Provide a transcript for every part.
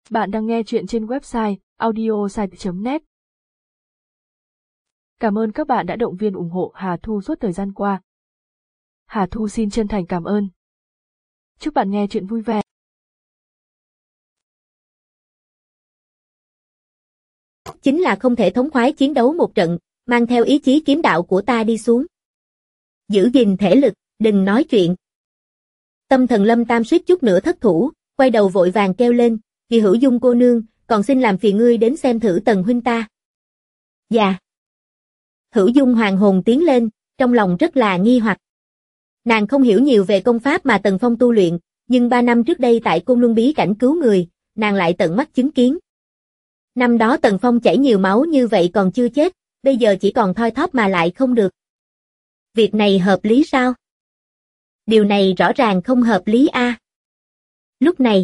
Bạn đang nghe chuyện trên website audiosite.net. Cảm ơn các bạn đã động viên ủng hộ Hà Thu suốt thời gian qua. Hà Thu xin chân thành cảm ơn. Chúc bạn nghe chuyện vui vẻ. Chính là không thể thống khoái chiến đấu một trận, mang theo ý chí kiếm đạo của ta đi xuống. Giữ gìn thể lực, đừng nói chuyện. Tâm thần Lâm Tam suýt chút nữa thất thủ, quay đầu vội vàng kêu lên, Kỳ Hữu Dung cô nương, còn xin làm phiền ngươi đến xem thử Tần huynh ta. Dạ. Hữu Dung hoàng hồn tiến lên, trong lòng rất là nghi hoặc. Nàng không hiểu nhiều về công pháp mà Tần Phong tu luyện, nhưng 3 năm trước đây tại Côn Luân bí cảnh cứu người, nàng lại tận mắt chứng kiến. Năm đó Tần Phong chảy nhiều máu như vậy còn chưa chết, bây giờ chỉ còn thoi thóp mà lại không được. Việc này hợp lý sao? Điều này rõ ràng không hợp lý a. Lúc này,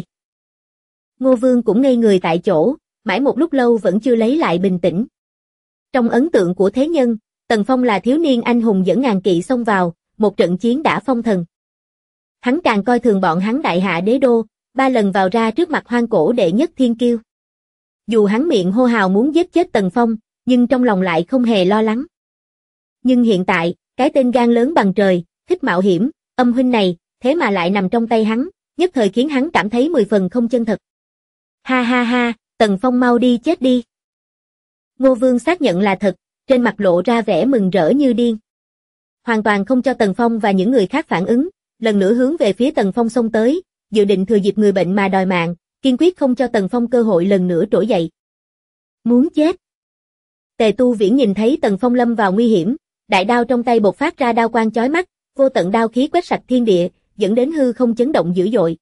Ngô Vương cũng ngây người tại chỗ, mãi một lúc lâu vẫn chưa lấy lại bình tĩnh. Trong ấn tượng của thế nhân, Tần Phong là thiếu niên anh hùng dẫn ngàn kỵ xông vào, một trận chiến đã phong thần. Hắn càng coi thường bọn hắn đại hạ đế đô, 3 lần vào ra trước mặt hoang cổ đệ nhất thiên kiêu. Dù hắn miệng hô hào muốn giết chết Tần Phong, nhưng trong lòng lại không hề lo lắng. Nhưng hiện tại, cái tên gan lớn bằng trời, thích mạo hiểm, âm huynh này, thế mà lại nằm trong tay hắn, nhất thời khiến hắn cảm thấy 10 phần không chân thật. Ha ha ha, Tần Phong mau đi chết đi. Ngô Vương xác nhận là thật, trên mặt lộ ra vẻ mừng rỡ như điên. Hoàn toàn không cho Tần Phong và những người khác phản ứng, lần nữa hướng về phía Tần Phong xông tới, dự định thừa dịp người bệnh mà đòi mạng, kiên quyết không cho Tần Phong cơ hội lần nữa trỗi dậy. Muốn chết. Tề Tu Viễn nhìn thấy Tần Phong lâm vào nguy hiểm, đại đao trong tay bộc phát ra đao quang chói mắt, vô tận đao khí quét sạch thiên địa, dẫn đến hư không chấn động dữ dội.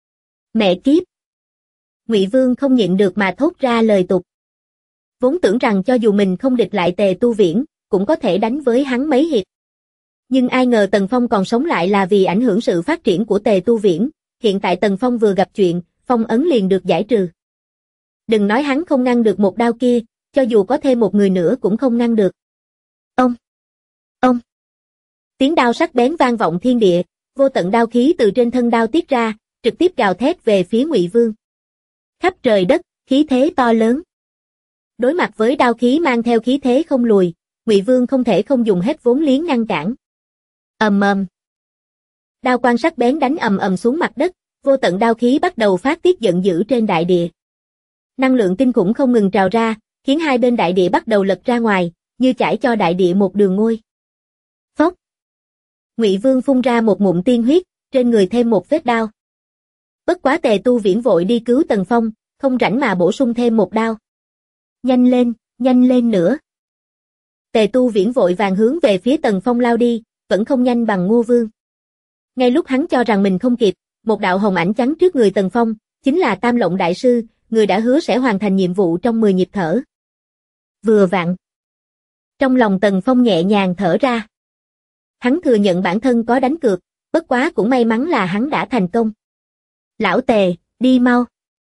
Mẹ kiếp. Ngụy Vương không nhịn được mà thốt ra lời tục. Vốn tưởng rằng cho dù mình không địch lại Tề Tu Viễn, cũng có thể đánh với hắn mấy hiệp. Nhưng ai ngờ Tần Phong còn sống lại là vì ảnh hưởng sự phát triển của Tề Tu Viễn, hiện tại Tần Phong vừa gặp chuyện, phong ấn liền được giải trừ. Đừng nói hắn không ngăn được một đao kia, cho dù có thêm một người nữa cũng không ngăn được. Ông. Tiếng đao sắc bén vang vọng thiên địa, vô tận đao khí từ trên thân đao tiết ra, trực tiếp gào thét về phía Ngụy Vương. Khắp trời đất, khí thế to lớn. Đối mặt với đao khí mang theo khí thế không lùi, Ngụy Vương không thể không dùng hết vốn liếng ngăn cản. Ầm ầm. Đao quang sắc bén đánh ầm ầm xuống mặt đất, vô tận đao khí bắt đầu phát tiết giận dữ trên đại địa. Năng lượng kinh khủng không ngừng trào ra, khiến hai bên đại địa bắt đầu lật ra ngoài, như chải cho đại địa một đường ngôi. Phốc. Ngụy Vương phun ra một ngụm tiên huyết, trên người thêm một vết đao. Bất quá Tề Tu Viễn vội đi cứu Tần Phong, không rảnh mà bổ sung thêm một đao. Nhanh lên nữa. Tề Tu Viễn vội vàng hướng về phía Tần Phong lao đi, vẫn không nhanh bằng Ngô Vương. Ngay lúc hắn cho rằng mình không kịp, một đạo hồng ảnh chắn trước người Tần Phong, chính là Tam Lộng Đại Sư, người đã hứa sẽ hoàn thành nhiệm vụ trong 10 nhịp thở. Vừa vặn. Trong lòng Tần Phong nhẹ nhàng thở ra. Hắn thừa nhận bản thân có đánh cược, bất quá cũng may mắn là hắn đã thành công. Lão Tề, đi mau.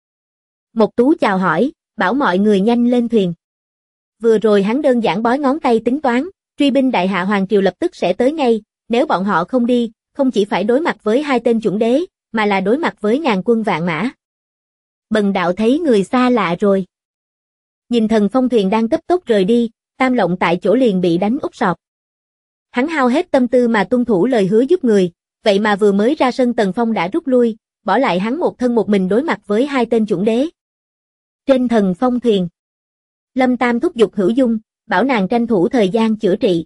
Mộc Tú chào hỏi, bảo mọi người nhanh lên thuyền. Vừa rồi hắn đơn giản bói ngón tay tính toán, truy binh đại hạ hoàng triều lập tức sẽ tới ngay, nếu bọn họ không đi, không chỉ phải đối mặt với 2 tên chuẩn đế, mà là đối mặt với ngàn quân vạn mã. Bần đạo thấy người xa lạ rồi. Nhìn Thần Phong thuyền đang cấp tốc rời đi, Tam Lộng tại chỗ liền bị đánh úp sọt. Hắn hao hết tâm tư mà tuân thủ lời hứa giúp người, vậy mà vừa mới ra sân Tần Phong đã rút lui, bỏ lại hắn một thân một mình đối mặt với 2 tên chuẩn đế. Trên Thần Phong thuyền, Lâm Tam thúc giục Hữu Dung, bảo nàng tranh thủ thời gian chữa trị.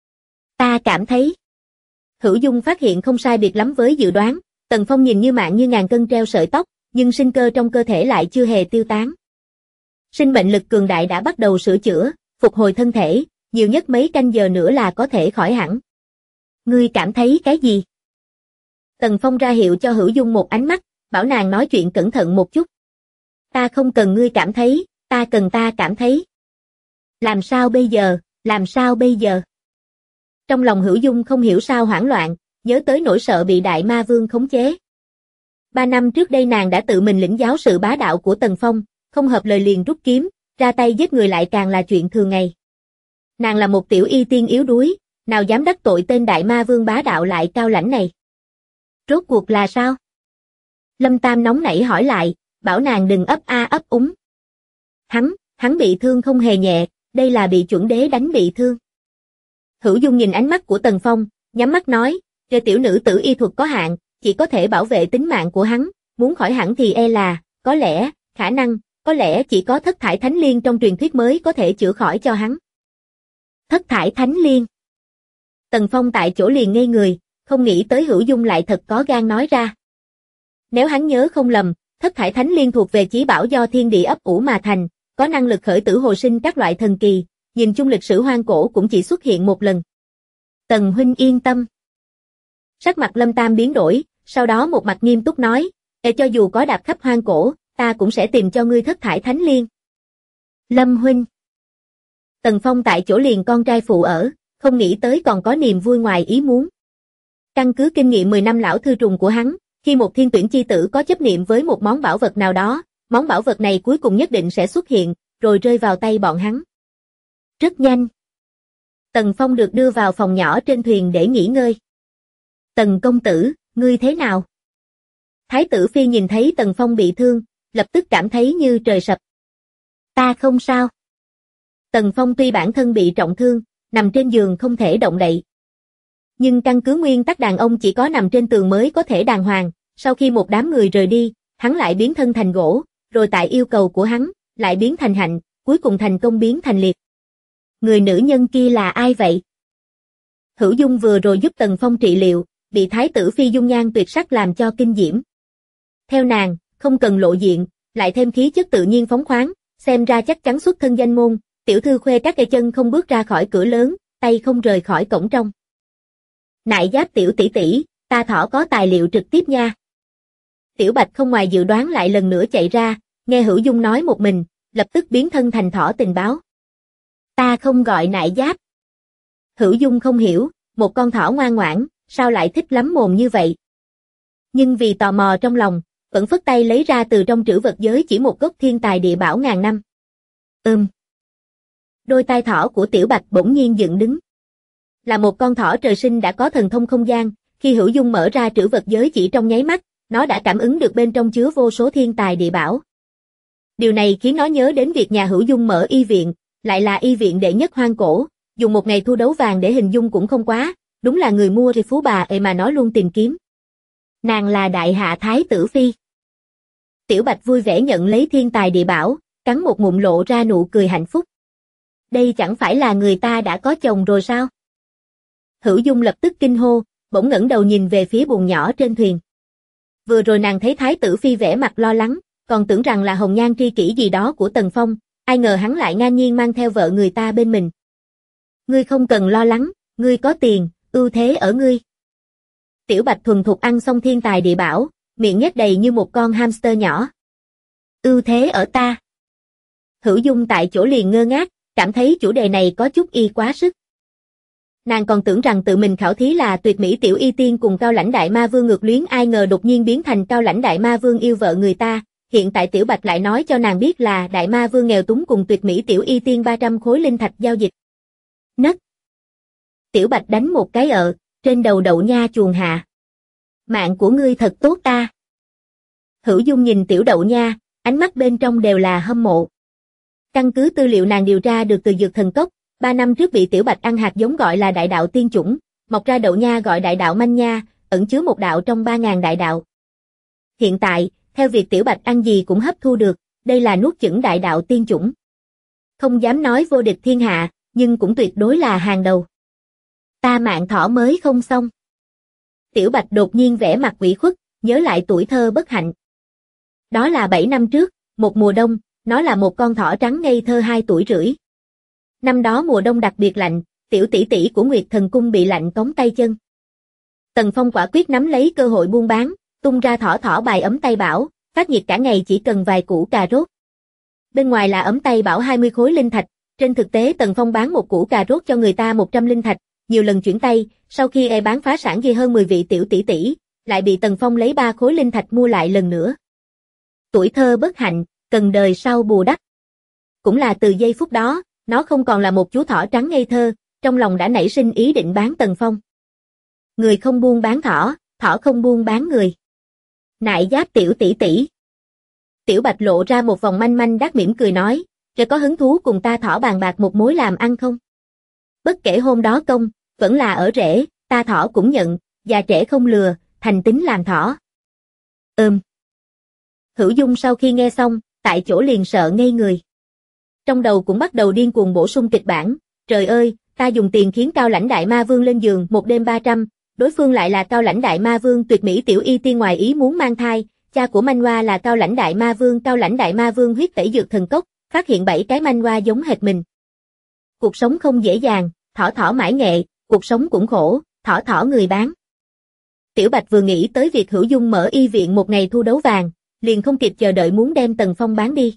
Ta cảm thấy. Hữu Dung phát hiện không sai biệt lắm với dự đoán, Tần Phong nhìn như mạng như ngàn cân treo sợi tóc, nhưng sinh cơ trong cơ thể lại chưa hề tiêu tán. Sinh mệnh lực cường đại đã bắt đầu sửa chữa, phục hồi thân thể, nhiều nhất mấy canh giờ nữa là có thể khỏi hẳn. Ngươi cảm thấy cái gì? Tần Phong ra hiệu cho Hữu Dung một ánh mắt, bảo nàng nói chuyện cẩn thận một chút. Ta không cần ngươi cảm thấy, ta cần ta cảm thấy. Làm sao bây giờ? Trong lòng Hữu Dung không hiểu sao hoảng loạn, nhớ tới nỗi sợ bị Đại Ma Vương khống chế. 3 năm trước đây nàng đã tự mình lĩnh giáo sự bá đạo của Tần Phong, không hợp lời liền rút kiếm, ra tay giết người lại càng là chuyện thường ngày. Nàng là một tiểu y tiên yếu đuối, nào dám đắc tội tên Đại Ma Vương bá đạo lại cao lãnh này. Rốt cuộc là sao? Lâm Tam nóng nảy hỏi lại, bảo nàng đừng ấp a ấp úng. Hắn bị thương không hề nhẹ, đây là bị chuẩn đế đánh bị thương. Hữu Dung nhìn ánh mắt của Tần Phong, nhắm mắt nói, "Kẻ tiểu nữ tử y thuật có hạn, chỉ có thể bảo vệ tính mạng của hắn, muốn khỏi hẳn thì e là, có lẽ, khả năng, có lẽ chỉ có Thất Thải Thánh Liên trong truyền thuyết mới có thể chữa khỏi cho hắn." Thất Thải Thánh Liên. Tần Phong tại chỗ liền ngây người, không nghĩ tới Hữu Dung lại thật có gan nói ra. Nếu hắn nhớ không lầm, Thất Thải Thánh Liên thuộc về chí bảo do thiên địa ấp ủ mà thành, có năng lực khởi tử hồi sinh các loại thần kỳ, nhìn chung lịch sử hoang cổ cũng chỉ xuất hiện một lần. Tần huynh yên tâm. Sắc mặt Lâm Tam biến đổi, sau đó một mặt nghiêm túc nói, cho dù có đạp khắp hoang cổ, ta cũng sẽ tìm cho ngươi Thất Thải Thánh Liên. Lâm huynh. Tần Phong tại chỗ liền con trai phụ ở, không nghĩ tới còn có niềm vui ngoài ý muốn. Căn cứ kinh nghiệm 10 năm lão thư trùng của hắn, khi một thiên tuyển chi tử có chấp niệm với một món bảo vật nào đó, món bảo vật này cuối cùng nhất định sẽ xuất hiện, rồi rơi vào tay bọn hắn. Rất nhanh. Tần Phong được đưa vào phòng nhỏ trên thuyền để nghỉ ngơi. Tần công tử, ngươi thế nào? Thái tử Phi nhìn thấy Tần Phong bị thương, lập tức cảm thấy như trời sập. Ta không sao. Tần Phong tuy bản thân bị trọng thương, nằm trên giường không thể động đậy. Nhưng căn cứ nguyên tắc đàn ông chỉ có nằm trên tường mới có thể đàng hoàng, sau khi một đám người rời đi, hắn lại biến thân thành gỗ, rồi tại yêu cầu của hắn, lại biến thành hạnh, cuối cùng thành công biến thành liệt. Người nữ nhân kia là ai vậy? Hữu Dung vừa rồi giúp Tần Phong trị liệu, bị Thái tử Phi dung nhan tuyệt sắc làm cho kinh diễm. Theo nàng, không cần lộ diện, lại thêm khí chất tự nhiên phóng khoáng, xem ra chắc chắn xuất thân danh môn, tiểu thư khuê các cây chân không bước ra khỏi cửa lớn, tay không rời khỏi cổng trong. Nại Giáp tiểu tỷ tỷ, ta thỏ có tài liệu trực tiếp nha. Tiểu Bạch không ngoài dự đoán lại lần nữa chạy ra, nghe Hữu Dung nói một mình, lập tức biến thân thành thỏ tình báo. Ta không gọi Nại Giáp. Hữu Dung không hiểu, một con thỏ ngoan ngoãn, sao lại thích lắm mồm như vậy? Nhưng vì tò mò trong lòng, vẫn phất tay lấy ra từ trong trữ vật giới chỉ một gốc thiên tài địa bảo ngàn năm. Đôi tai thỏ của Tiểu Bạch bỗng nhiên dựng đứng. Là một con thỏ trời sinh đã có thần thông không gian, khi Hữu Dung mở ra trữ vật giới chỉ trong nháy mắt, nó đã cảm ứng được bên trong chứa vô số thiên tài địa bảo. Điều này khiến nó nhớ đến việc nhà Hữu Dung mở y viện, lại là y viện đệ nhất hoang cổ, dùng một ngày thu đấu vàng để hình dung cũng không quá, đúng là người mua thì phú bà mà nó luôn tìm kiếm. Nàng là đại hạ Thái tử Phi. Tiểu Bạch vui vẻ nhận lấy thiên tài địa bảo, cắn một ngụm lộ ra nụ cười hạnh phúc. Đây chẳng phải là người ta đã có chồng rồi sao? Hữu Dung lập tức kinh hô, bỗng ngẩng đầu nhìn về phía buồng nhỏ trên thuyền. Vừa rồi nàng thấy Thái tử Phi vẻ mặt lo lắng, còn tưởng rằng là hồng nhan tri kỷ gì đó của Tần Phong, ai ngờ hắn lại ngang nhiên mang theo vợ người ta bên mình. Ngươi không cần lo lắng, ngươi có tiền, ưu thế ở ngươi. Tiểu Bạch thuần thục ăn xong thiên tài địa bảo, miệng nhét đầy như một con hamster nhỏ. Ưu thế ở ta. Hữu Dung tại chỗ liền ngơ ngác, cảm thấy chủ đề này có chút y quá sức. Nàng còn tưởng rằng tự mình khảo thí là tuyệt mỹ tiểu y tiên cùng Cao Lãnh Đại Ma Vương ngược luyến, ai ngờ đột nhiên biến thành Cao Lãnh Đại Ma Vương yêu vợ người ta, hiện tại Tiểu Bạch lại nói cho nàng biết là Đại Ma Vương nghèo túng cùng tuyệt mỹ tiểu y tiên 300 khối linh thạch giao dịch. Nấc. Tiểu Bạch đánh một cái trên đầu đậu nha chuồng hạ. Mạng của ngươi thật tốt ta. Hữu Dung nhìn tiểu đậu nha, ánh mắt bên trong đều là hâm mộ. Căn cứ tư liệu nàng điều tra được từ dược thần cốc, 3 năm trước bị Tiểu Bạch ăn hạt giống gọi là đại đạo tiên chủng, mọc ra đậu nha gọi đại đạo manh nha, ẩn chứa một đạo trong 3.000 đại đạo. Hiện tại, theo việc Tiểu Bạch ăn gì cũng hấp thu được, đây là nuốt chửng đại đạo tiên chủng. Không dám nói vô địch thiên hạ, nhưng cũng tuyệt đối là hàng đầu. Ta mạng thỏ mới không xong. Tiểu Bạch đột nhiên vẻ mặt ủy khuất, nhớ lại tuổi thơ bất hạnh. Đó là 7 năm trước, một mùa đông, nó là một con thỏ trắng ngây thơ 2 tuổi rưỡi. Năm đó mùa đông đặc biệt lạnh, tiểu tỷ tỷ của Nguyệt Thần Cung bị lạnh cống tay chân. Tần Phong quả quyết nắm lấy cơ hội buôn bán, tung ra thỏ bài ấm tay bảo, phát nhiệt cả ngày chỉ cần vài củ cà rốt. Bên ngoài là ấm tay bảo 20 khối linh thạch, trên thực tế Tần Phong bán một củ cà rốt cho người ta 100 linh thạch, nhiều lần chuyển tay, sau khi bán phá sản ghi hơn 10 vị tiểu tỷ tỷ, lại bị Tần Phong lấy 3 khối linh thạch mua lại lần nữa. Tuổi thơ bất hạnh, cần đời sau bù đắp. Cũng là từ giây phút đó, nó không còn là một chú thỏ trắng ngây thơ, trong lòng đã nảy sinh ý định bán Tần Phong. Người không buôn bán thỏ, thỏ không buôn bán người. Nại Giáp tiểu tỷ tỷ. Tiểu Bạch lộ ra một vòng manh manh đắc mỉm cười nói, rồi có hứng thú cùng ta thỏ bàn bạc một mối làm ăn không? Bất kể hôm đó công, vẫn là ở rễ, ta thỏ cũng nhận, già trẻ không lừa, thành tính làm thỏ. Hữu Dung sau khi nghe xong, tại chỗ liền sợ ngây người. Trong đầu cũng bắt đầu điên cuồng bổ sung kịch bản, trời ơi, ta dùng tiền khiến Cao Lãnh Đại Ma Vương lên giường một đêm 300, đối phương lại là Cao Lãnh Đại Ma Vương tuyệt mỹ tiểu y tiên ngoài ý muốn mang thai, cha của manh hoa là Cao Lãnh Đại Ma Vương huyết tẩy dược thần cốc, phát hiện 7 cái manh hoa giống hệt mình. Cuộc sống không dễ dàng, thỏ thỏ mãi nghệ, cuộc sống cũng khổ, thỏ thỏ người bán. Tiểu Bạch vừa nghĩ tới việc Hữu Dung mở y viện một ngày thu đấu vàng, liền không kịp chờ đợi muốn đem Tần Phong bán đi.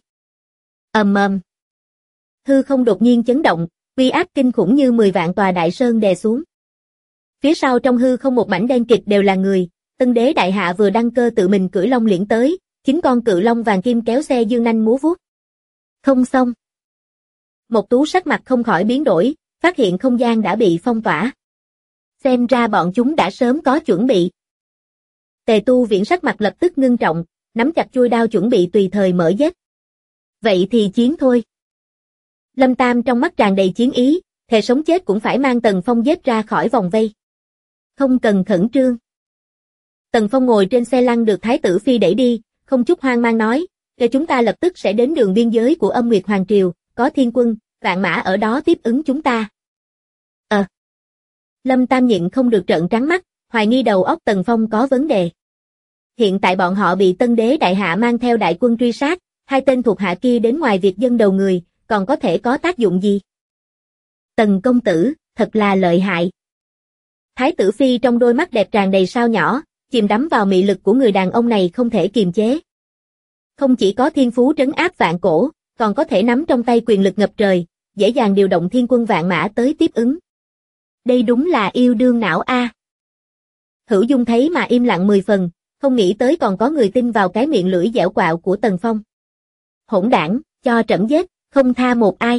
Hư không đột nhiên chấn động, uy áp kinh khủng như 10 vạn tòa đại sơn đè xuống. Phía sau trong hư không một mảnh đen kịt đều là người, Tân Đế Đại Hạ vừa đăng cơ tự mình cưỡi long liễn tới, 9 con cự long vàng kim kéo xe dương nanh múa vuốt. Không xong. Mộc Tú sắc mặt không khỏi biến đổi, phát hiện không gian đã bị phong tỏa. Xem ra bọn chúng đã sớm có chuẩn bị. Tề Tu Viễn sắc mặt lập tức ngưng trọng, nắm chặt chuôi đao chuẩn bị tùy thời mở giết. Vậy thì chiến thôi. Lâm Tam trong mắt tràn đầy chiến ý, thề sống chết cũng phải mang Tần Phong giết ra khỏi vòng vây. Không cần khẩn trương. Tần Phong ngồi trên xe lăn được Thái tử Phi đẩy đi, không chút hoang mang nói, để chúng ta lập tức sẽ đến đường biên giới của Âm Nguyệt Hoàng Triều, có thiên quân, vạn mã ở đó tiếp ứng chúng ta. Lâm Tam nhịn không được trợn trắng mắt, hoài nghi đầu óc Tần Phong có vấn đề. Hiện tại bọn họ bị Tân Đế Đại Hạ mang theo đại quân truy sát, 2 tên thuộc hạ kia đến ngoài việc dân đầu người, còn có thể có tác dụng gì? Tần công tử, thật là lợi hại. Thái tử Phi trong đôi mắt đẹp tràn đầy sao nhỏ, chìm đắm vào mị lực của người đàn ông này không thể kiềm chế. Không chỉ có thiên phú trấn áp vạn cổ, còn có thể nắm trong tay quyền lực ngập trời, dễ dàng điều động thiên quân vạn mã tới tiếp ứng. Đây đúng là yêu đương não a. Hữu Dung thấy mà im lặng 10 phần, không nghĩ tới còn có người tin vào cái miệng lưỡi dẻo quạo của Tần Phong. Hỗn đảng, cho trẫm giết, không tha một ai.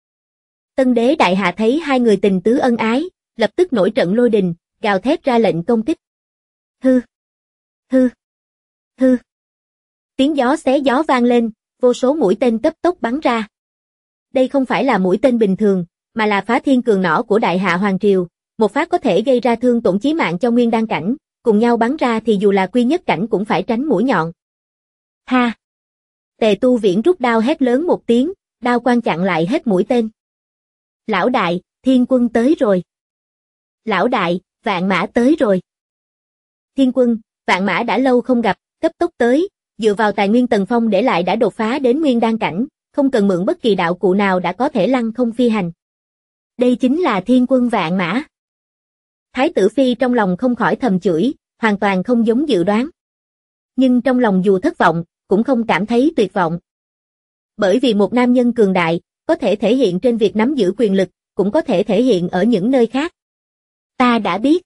Tân Đế Đại Hạ thấy hai người tình tứ ân ái, lập tức nổi trận lôi đình, gào thét ra lệnh công kích. Hư, hư, hư. Tiếng gió xé gió vang lên, vô số mũi tên cấp tốc bắn ra. Đây không phải là mũi tên bình thường, mà là phá thiên cường nỏ của Đại Hạ Hoàng Triều, một phát có thể gây ra thương tổn chí mạng cho nguyên đan cảnh, cùng nhau bắn ra thì dù là quy nhất cảnh cũng phải tránh mũi nhọn. Ha! Tề Tu Viễn rút đao hét lớn một tiếng, đao quang chặn lại hết mũi tên. Lão đại, thiên quân tới rồi. Lão đại, vạn mã tới rồi. Thiên quân, vạn mã đã lâu không gặp, cấp tốc tới, dựa vào tài nguyên Tần Phong để lại đã đột phá đến nguyên đan cảnh, không cần mượn bất kỳ đạo cụ nào đã có thể lăng không phi hành. Đây chính là thiên quân vạn mã. Thái tử Phi trong lòng không khỏi thầm chửi, hoàn toàn không giống dự đoán. Nhưng trong lòng dù thất vọng, cũng không cảm thấy tuyệt vọng. Bởi vì một nam nhân cường đại, có thể thể hiện trên việc nắm giữ quyền lực, cũng có thể thể hiện ở những nơi khác. Ta đã biết.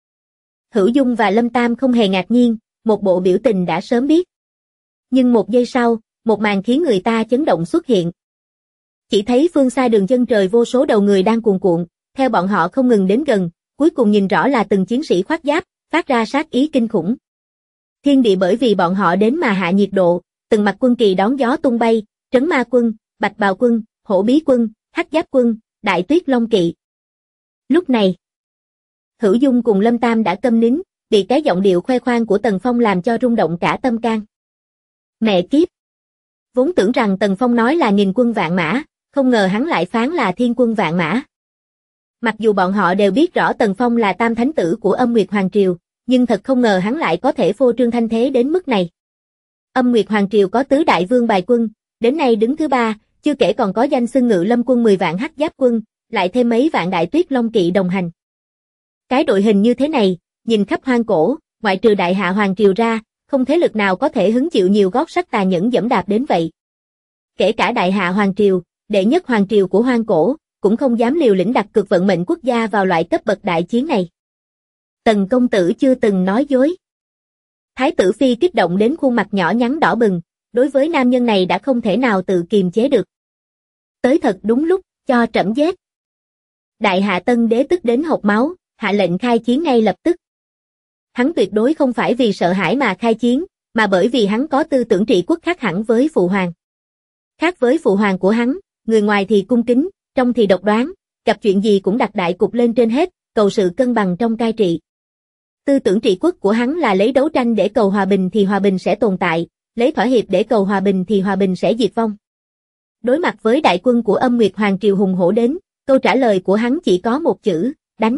Hữu Dung và Lâm Tam không hề ngạc nhiên, một bộ biểu tình đã sớm biết. Nhưng một giây sau, một màn khiến người ta chấn động xuất hiện. Chỉ thấy phương xa đường chân trời vô số đầu người đang cuồn cuộn, theo bọn họ không ngừng đến gần, cuối cùng nhìn rõ là từng chiến sĩ khoác giáp, phát ra sát ý kinh khủng. Thiên địa bởi vì bọn họ đến mà hạ nhiệt độ, từng mặt quân kỳ đón gió tung bay, Trấn Ma quân, Bạch Bào quân, Hổ Bí quân, Hắc Giáp quân, Đại Tuyết Long kỵ. Lúc này, Hữu Dung cùng Lâm Tam đã câm nín, bị cái giọng điệu khoe khoang của Tần Phong làm cho rung động cả tâm can. Mẹ kiếp! Vốn tưởng rằng Tần Phong nói là 1000 quân vạn mã, không ngờ hắn lại phán là thiên quân vạn mã. Mặc dù bọn họ đều biết rõ Tần Phong là tam thánh tử của Âm Nguyệt Hoàng Triều, nhưng thật không ngờ hắn lại có thể phô trương thanh thế đến mức này. Âm Nguyệt Hoàng Triều có tứ đại vương bài quân, đến nay đứng thứ 3, chưa kể còn có danh xưng Ngự Lâm quân 10 vạn Hắc Giáp quân, lại thêm mấy vạn Đại Tuyết Long kỵ đồng hành. Cái đội hình như thế này, nhìn khắp hoang cổ, ngoại trừ Đại Hạ Hoàng Triều ra, không thế lực nào có thể hứng chịu nhiều gót sắt tà nhẫn dẫm đạp đến vậy. Kể cả Đại Hạ Hoàng Triều, đệ nhất hoàng triều của hoang cổ, cũng không dám liều lĩnh đặt cược vận mệnh quốc gia vào loại cấp bậc đại chiến này. Tần công tử chưa từng nói dối. Thái tử Phi kích động đến khuôn mặt nhỏ nhắn đỏ bừng, đối với nam nhân này đã không thể nào tự kiềm chế được. Tới thật đúng lúc, cho trẫm giết. Đại Hạ Tân Đế tức đến hộc máu, hạ lệnh khai chiến ngay lập tức. Hắn tuyệt đối không phải vì sợ hãi mà khai chiến, mà bởi vì hắn có tư tưởng trị quốc khác hẳn với phụ hoàng. Khác với phụ hoàng của hắn, người ngoài thì cung kính, trong thì độc đoán, gặp chuyện gì cũng đặt đại cục lên trên hết, cầu sự cân bằng trong cai trị. Tư tưởng trị quốc của hắn là lấy đấu tranh để cầu hòa bình thì hòa bình sẽ tồn tại, lấy thỏa hiệp để cầu hòa bình thì hòa bình sẽ diệt vong. Đối mặt với đại quân của Âm Nguyệt Hoàng Triều hùng hổ đến, câu trả lời của hắn chỉ có một chữ, đánh.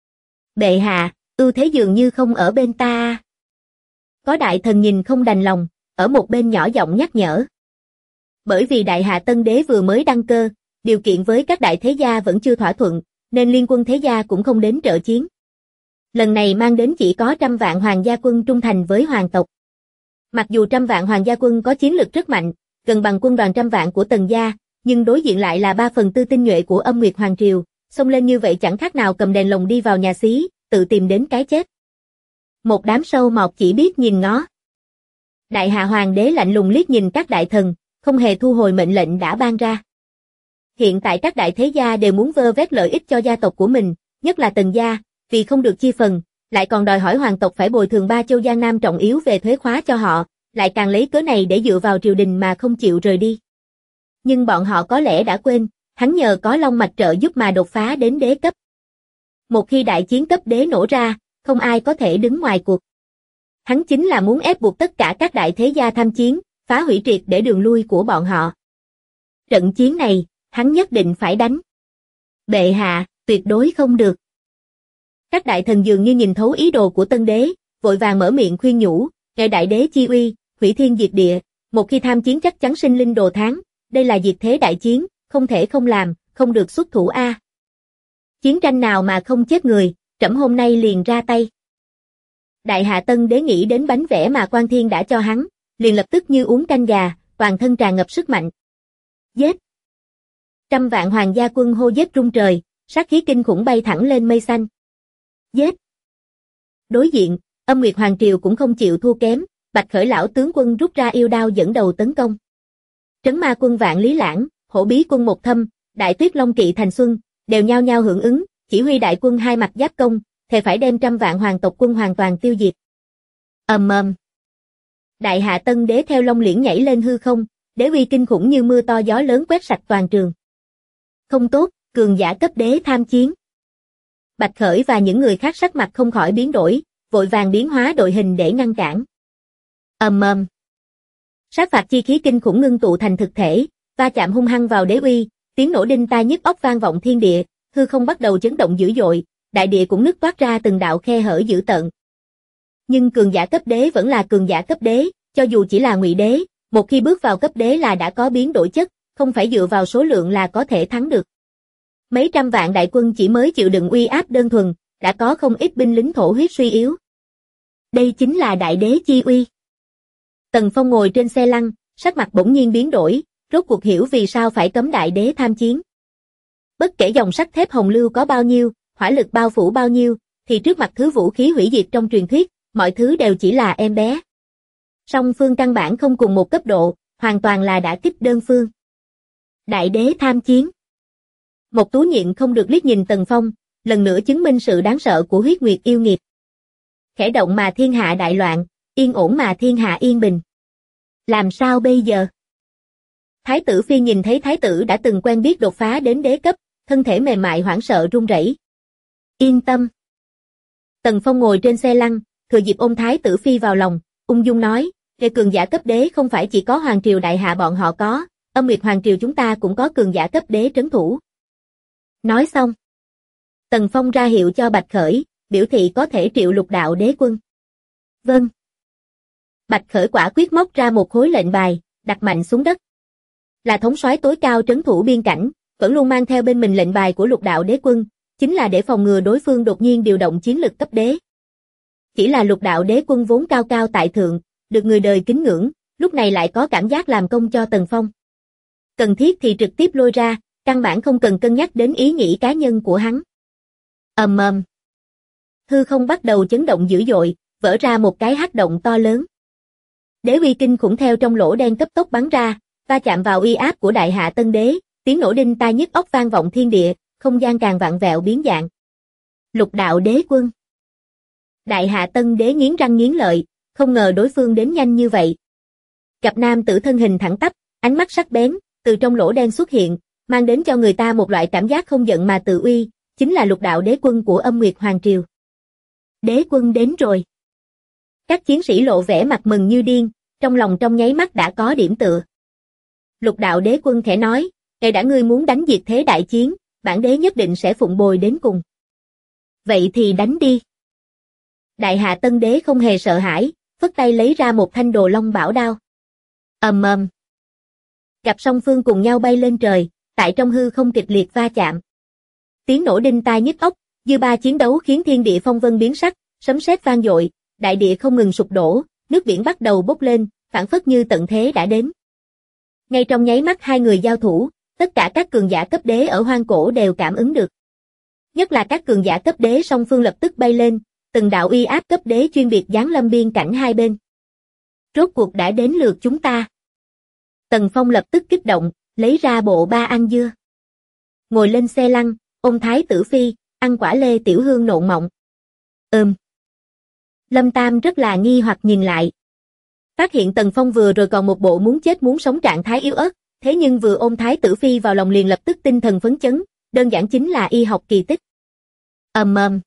Bệ hạ, ưu thế dường như không ở bên ta. Có đại thần nhìn không đành lòng, ở một bên nhỏ giọng nhắc nhở. Bởi vì đại hạ Tân Đế vừa mới đăng cơ, điều kiện với các đại thế gia vẫn chưa thỏa thuận, nên liên quân thế gia cũng không đến trợ chiến. Lần này mang đến chỉ có 100 vạn hoàng gia quân trung thành với hoàng tộc. Mặc dù 100 vạn hoàng gia quân có chiến lực rất mạnh, gần bằng quân đoàn 100 vạn của Tần gia, nhưng đối diện lại là 3/4 tinh nhuệ của Âm Nguyệt Hoàng Triều, xông lên như vậy chẳng khác nào cầm đèn lồng đi vào nhà xí, tự tìm đến cái chết. Một đám sâu mọt chỉ biết nhìn ngó. Đại hạ hoàng đế lạnh lùng liếc nhìn các đại thần, không hề thu hồi mệnh lệnh đã ban ra. Hiện tại các đại thế gia đều muốn vơ vét lợi ích cho gia tộc của mình, nhất là Tần gia, vì không được chia phần, lại còn đòi hỏi hoàng tộc phải bồi thường 3 châu Giang Nam trọng yếu về thuế khóa cho họ, lại càng lấy cớ này để dựa vào triều đình mà không chịu rời đi. Nhưng bọn họ có lẽ đã quên, hắn nhờ có Long Mạch trợ giúp mà đột phá đến đế cấp. Một khi đại chiến cấp đế nổ ra, không ai có thể đứng ngoài cuộc. Hắn chính là muốn ép buộc tất cả các đại thế gia tham chiến, phá hủy triệt để đường lui của bọn họ. Trận chiến này, hắn nhất định phải đánh. Bệ hạ, tuyệt đối không được. Các đại thần dường như nhìn thấu ý đồ của tân đế, vội vàng mở miệng khuyên nhủ, nghe đại đế chi uy, hủy thiên diệt địa, một khi tham chiến chắc chắn sinh linh đồ thán, đây là diệt thế đại chiến, không thể không làm, không được xuất thủ a. Chiến tranh nào mà không chết người, trẫm hôm nay liền ra tay. Đại hạ tân đế nghĩ đến bánh vẽ mà Quan Thiên đã cho hắn, liền lập tức như uống canh gà, toàn thân tràn ngập sức mạnh. Giết! 100 vạn hoàng gia quân hô giết rung trời, sát khí kinh khủng bay thẳng lên mây xanh. Giết! Đối diện, Âm Nguyệt Hoàng Triều cũng không chịu thua kém, Bạch Khởi lão tướng quân rút ra yêu đao dẫn đầu tấn công. Trấn Ma quân Vạn Lý Lãng, Hổ Bí quân Một Thâm, Đại Tuyết Long Kỵ Thành Xuân, đều nhao nhao hưởng ứng, chỉ huy đại quân hai mặt giáp công, thề phải đem 100 vạn hoàng tộc quân hoàn toàn tiêu diệt. Ầm ầm. Đại hạ tân đế theo long liễn nhảy lên hư không, đế uy kinh khủng như mưa to gió lớn quét sạch toàn trường. Không tốt, cường giả cấp đế tham chiến. Bạch Khởi và những người khác sắc mặt không khỏi biến đổi, vội vàng biến hóa đội hình để ngăn cản. Ầm ầm. Sát phạt chi khí kinh khủng ngưng tụ thành thực thể, va chạm hung hăng vào đế uy, tiếng nổ đinh tai nhức óc vang vọng thiên địa, hư không bắt đầu chấn động dữ dội, đại địa cũng nứt toát ra từng đạo khe hở dữ tợn. Nhưng cường giả cấp đế vẫn là cường giả cấp đế, cho dù chỉ là ngụy đế, một khi bước vào cấp đế là đã có biến đổi chất, không phải dựa vào số lượng là có thể thắng được. Mấy trăm vạn đại quân chỉ mới chịu đựng uy áp đơn thuần, đã có không ít binh lính thổ huyết suy yếu. Đây chính là đại đế chi uy. Tần Phong ngồi trên xe lăn, sắc mặt bỗng nhiên biến đổi, rốt cuộc hiểu vì sao phải cấm đại đế tham chiến. Bất kể dòng sắt thép hồng lưu có bao nhiêu, hỏa lực bao phủ bao nhiêu, thì trước mặt thứ vũ khí hủy diệt trong truyền thuyết, mọi thứ đều chỉ là em bé. Song phương căn bản không cùng một cấp độ, hoàn toàn là đả kích đơn phương. Đại đế tham chiến. Một Tú Nhịn không được liếc nhìn Tần Phong, lần nữa chứng minh sự đáng sợ của huyết nguyệt yêu nghiệt. Khẽ động mà thiên hạ đại loạn, yên ổn mà thiên hạ yên bình. Làm sao bây giờ? Thái tử Phi nhìn thấy thái tử đã từng quen biết đột phá đến đế cấp, thân thể mềm mại hoảng sợ run rẩy. Yên tâm. Tần Phong ngồi trên xe lăn, thừa dịp ôm thái tử Phi vào lòng, ung dung nói, về cường giả cấp đế không phải chỉ có Hoàng Triều Đại Hạ bọn họ có, Âm Nguyệt Hoàng Triều chúng ta cũng có cường giả cấp đế trấn thủ. Nói xong, Tần Phong ra hiệu cho Bạch Khởi, biểu thị có thể triệu Lục Đạo Đế quân. Vâng. Bạch Khởi quả quyết móc ra một khối lệnh bài, đặt mạnh xuống đất. Là thống soái tối cao trấn thủ biên cảnh, vẫn luôn mang theo bên mình lệnh bài của Lục Đạo Đế quân, chính là để phòng ngừa đối phương đột nhiên điều động chiến lực cấp đế. Chỉ là Lục Đạo Đế quân vốn cao cao tại thượng, được người đời kính ngưỡng, lúc này lại có cảm giác làm công cho Tần Phong. Cần thiết thì trực tiếp lôi ra, căn bản không cần cân nhắc đến ý nghĩ cá nhân của hắn. Ầm ầm. Hư không bắt đầu chấn động dữ dội, vỡ ra một cái hắc động to lớn. Đế uy kinh khủng theo trong lỗ đen cấp tốc bắn ra, va chạm vào uy áp của Đại Hạ Tân Đế, tiếng nổ đinh tai nhức óc vang vọng thiên địa, không gian càng vặn vẹo biến dạng. Lục Đạo Đế quân. Đại Hạ Tân Đế nghiến răng nghiến lợi, không ngờ đối phương đến nhanh như vậy. Cặp nam tử thân hình thẳng tắp, ánh mắt sắc bén, từ trong lỗ đen xuất hiện, mang đến cho người ta một loại cảm giác không giận mà tự uy, chính là Lục Đạo Đế Quân của Âm Nguyệt Hoàng Triều. Đế quân đến rồi. Các chiến sĩ lộ vẻ mặt mừng như điên, trong lòng trong nháy mắt đã có điểm tựa. Lục Đạo Đế Quân khẽ nói, "Ngài đã ngươi muốn đánh diệt thế đại chiến, bản đế nhất định sẽ phụng bồi đến cùng." "Vậy thì đánh đi." Đại Hạ Tân Đế không hề sợ hãi, phất tay lấy ra một thanh Đồ Long Bảo đao. Ầm ầm. Cặp song phương cùng nhau bay lên trời, tại trong hư không kịch liệt va chạm. Tiếng nổ đinh tai nhức óc, dư ba chiến đấu khiến thiên địa phong vân biến sắc, sấm sét vang dội, đại địa không ngừng sụp đổ, nước biển bắt đầu bốc lên, phảng phất như tận thế đã đến. Ngay trong nháy mắt hai người giao thủ, tất cả các cường giả cấp đế ở hoang cổ đều cảm ứng được. Nhất là các cường giả cấp đế song phương lập tức bay lên, từng đạo uy áp cấp đế chuyên biệt giáng lâm biên cảnh hai bên. Rốt cuộc đã đến lượt chúng ta. Tần Phong lập tức kích động, lấy ra bộ ba ăn dưa. Ngồi lên xe lăn, ôm Thái Tử Phi, ăn quả lê tiểu hương nộn mọng. Lâm Tam rất là nghi hoặc nhìn lại. Phát hiện Tần Phong vừa rồi còn một bộ muốn chết muốn sống trạng thái yếu ớt, thế nhưng vừa ôm Thái Tử Phi vào lòng liền lập tức tinh thần phấn chấn, đơn giản chính là y học kỳ tích. Ầm ầm.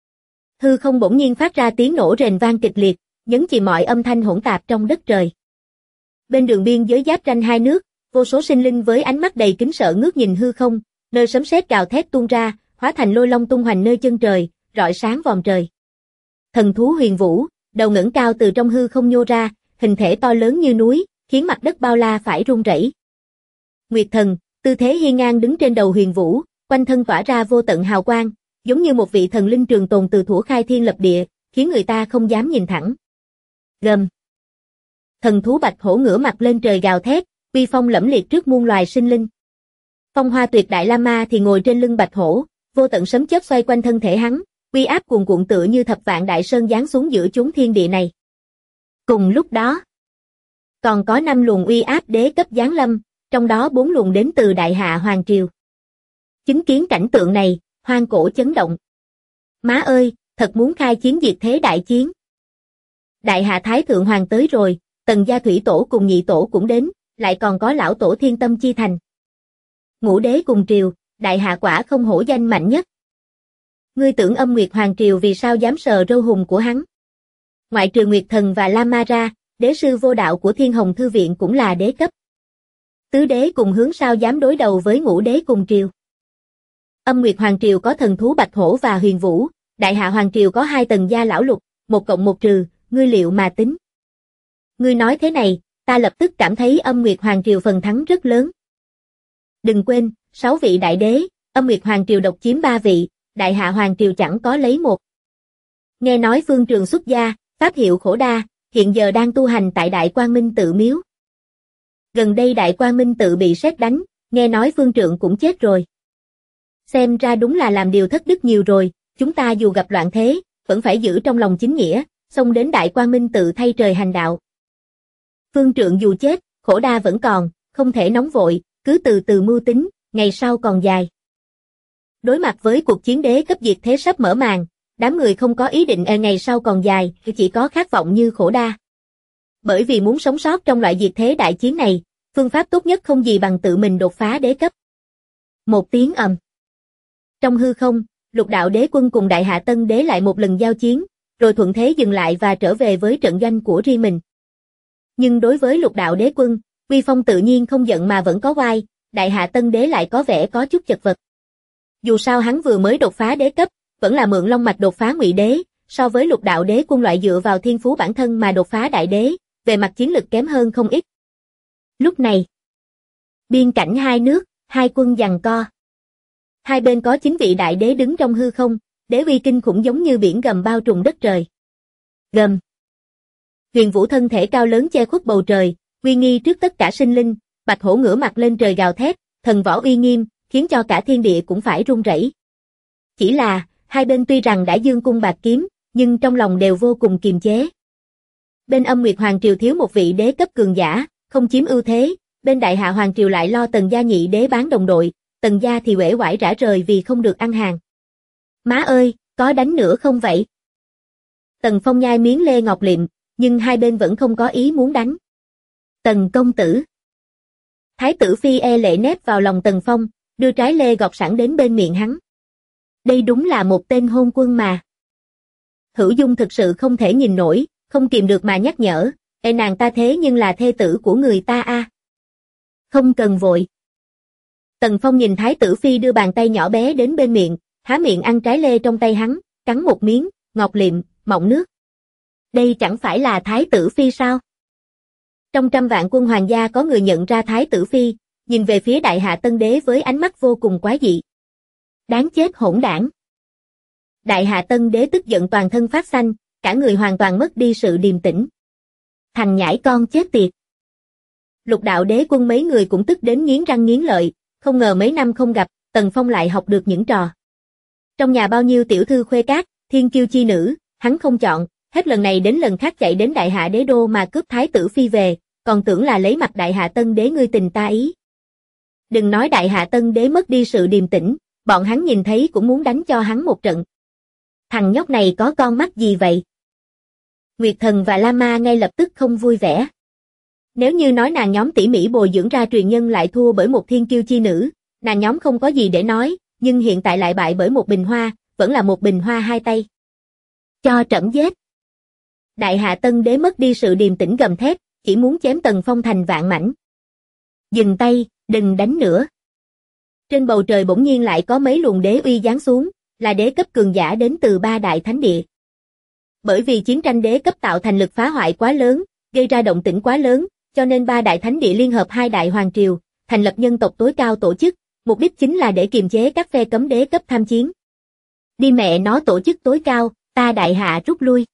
Hư không bỗng nhiên phát ra tiếng nổ rền vang kịch liệt, nhấn chìm mọi âm thanh hỗn tạp trong đất trời. Bên đường biên giới giáp ranh hai nước, vô số sinh linh với ánh mắt đầy kính sợ ngước nhìn hư không, nơi sấm sét gào thét tuôn ra, hóa thành lôi long tung hoành nơi chân trời, rọi sáng vòm trời. Thần thú Huyền Vũ, đầu ngẩng cao từ trong hư không nhô ra, hình thể to lớn như núi, khiến mặt đất bao la phải rung rẩy. Nguyệt Thần, tư thế hiên ngang đứng trên đầu Huyền Vũ, quanh thân tỏa ra vô tận hào quang, giống như một vị thần linh trường tồn từ thuở khai thiên lập địa, khiến người ta không dám nhìn thẳng. Gầm. Thần thú Bạch Hổ ngửa mặt lên trời gào thét, uy phong lẫm liệt trước muôn loài sinh linh. Phong Hoa Tuyệt Đại La Ma thì ngồi trên lưng Bạch Hổ, vô tận sấm chớp xoay quanh thân thể hắn, uy áp cuồn cuộn tựa như thập vạn đại sơn giáng xuống giữa chốn thiên địa này. Cùng lúc đó, còn có 5 luồng uy áp đế cấp giáng lâm, trong đó 4 luồng đến từ Đại Hạ Hoàng Triều. Chứng kiến cảnh tượng này, hoang cổ chấn động. Má ơi, thật muốn khai chiến diệt thế đại chiến. Đại Hạ Thái Thượng Hoàng tới rồi, Tần gia Thủy Tổ cùng Nhị Tổ cũng đến, lại còn có lão tổ Thiên Tâm Chi Thành. Ngũ đế cùng triều, Đại Hạ quả không hổ danh mạnh nhất. Ngươi tưởng Âm Nguyệt Hoàng Triều vì sao dám sờ râu hùng của hắn? Ngoại trừ Nguyệt Thần và La Ma ra, đế sư vô đạo của Thiên Hồng Thư Viện cũng là đế cấp. Tứ đế cùng hướng sao dám đối đầu với ngũ đế cùng triều. Âm Nguyệt Hoàng Triều có thần thú Bạch Hổ và Huyền Vũ, Đại Hạ Hoàng Triều có 2 Tần gia lão lục, 1 cộng 1 trừ, ngươi liệu mà tính. Ngươi nói thế này, ta lập tức cảm thấy Âm Nguyệt Hoàng Triều phần thắng rất lớn. Đừng quên, 6 vị đại đế, Âm Nguyệt Hoàng Triều độc chiếm 3 vị, Đại Hạ Hoàng Triều chẳng có lấy 1. Nghe nói Phương Trường xuất gia, pháp hiệu Khổ Đa, hiện giờ đang tu hành tại Đại Quang Minh Tự miếu. Gần đây Đại Quang Minh Tự bị sét đánh, nghe nói Phương Trượng cũng chết rồi. Xem ra đúng là làm điều thất đức nhiều rồi, chúng ta dù gặp loạn thế, vẫn phải giữ trong lòng chính nghĩa, xông đến Đại Quang Minh Tự thay trời hành đạo. Phương Trượng dù chết, Khổ Đa vẫn còn, không thể nóng vội, cứ từ từ mưu tính, ngày sau còn dài. Đối mặt với cuộc chiến đế cấp diệt thế sắp mở màn, đám người không có ý định ngày sau còn dài, chỉ có khát vọng như Khổ Đa. Bởi vì muốn sống sót trong loại diệt thế đại chiến này, phương pháp tốt nhất không gì bằng tự mình đột phá đế cấp. Một tiếng ầm. Trong hư không, Lục Đạo Đế Quân cùng Đại Hạ Tân Đế lại một lần giao chiến, rồi thuận thế dừng lại và trở về với trận doanh của riêng mình. Nhưng đối với Lục Đạo Đế Quân, uy phong tự nhiên không giận mà vẫn có oai, Đại Hạ Tân Đế lại có vẻ có chút chật vật. Dù sao hắn vừa mới đột phá đế cấp, vẫn là mượn long mạch đột phá ngụy đế, so với Lục Đạo Đế Quân loại dựa vào thiên phú bản thân mà đột phá đại đế, về mặt chiến lực kém hơn không ít. Lúc này, biên cảnh hai nước, hai quân giằng co. Hai bên có 9 vị đại đế đứng trong hư không, đế uy kinh khủng giống như biển gầm bao trùm đất trời. Gầm. Huyền Vũ thân thể cao lớn che khuất bầu trời, uy nghi trước tất cả sinh linh, Bạch Hổ ngửa mặt lên trời gào thét, thần võ uy nghiêm, khiến cho cả thiên địa cũng phải run rẩy. Chỉ là, hai bên tuy rằng đã dương cung bạc kiếm, nhưng trong lòng đều vô cùng kiềm chế. Bên Âm Nguyệt Hoàng Triều thiếu một vị đế cấp cường giả, không chiếm ưu thế, bên Đại Hạ Hoàng Triều lại lo Tần gia nhị đế bán đồng đội, Tần gia thì uể oải rã rời vì không được ăn hàng. Má ơi, có đánh nữa không vậy? Tần Phong nhai miếng lê ngọc liệm, nhưng hai bên vẫn không có ý muốn đánh. Tần công tử. Thái tử phi e lệ nép vào lòng Tần Phong, đưa trái lê gọt sẵn đến bên miệng hắn. Đây đúng là một tên hôn quân mà. Hữu Dung thực sự không thể nhìn nổi, không kìm được mà nhắc nhở, nàng ta thế nhưng là thê tử của người ta a. Không cần vội. Tần Phong nhìn Thái tử phi đưa bàn tay nhỏ bé đến bên miệng, há miệng ăn trái lê trong tay hắn, cắn một miếng, ngọt liệm, mọng nước. Đây chẳng phải là Thái tử phi sao? Trong trăm vạn quân hoàng gia có người nhận ra Thái tử phi, nhìn về phía Đại Hạ Tân Đế với ánh mắt vô cùng quái dị. Đáng chết hỗn đảng. Đại Hạ Tân Đế tức giận toàn thân phát xanh, cả người hoàn toàn mất đi sự điềm tĩnh. Thằng nhãi con chết tiệt. Lục Đạo Đế Quân mấy người cũng tức đến nghiến răng nghiến lợi, không ngờ mấy năm không gặp, Tần Phong lại học được những trò. Trong nhà bao nhiêu tiểu thư khuê các, thiên kiêu chi nữ, hắn không chọn, hết lần này đến lần khác chạy đến Đại Hạ Đế đô mà cướp Thái tử phi về, còn tưởng là lấy mặt Đại Hạ Tân Đế ngươi tình ta ý. Đừng nói Đại Hạ Tân Đế mất đi sự điềm tĩnh, bọn hắn nhìn thấy cũng muốn đánh cho hắn một trận. Thằng nhóc này có con mắt gì vậy? Nguyệt Thần và Lama ngay lập tức không vui vẻ. Nếu như nói nàng nhóm tỉ mỉ bồi dưỡng ra truyền nhân lại thua bởi một thiên kiêu chi nữ, nàng nhóm không có gì để nói, nhưng hiện tại lại bại bởi một bình hoa, vẫn là một bình hoa hai tay. Cho trẫm giết. Đại Hạ Tân Đế mất đi sự điềm tĩnh gầm thét, chỉ muốn chém Tần Phong thành vạn mảnh. Dừng tay, đừng đánh nữa. Trên bầu trời bỗng nhiên lại có mấy luồng đế uy giáng xuống, là đế cấp cường giả đến từ ba đại thánh địa. Bởi vì chiến tranh đế cấp tạo thành lực phá hoại quá lớn, gây ra động tĩnh quá lớn, cho nên ba đại thánh địa liên hợp hai đại hoàng triều, thành lập nhân tộc tối cao tổ chức, mục đích chính là để kiềm chế các phe cấm đế cấp tham chiến. Đi mẹ nó tổ chức tối cao, ta Đại Hạ rút lui.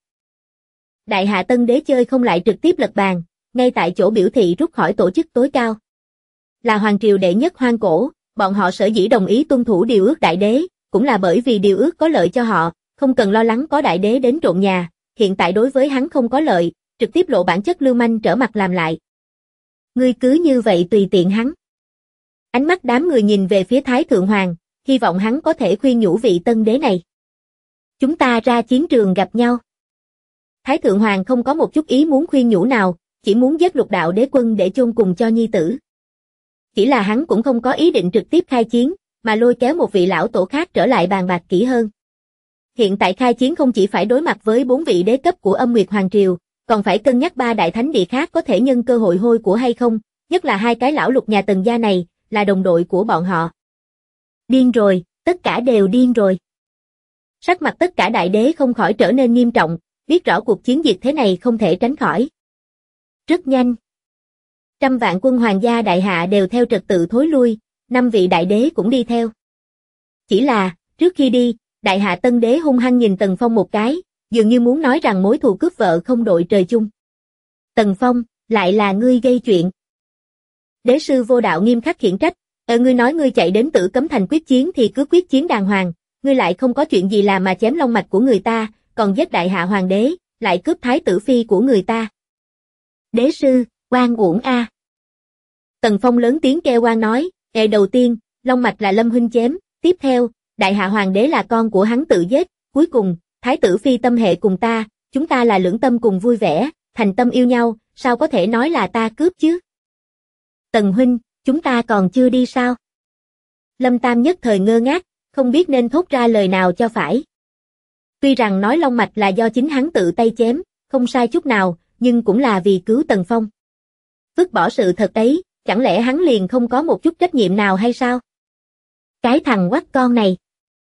Đại Hạ Tân Đế chơi không lại trực tiếp lật bàn, ngay tại chỗ biểu thị rút khỏi tổ chức tối cao. Là hoàng triều đệ nhất hoang cổ, bọn họ sở dĩ đồng ý tuân thủ điều ước đại đế, cũng là bởi vì điều ước có lợi cho họ, không cần lo lắng có đại đế đến trộn nhà, hiện tại đối với hắn không có lợi, trực tiếp lộ bản chất lưu manh trở mặt làm lại. Ngươi cứ như vậy tùy tiện hắn. Ánh mắt đám người nhìn về phía Thái Thượng Hoàng, hy vọng hắn có thể khuyên nhủ vị tân đế này. Chúng ta ra chiến trường gặp nhau. Thái Thượng Hoàng không có một chút ý muốn khuyên nhủ nào, chỉ muốn giết Lục Đạo Đế Quân để chôn cùng cho nhi tử. Chỉ là hắn cũng không có ý định trực tiếp khai chiến, mà lôi kéo một vị lão tổ khác trở lại bàn bạc kỹ hơn. Hiện tại khai chiến không chỉ phải đối mặt với 4 vị đế cấp của Âm Nguyệt Hoàng Triều, còn phải cân nhắc 3 đại thánh địa khác có thể nhân cơ hội hôi của hay không, nhất là 2 cái lão lục nhà Tần gia này, là đồng đội của bọn họ. Điên rồi, tất cả đều điên rồi. Sắc mặt tất cả đại đế không khỏi trở nên nghiêm trọng, biết rõ cuộc chiến diệt thế này không thể tránh khỏi. Rất nhanh. Trăm vạn quân hoàng gia Đại Hạ đều theo trật tự thối lui, 5 vị đại đế cũng đi theo. Chỉ là, trước khi đi, Đại Hạ Tân Đế hung hăng nhìn Tần Phong một cái, dường như muốn nói rằng mối thù cướp vợ không đội trời chung. Tần Phong, lại là ngươi gây chuyện. Đế sư Vô Đạo nghiêm khắc khiển trách, ngươi nói ngươi chạy đến Tử Cấm Thành quyết chiến thì cứ quyết chiến đàng hoàng, ngươi lại không có chuyện gì làm mà chém long mạch của người ta, còn giết Đại Hạ Hoàng đế, lại cướp thái tử phi của người ta. Đế sư, oan uổng a. Tần Phong lớn tiếng kêu oan nói, đầu tiên, long mạch là Lâm huynh chém, tiếp theo, Đại Hạ Hoàng đế là con của hắn tự giết, cuối cùng, thái tử phi tâm hệ cùng ta, chúng ta là lưỡng tâm cùng vui vẻ, thành tâm yêu nhau, sao có thể nói là ta cướp chứ? Tần huynh, chúng ta còn chưa đi sao? Lâm Tam nhất thời ngơ ngác, không biết nên thốt ra lời nào cho phải. Tuy rằng nói long mạch là do chính hắn tự tay chém, không sai chút nào, nhưng cũng là vì cứu Tần Phong. Vứt bỏ sự thật ấy, chẳng lẽ hắn liền không có một chút trách nhiệm nào hay sao? Cái thằng quắt con này.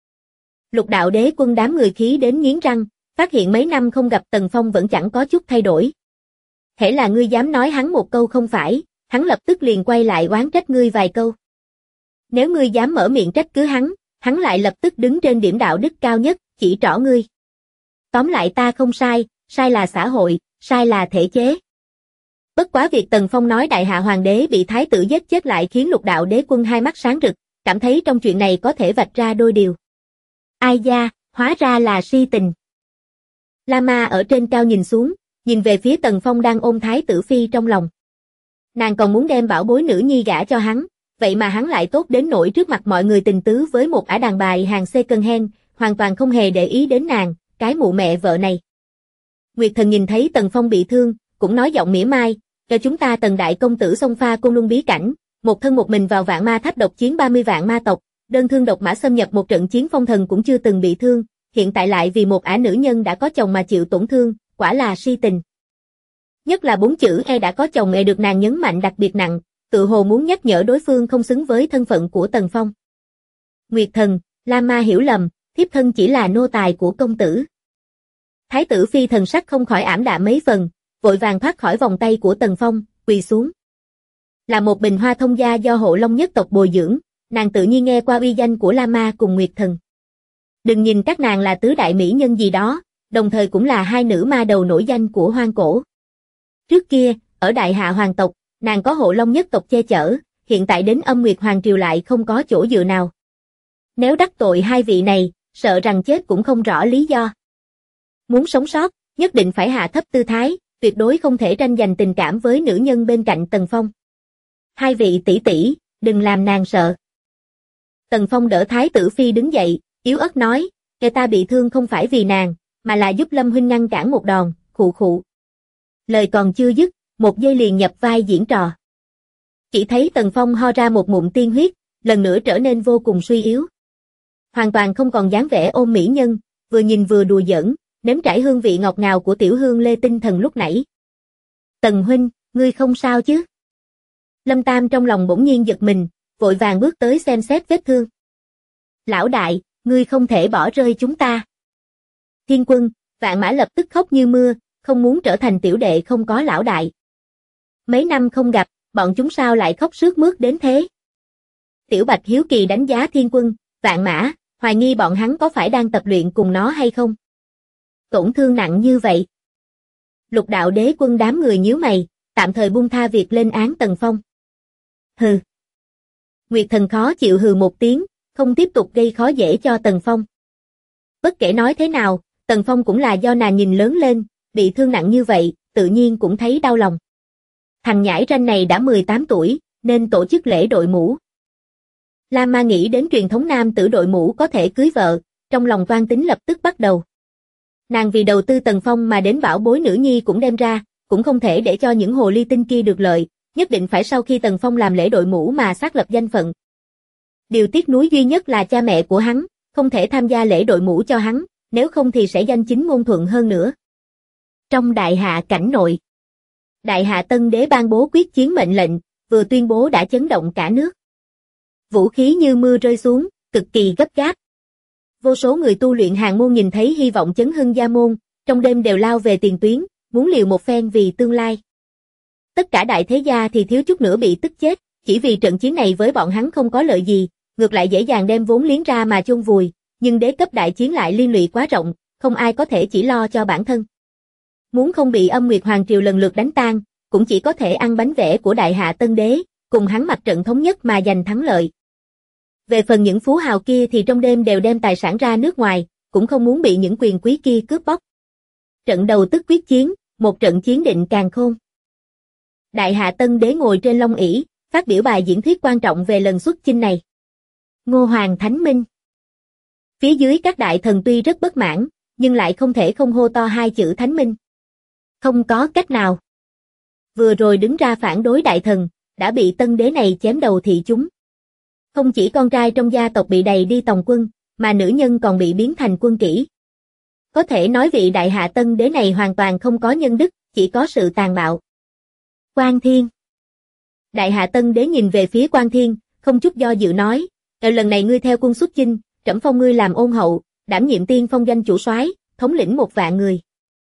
Lục Đạo Đế Quân đám người khí đến nghiến răng, phát hiện mấy năm không gặp Tần Phong vẫn chẳng có chút thay đổi. Hễ là ngươi dám nói hắn một câu không phải, hắn lập tức liền quay lại oán trách ngươi vài câu. Nếu ngươi dám mở miệng trách cứ hắn lại lập tức đứng trên điểm đạo đức cao nhất, chỉ trỏ ngươi. Tóm lại ta không sai, sai là xã hội, sai là thể chế. Bất quá việc Tần Phong nói Đại Hạ Hoàng đế bị thái tử giết chết lại khiến Lục Đạo Đế Quân hai mắt sáng rực, cảm thấy trong chuyện này có thể vạch ra đôi điều. Ai da, hóa ra là si tình. Lama ở trên cao nhìn xuống, nhìn về phía Tần Phong đang ôm thái tử phi trong lòng. Nàng còn muốn đem bảo bối nữ nhi gả cho hắn, vậy mà hắn lại tốt đến nỗi trước mặt mọi người tình tứ với một ả đàn bài hàng second hand, hoàn toàn không hề để ý đến nàng, cái mụ mẹ vợ này. Nguyệt Thần nhìn thấy Tần Phong bị thương, cũng nói giọng mỉa mai, cho chúng ta Tần đại công tử xông pha Côn Luân bí cảnh, một thân một mình vào vạn ma tháp độc chiến 30 vạn ma tộc, đơn thương độc mã xâm nhập một trận chiến phong thần cũng chưa từng bị thương, hiện tại lại vì một ả nữ nhân đã có chồng mà chịu tổn thương, quả là si tình. Nhất là 4 chữ e đã có chồng e được nàng nhấn mạnh đặc biệt nặng, tự hồ muốn nhắc nhở đối phương không xứng với thân phận của Tần Phong. Nguyệt Thần, Lam Ma hiểu lầm, thiếp thân chỉ là nô tài của công tử. Thái tử phi thần sắc không khỏi ảm đạm mấy phần, vội vàng thoát khỏi vòng tay của Tần Phong, quỳ xuống. Là một bình hoa thông gia do Hộ Long nhất tộc bồi dưỡng, nàng tự nhiên nghe qua uy danh của Lam Ma cùng Nguyệt Thần. Đừng nhìn các nàng là tứ đại mỹ nhân gì đó, đồng thời cũng là hai nữ ma đầu nổi danh của hoang cổ. Trước kia, ở Đại Hạ hoàng tộc, nàng có Hộ Long nhất tộc che chở, hiện tại đến Âm Nguyệt hoàng triều lại không có chỗ dựa nào. Nếu đắc tội hai vị này, sợ rằng chết cũng không rõ lý do. Muốn sống sót, nhất định phải hạ thấp tư thái, tuyệt đối không thể tranh giành tình cảm với nữ nhân bên cạnh Tần Phong. Hai vị tỷ tỷ, đừng làm nàng sợ. Tần Phong đỡ Thái tử phi đứng dậy, yếu ớt nói, kẻ ta bị thương không phải vì nàng, mà là giúp Lâm huynh ngăn cản một đòn, khụ khụ. Lời còn chưa dứt, một giây liền nhập vai diễn trò. Chỉ thấy Tần Phong ho ra một ngụm tiên huyết, lần nữa trở nên vô cùng suy yếu. Hoàn toàn không còn dáng vẻ ôm mỹ nhân, vừa nhìn vừa đùa giỡn, nếm trải hương vị ngọt ngào của tiểu hương lê tinh thần lúc nãy. Tần huynh, ngươi không sao chứ? Lâm Tam trong lòng bỗng nhiên giật mình, vội vàng bước tới xem xét vết thương. Lão đại, ngươi không thể bỏ rơi chúng ta. Thiên Quân, Vạn Mã lập tức khóc như mưa, không muốn trở thành tiểu đệ không có lão đại. Mấy năm không gặp, bọn chúng sao lại khóc sướt mướt đến thế? Tiểu Bạch hiếu kỳ đánh giá Thiên Quân, Vạn Mã, hoài nghi bọn hắn có phải đang tập luyện cùng nó hay không? Tổn thương nặng như vậy. Lục đạo đế quân đám người nhíu mày, tạm thời buông tha việc lên án Tần Phong. Hừ. Nguyệt Thần khó chịu hừ một tiếng, không tiếp tục gây khó dễ cho Tần Phong. Bất kể nói thế nào, Tần Phong cũng là do nàng nhìn lớn lên, bị thương nặng như vậy, tự nhiên cũng thấy đau lòng. Thằng nhãi ranh này đã 18 tuổi, nên tổ chức lễ đội mũ. Lam Ma nghĩ đến truyền thống nam tử đội mũ có thể cưới vợ, trong lòng toan tính lập tức bắt đầu. Nàng vì đầu tư Tần Phong mà đến bảo bối nữ nhi cũng đem ra, cũng không thể để cho những hồ ly tinh kia được lợi, nhất định phải sau khi Tần Phong làm lễ đội mũ mà xác lập danh phận. Điều tiếc nuối duy nhất là cha mẹ của hắn, không thể tham gia lễ đội mũ cho hắn, nếu không thì sẽ danh chính ngôn thuận hơn nữa. Trong Đại Hạ cảnh nội, Đại Hạ Tân Đế ban bố quyết chiến mệnh lệnh, vừa tuyên bố đã chấn động cả nước. Vũ khí như mưa rơi xuống, cực kỳ gấp gáp. Vô số người tu luyện hàng môn nhìn thấy hy vọng chấn hưng gia môn, trong đêm đều lao về tiền tuyến, muốn liều một phen vì tương lai. Tất cả đại thế gia thì thiếu chút nữa bị tức chết, chỉ vì trận chiến này với bọn hắn không có lợi gì, ngược lại dễ dàng đem vốn liếng ra mà chôn vùi, nhưng đế cấp đại chiến lại liên lụy quá rộng, không ai có thể chỉ lo cho bản thân. Muốn không bị Âm Nguyệt Hoàng Triều lần lượt đánh tan, cũng chỉ có thể ăn bánh vẽ của Đại Hạ Tân Đế, cùng hắn mặt trận thống nhất mà giành thắng lợi. Về phần những phú hào kia thì trong đêm đều đem tài sản ra nước ngoài, cũng không muốn bị những quyền quý kia cướp bóc. Trận đầu tức quyết chiến, một trận chiến định càn khôn. Đại Hạ Tân Đế ngồi trên long ỷ, phát biểu bài diễn thuyết quan trọng về lần xuất chinh này. Ngô Hoàng Thánh Minh. Phía dưới các đại thần tuy rất bất mãn, nhưng lại không thể không hô to hai chữ Thánh Minh. Không có cách nào. Vừa rồi đứng ra phản đối đại thần, đã bị Tân Đế này chém đầu thị chúng. Không chỉ con trai trong gia tộc bị đầy đi tòng quân, mà nữ nhân còn bị biến thành quân kỹ. Có thể nói vị Đại Hạ Tân Đế này hoàn toàn không có nhân đức, chỉ có sự tàn bạo. Quan Thiên. Đại Hạ Tân Đế nhìn về phía Quan Thiên, không chút do dự nói, lần này ngươi theo quân xuất chinh, trẫm phong ngươi làm ôn hậu, đảm nhiệm tiên phong danh chủ soái, thống lĩnh 1 vạn người.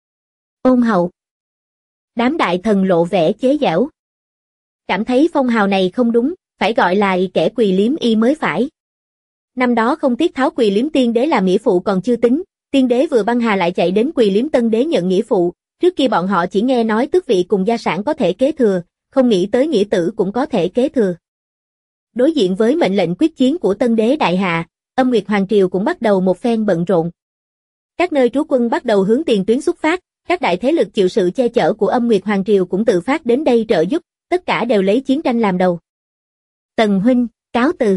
Ôn hậu. Đám đại thần lộ vẻ chế giễu. Cảm thấy phong hào này không đúng, phải gọi là kẻ Quỳ Liếm y mới phải. Năm đó không tiếc tháo Quỳ Liếm tiên đế làm nghĩa phụ còn chưa tính, tiên đế vừa băng hà lại chạy đến Quỳ Liếm tân đế nhận nghĩa phụ, trước kia bọn họ chỉ nghe nói tước vị cùng gia sản có thể kế thừa, không nghĩ tới nghĩa tử cũng có thể kế thừa. Đối diện với mệnh lệnh quyết chiến của tân đế Đại Hạ, Âm Nguyệt Hoàng Triều cũng bắt đầu một phen bận rộn. Các nơi trú quân bắt đầu hướng tiền tuyến xuất phát, các đại thế lực chịu sự che chở của Âm Nguyệt Hoàng Triều cũng tự phát đến đây trợ giúp, tất cả đều lấy chiến tranh làm đầu. Tần huynh, cáo từ.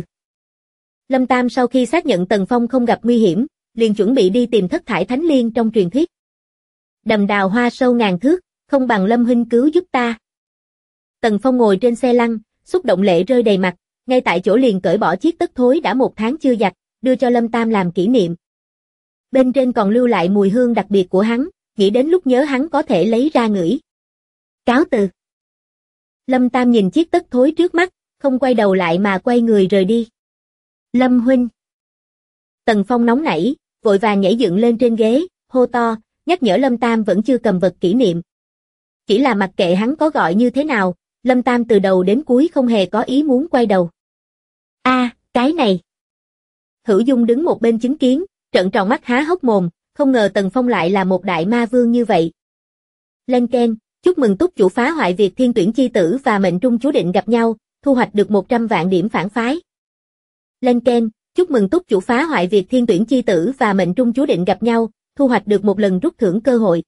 Lâm Tam sau khi xác nhận Tần Phong không gặp nguy hiểm, liền chuẩn bị đi tìm Thất Thải Thánh Liên trong truyền thuyết. Đầm đào hoa sâu ngàn thước, không bằng Lâm huynh cứu giúp ta. Tần Phong ngồi trên xe lăn, xúc động lệ rơi đầy mặt, ngay tại chỗ liền cởi bỏ chiếc tất thối đã 1 tháng chưa giặt, đưa cho Lâm Tam làm kỷ niệm. Bên trên còn lưu lại mùi hương đặc biệt của hắn, nghĩ đến lúc nhớ hắn có thể lấy ra ngửi. Cáo từ. Lâm Tam nhìn chiếc tất thối trước mắt, không quay đầu lại mà quay người rời đi. Lâm huynh. Tần Phong nóng nảy, vội vàng nhảy dựng lên trên ghế, hô to, nhắc nhở Lâm Tam vẫn chưa cầm vật kỷ niệm. Chỉ là mặc kệ hắn có gọi như thế nào, Lâm Tam từ đầu đến cuối không hề có ý muốn quay đầu. Cái này. Hữu Dung đứng một bên chứng kiến, trợn tròn mắt há hốc mồm, không ngờ Tần Phong lại là một đại ma vương như vậy. Lên keng, chúc mừng túc chủ phá hoại việc thiên tuyển chi tử và mệnh trung chú định gặp nhau, thu hoạch được 100 vạn điểm phản phái. Lên keng, chúc mừng túc chủ phá hoại việc thiên tuyển chi tử và mệnh trung chú định gặp nhau, thu hoạch được 1 lần rút thưởng cơ hội.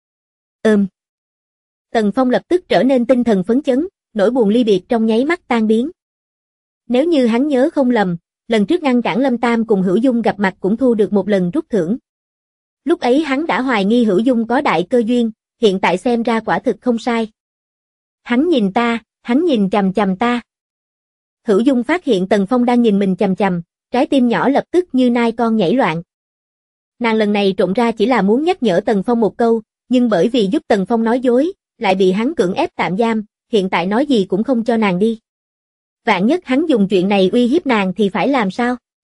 Tần Phong lập tức trở nên tinh thần phấn chấn, nỗi buồn ly biệt trong nháy mắt tan biến. Nếu như hắn nhớ không lầm, lần trước ngăn cản Lâm Tam cùng Hữu Dung gặp mặt cũng thu được 1 lần rút thưởng. Lúc ấy hắn đã hoài nghi Hữu Dung có đại cơ duyên, hiện tại xem ra quả thực không sai. Hắn nhìn chằm chằm ta. Hữu Dung phát hiện Tần Phong đang nhìn mình chằm chằm, trái tim nhỏ lập tức như nai con nhảy loạn. Nàng lần này trộn ra chỉ là muốn nhắc nhở Tần Phong một câu, nhưng bởi vì giúp Tần Phong nói dối, lại bị hắn cưỡng ép tạm giam, hiện tại nói gì cũng không cho nàng đi. Vạn nhất hắn dùng chuyện này uy hiếp nàng thì phải làm sao?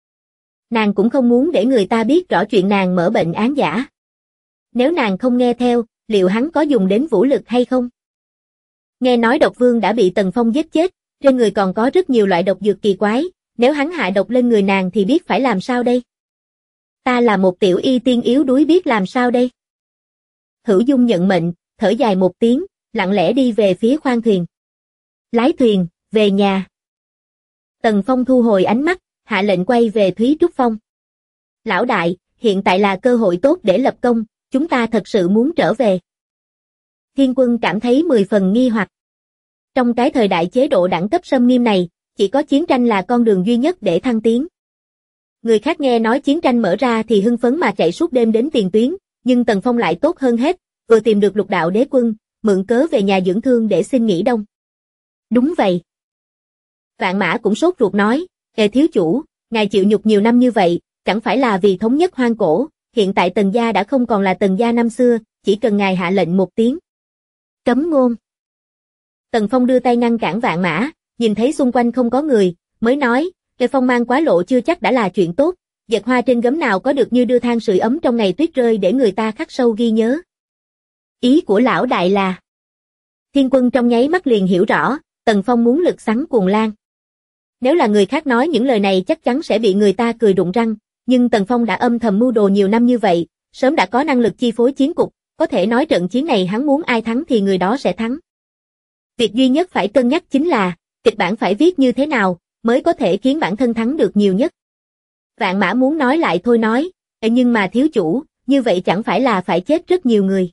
Nàng cũng không muốn để người ta biết rõ chuyện nàng mở bệnh án giả. Nếu nàng không nghe theo, liệu hắn có dùng đến vũ lực hay không? Nghe nói độc vương đã bị Tần Phong giết chết, trên người còn có rất nhiều loại độc dược kỳ quái, nếu hắn hạ độc lên người nàng thì biết phải làm sao đây? Ta là một tiểu y tiên yếu đuối biết làm sao đây? Hữu Dung nhận mệnh, thở dài một tiếng, lặng lẽ đi về phía khoang thuyền. Lái thuyền, về nhà. Tần Phong thu hồi ánh mắt, hạ lệnh quay về Thúy Trúc Phong. Lão đại, hiện tại là cơ hội tốt để lập công, chúng ta thật sự muốn trở về. Thiên Quân cảm thấy 10 phần nghi hoặc. Trong cái thời đại chế độ đẳng cấp xâm nghiêm này, chỉ có chiến tranh là con đường duy nhất để thăng tiến. Người khác nghe nói chiến tranh mở ra thì hưng phấn mà chạy suốt đêm đến tiền tuyến, nhưng Tần Phong lại tốt hơn hết, vừa tìm được Lục Đạo Đế Quân, mượn cớ về nhà dưỡng thương để xin nghỉ đông. Đúng vậy. Vạn Mã cũng sốt ruột nói, thiếu chủ, ngài chịu nhục nhiều năm như vậy, chẳng phải là vì thống nhất hoang cổ, hiện tại Tần gia đã không còn là Tần gia năm xưa, chỉ cần ngài hạ lệnh một tiếng. Cấm ngôn. Tần Phong đưa tay ngăn cản Vạn Mã, nhìn thấy xung quanh không có người, mới nói, phong mang quá lộ chưa chắc đã là chuyện tốt, dệt hoa trên gấm nào có được như đưa than sưởi ấm trong ngày tuyết rơi để người ta khắc sâu ghi nhớ. Ý của lão đại là... Thiên Quân trong nháy mắt liền hiểu rõ, Tần Phong muốn lực xắn cuồng lan. Nếu là người khác nói những lời này chắc chắn sẽ bị người ta cười rụng răng, nhưng Tần Phong đã âm thầm mưu đồ nhiều năm như vậy, sớm đã có năng lực chi phối chiến cục, có thể nói trận chiến này hắn muốn ai thắng thì người đó sẽ thắng. Việc duy nhất phải cân nhắc chính là, kịch bản phải viết như thế nào, mới có thể khiến bản thân thắng được nhiều nhất. Vạn Mã muốn nói lại thôi nói, nhưng mà thiếu chủ, như vậy chẳng phải là phải chết rất nhiều người.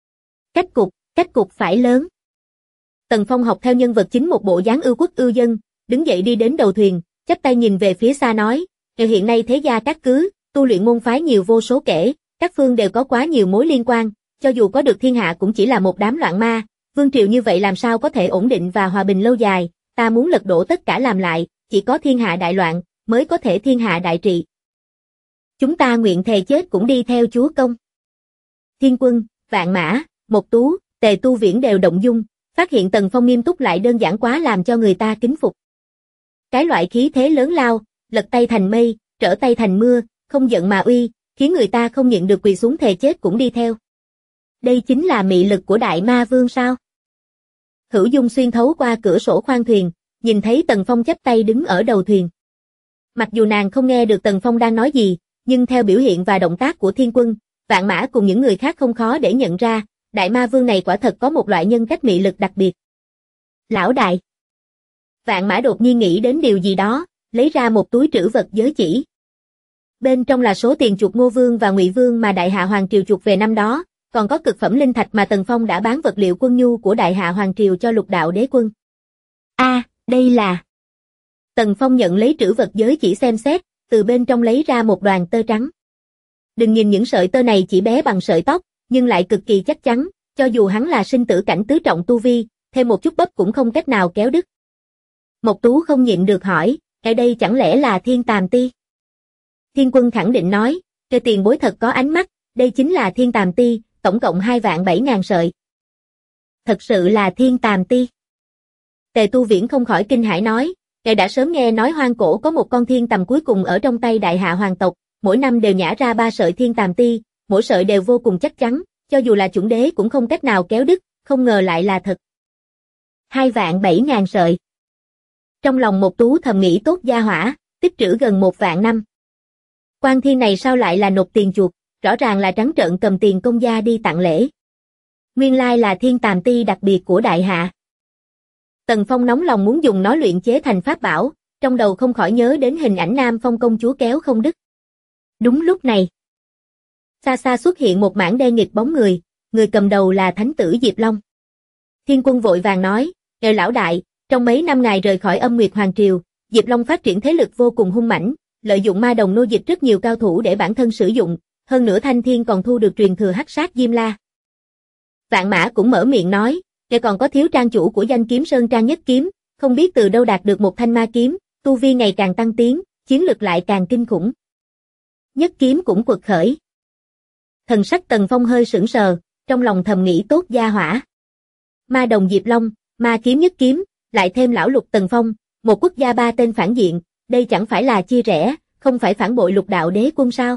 Cách cục phải lớn. Tần Phong học theo nhân vật chính một bộ dáng ưu quốc ưu dân, đứng dậy đi đến đầu thuyền, chắp tay nhìn về phía xa nói, hiện nay thế gia các cứ, tu luyện môn phái nhiều vô số kể, các phương đều có quá nhiều mối liên quan, cho dù có được thiên hạ cũng chỉ là một đám loạn ma, vương triều như vậy làm sao có thể ổn định và hòa bình lâu dài, ta muốn lật đổ tất cả làm lại, chỉ có thiên hạ đại loạn, mới có thể thiên hạ đại trị. Chúng ta nguyện thề chết cũng đi theo chúa công. Thiên Quân, Vạn Mã, Mộc Tú, Tề Tu Viễn đều động dung, phát hiện Tần Phong nghiêm túc lại đơn giản quá làm cho người ta kính phục. Cái loại khí thế lớn lao, lật tay thành mây, trở tay thành mưa, không giận mà uy, khiến người ta không nhịn được quỳ xuống thề chết cũng đi theo. Đây chính là mị lực của Đại Ma Vương sao? Hữu Dung xuyên thấu qua cửa sổ khoang thuyền, nhìn thấy Tần Phong chắp tay đứng ở đầu thuyền. Mặc dù nàng không nghe được Tần Phong đang nói gì, nhưng theo biểu hiện và động tác của Thiên Quân, Vạn Mã cùng những người khác không khó để nhận ra, Đại Ma Vương này quả thật có một loại nhân cách mị lực đặc biệt. Lão đại. Vạn Mã đột nhiên nghĩ đến điều gì đó, lấy ra một túi trữ vật giới chỉ. Bên trong là số tiền chuộc Ngô Vương và Ngụy Vương mà Đại Hạ Hoàng Triều chuộc về năm đó, còn có cực phẩm linh thạch mà Tần Phong đã bán vật liệu quân nhu của Đại Hạ Hoàng Triều cho Lục Đạo Đế Quân. Đây là... Tần Phong nhận lấy trữ vật giới chỉ xem xét, từ bên trong lấy ra một đoàn tơ trắng. Đừng nhìn những sợi tơ này chỉ bé bằng sợi tóc, nhưng lại cực kỳ chắc chắn, cho dù hắn là sinh tử cảnh tứ trọng tu vi, thêm một chút bắp cũng không cách nào kéo đứt. Mộc Tú không nhịn được hỏi, ở đây chẳng lẽ là Thiên Tàm Ti? Thiên Quân khẳng định nói, kêu tiền bối thật có ánh mắt, đây chính là Thiên Tàm Ti, tổng cộng 2.700.000 sợi. Thật sự là Thiên Tàm Ti. Tề Tu Viễn không khỏi kinh hãi nói, ngài đã sớm nghe nói hoang cổ có một con thiên tầm cuối cùng ở trong tay đại hạ hoàng tộc, mỗi năm đều nhả ra 3 sợi Thiên Tàm Ti, mỗi sợi đều vô cùng chắc chắn, cho dù là chuẩn đế cũng không cách nào kéo đứt, không ngờ lại là thật. 2.700.000 sợi. Trong lòng Mộc Tú thầm nghĩ tốt gia hỏa, tích trữ gần 1 vạn năm. Quan thiên này sao lại là nộp tiền chuộc, rõ ràng là trắng trợn cầm tiền công gia đi tặng lễ. Nguyên lai là Thiên Tàm Ti đặc biệt của đại hạ. Tần Phong nóng lòng muốn dùng nó luyện chế thành pháp bảo, trong đầu không khỏi nhớ đến hình ảnh Nam Phong công chúa kéo không đứt. Đúng lúc này, xa xa xuất hiện một mảng đen nghịt bóng người, người cầm đầu là thánh tử Diệp Long. Thiên Quân vội vàng nói, "Ngài lão đại, trong mấy năm ngài rời khỏi Âm Nguyệt Hoàng triều, Diệp Long phát triển thế lực vô cùng hung mãnh, lợi dụng ma đồng nô dịch rất nhiều cao thủ để bản thân sử dụng, hơn nữa Thanh Thiên còn thu được truyền thừa Hắc Sát Diêm La." Vạn Mã cũng mở miệng nói, "Ngài còn có thiếu trang chủ của Danh Kiếm Sơn Trang Nhất Kiếm, không biết từ đâu đạt được một thanh ma kiếm, tu vi ngày càng tăng tiến, chiến lực lại càng kinh khủng. Nhất Kiếm cũng quật khởi." Thần sắc Tần Phong hơi sững sờ, trong lòng thầm nghĩ tốt gia hỏa. Ma đồng Diệp Long, ma kiếm Nhất Kiếm, lại thêm lão lục Tần Phong, một quốc gia 3 tên phản diện, đây chẳng phải là chia rẽ, không phải phản bội Lục Đạo Đế Quân sao?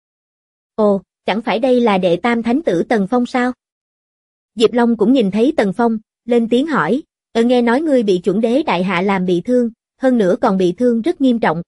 Ồ, chẳng phải đây là đệ tam thánh tử Tần Phong sao? Diệp Long cũng nhìn thấy Tần Phong, lên tiếng hỏi, nghe nói ngươi bị chuẩn đế đại hạ làm bị thương, hơn nữa còn bị thương rất nghiêm trọng.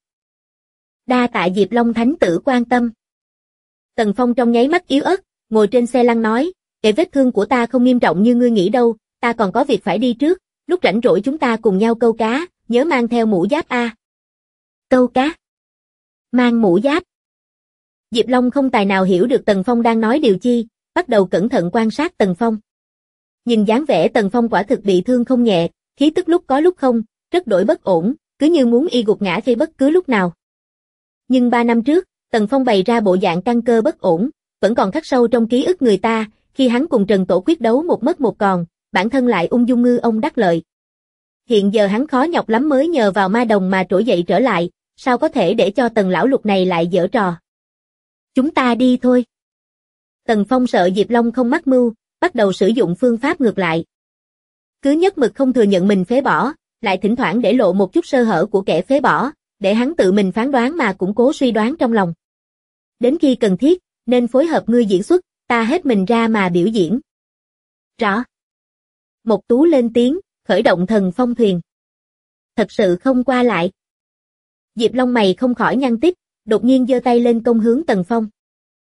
Đa tạ Diệp Long thánh tử quan tâm. Tần Phong trong nháy mắt yếu ớt, ngồi trên xe lăn nói, cái vết thương của ta không nghiêm trọng như ngươi nghĩ đâu, ta còn có việc phải đi trước, lúc rảnh rỗi chúng ta cùng nhau câu cá, nhớ mang theo mũ giáp a. Câu cá? Mang mũ giáp? Diệp Long không tài nào hiểu được Tần Phong đang nói điều chi, bắt đầu cẩn thận quan sát Tần Phong. Nhìn dáng vẻ Tần Phong quả thực bị thương không nhẹ, khí tức lúc có lúc không, rất đổi bất ổn, cứ như muốn y gục ngã khi bất cứ lúc nào. Nhưng 3 năm trước, Tần Phong bày ra bộ dạng căn cơ bất ổn, vẫn còn khắc sâu trong ký ức người ta, khi hắn cùng Trần Tổ quyết đấu một mất một còn, bản thân lại ung dung ngư ông đắc lợi. Hiện giờ hắn khó nhọc lắm mới nhờ vào ma đồng mà trỗi dậy trở lại, sao có thể để cho Tần lão lục này lại giở trò. Chúng ta đi thôi. Tần Phong sợ Diệp Long không mắc mưu, bắt đầu sử dụng phương pháp ngược lại. Cứ nhất mực không thừa nhận mình phế bỏ, lại thỉnh thoảng để lộ một chút sơ hở của kẻ phế bỏ, để hắn tự mình phán đoán mà củng cố suy đoán trong lòng. Đến khi cần thiết, nên phối hợp ngươi diễn xuất, ta hết mình ra mà biểu diễn. Rõ. Mộc Tú lên tiếng, khởi động thần phong thuyền. Thật sự không qua lại. Diệp Long mày không khỏi nhăn tít, đột nhiên giơ tay lên công hướng Tần Phong.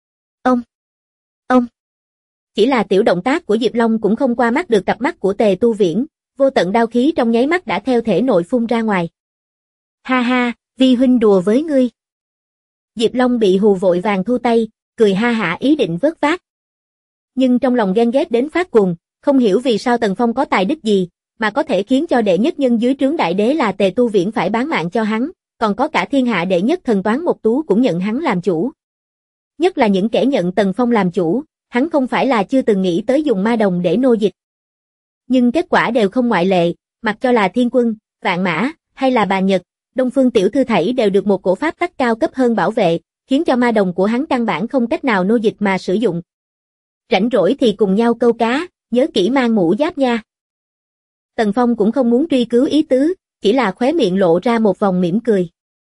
Ông. Chỉ là tiểu động tác của Diệp Long cũng không qua mắt được cặp mắt của Tề Tu Viễn, vô tận đao khí trong nháy mắt đã theo thể nội phun ra ngoài. Ha ha, vi huynh đùa với ngươi. Diệp Long bị hù vội vàng thu tay, cười ha hả ý định vớt vát. Nhưng trong lòng ghen ghét đến phát cuồng, không hiểu vì sao Tần Phong có tài đức gì, mà có thể khiến cho đệ nhất nhân dưới trướng đại đế là Tề Tu Viễn phải bán mạng cho hắn, còn có cả thiên hạ đệ nhất thần toán Mộc Tú cũng nhận hắn làm chủ. Nhất là những kẻ nhận Tần Phong làm chủ, hắn không phải là chưa từng nghĩ tới dùng ma đồng để nô dịch. Nhưng kết quả đều không ngoại lệ, mặc cho là Thiên Quân, Vạn Mã, hay là bà Nhật, Đông Phương tiểu thư thảy đều được một cổ pháp tắc cao cấp hơn bảo vệ, khiến cho ma đồng của hắn căn bản không cách nào nô dịch mà sử dụng. Rảnh rỗi thì cùng nhau câu cá, nhớ kỹ mang mũ giáp nha. Tần Phong cũng không muốn truy cứu ý tứ, chỉ là khóe miệng lộ ra một vòng mỉm cười.